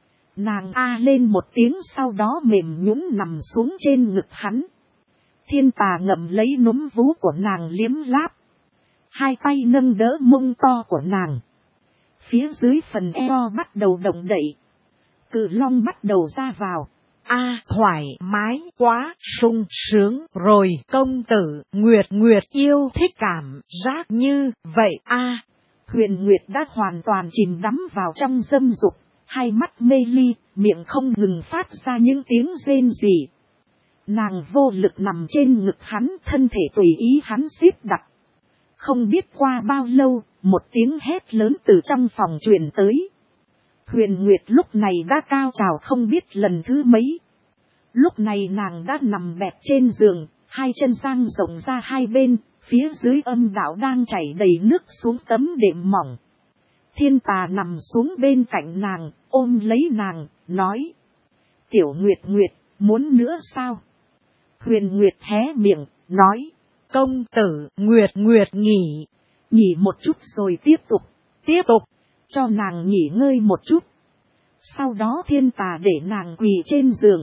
Nàng a lên một tiếng sau đó mềm nhũn nằm xuống trên ngực hắn. Thiên Tà ngậm lấy núm vú của nàng liếm láp. Hai tay nâng đỡ mông to của nàng. Phía dưới phần eo bắt đầu động đậy. Cự Long bắt đầu ra vào. Thoải mái quá, sung sướng rồi công tử, Nguyệt Nguyệt yêu thích cảm giác như vậy Huyền Nguyệt đã hoàn toàn chìm đắm vào trong dâm dục, hai mắt mê ly, miệng không ngừng phát ra những tiếng rên rỉ. Nàng vô lực nằm trên ngực hắn, thân thể tùy ý hắn siết đặt. Không biết qua bao lâu, một tiếng hét lớn từ trong phòng truyền tới. Huyền Nguyệt lúc này đã cao trào không biết lần thứ mấy. Lúc này nàng đã nằm bẹp trên giường, hai chân dang rộng ra hai bên, phía dưới âm đạo đang chảy đầy nước xuống tấm đệm mỏng. Thiên Tà nằm xuống bên cạnh nàng, ôm lấy nàng, nói. Tiểu Nguyệt Nguyệt, muốn nữa sao? Huyền Nguyệt hé miệng, nói. Công tử, Nguyệt Nguyệt nghỉ. Nghỉ một chút rồi tiếp tục. Tiếp tục, cho nàng nghỉ ngơi một chút. Sau đó Thiên Tà để nàng quỳ trên giường.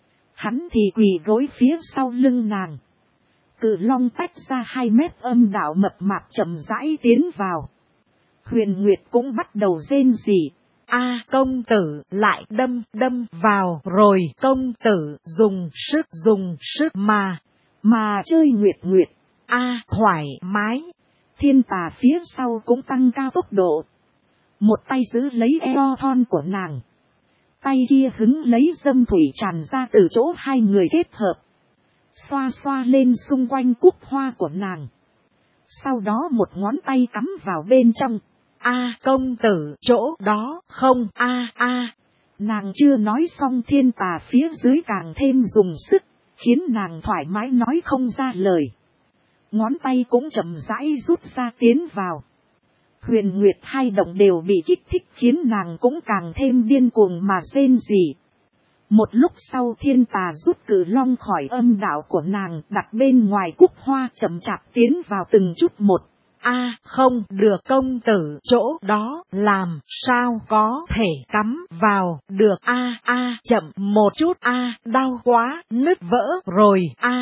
Hắn thì quỳ gối phía sau lưng nàng. Cự Long tách ra 2 mét âm đạo mập mạp chậm rãi tiến vào. Huyền Nguyệt cũng bắt đầu rên rỉ. Công tử lại đâm vào rồi, công tử dùng sức mà chơi Nguyệt Nguyệt. Thoải mái. Thiên Tà phía sau cũng tăng cao tốc độ. Một tay giữ lấy eo thon của nàng. Tay kia hứng lấy dâm thủy tràn ra từ chỗ hai người kết hợp. Xoa xoa lên xung quanh cúc hoa của nàng. Sau đó một ngón tay cắm vào bên trong. Công tử, chỗ đó không Nàng chưa nói xong Thiên Tà phía dưới càng thêm dùng sức, khiến nàng thoải mái nói không ra lời. Ngón tay cũng chậm rãi rút ra tiến vào. Huyền Nguyệt hai động đều bị kích thích khiến nàng cũng càng thêm điên cuồng mà rên rỉ. Một lúc sau Thiên Tà rút Cự Long khỏi âm đạo của nàng, đặt bên ngoài cúc hoa chậm chạp tiến vào từng chút một. Không được công tử, chỗ đó làm sao có thể cắm vào được chậm một chút đau quá, nứt vỡ rồi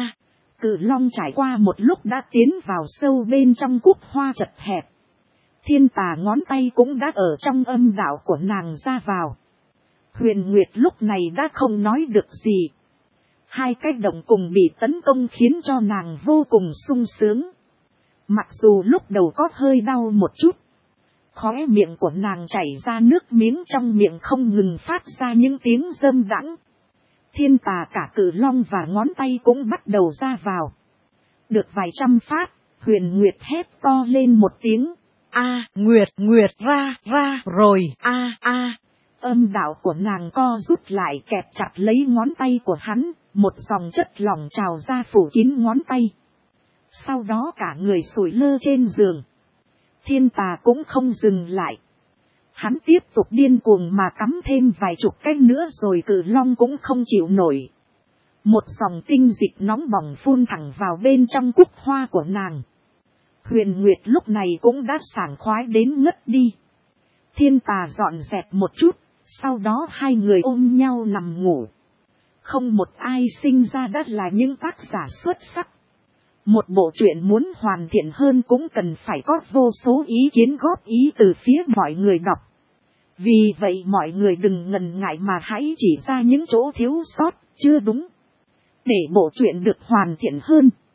Cự Long trải qua một lúc đã tiến vào sâu bên trong cúc hoa chật hẹp. Thiên Tà ngón tay cũng đã ở trong âm đạo của nàng ra vào. Huyền Nguyệt lúc này đã không nói được gì. Hai cái động cùng bị tấn công khiến cho nàng vô cùng sung sướng. Mặc dù lúc đầu có hơi đau một chút. Khóe miệng của nàng chảy ra nước miếng, trong miệng không ngừng phát ra những tiếng dâm đãng. Thiên Tà cả Cự Long và ngón tay cũng bắt đầu ra vào. Được vài trăm phát, Huyền Nguyệt hét to lên một tiếng. Nguyệt Nguyệt ra rồi Âm đạo của nàng co rút lại kẹp chặt lấy ngón tay của hắn, một dòng chất lỏng trào ra phủ kín ngón tay. Sau đó cả người sủi lơ trên giường. Thiên Tà cũng không dừng lại. Hắn tiếp tục điên cuồng mà cắm thêm vài chục cái nữa rồi Cự Long cũng không chịu nổi. Một dòng tinh dịch nóng bỏng phun thẳng vào bên trong cúc hoa của nàng. Huyền Nguyệt lúc này cũng đã sảng khoái đến ngất đi. Thiên Tà dọn dẹp một chút, sau đó hai người ôm nhau nằm ngủ. Không một ai sinh ra đã là những tác giả xuất sắc. Một bộ truyện muốn hoàn thiện hơn cũng cần phải có vô số ý kiến góp ý từ phía mọi người đọc. Vì vậy mọi người đừng ngần ngại mà hãy chỉ ra những chỗ thiếu sót, chưa đúng, để bộ truyện được hoàn thiện hơn.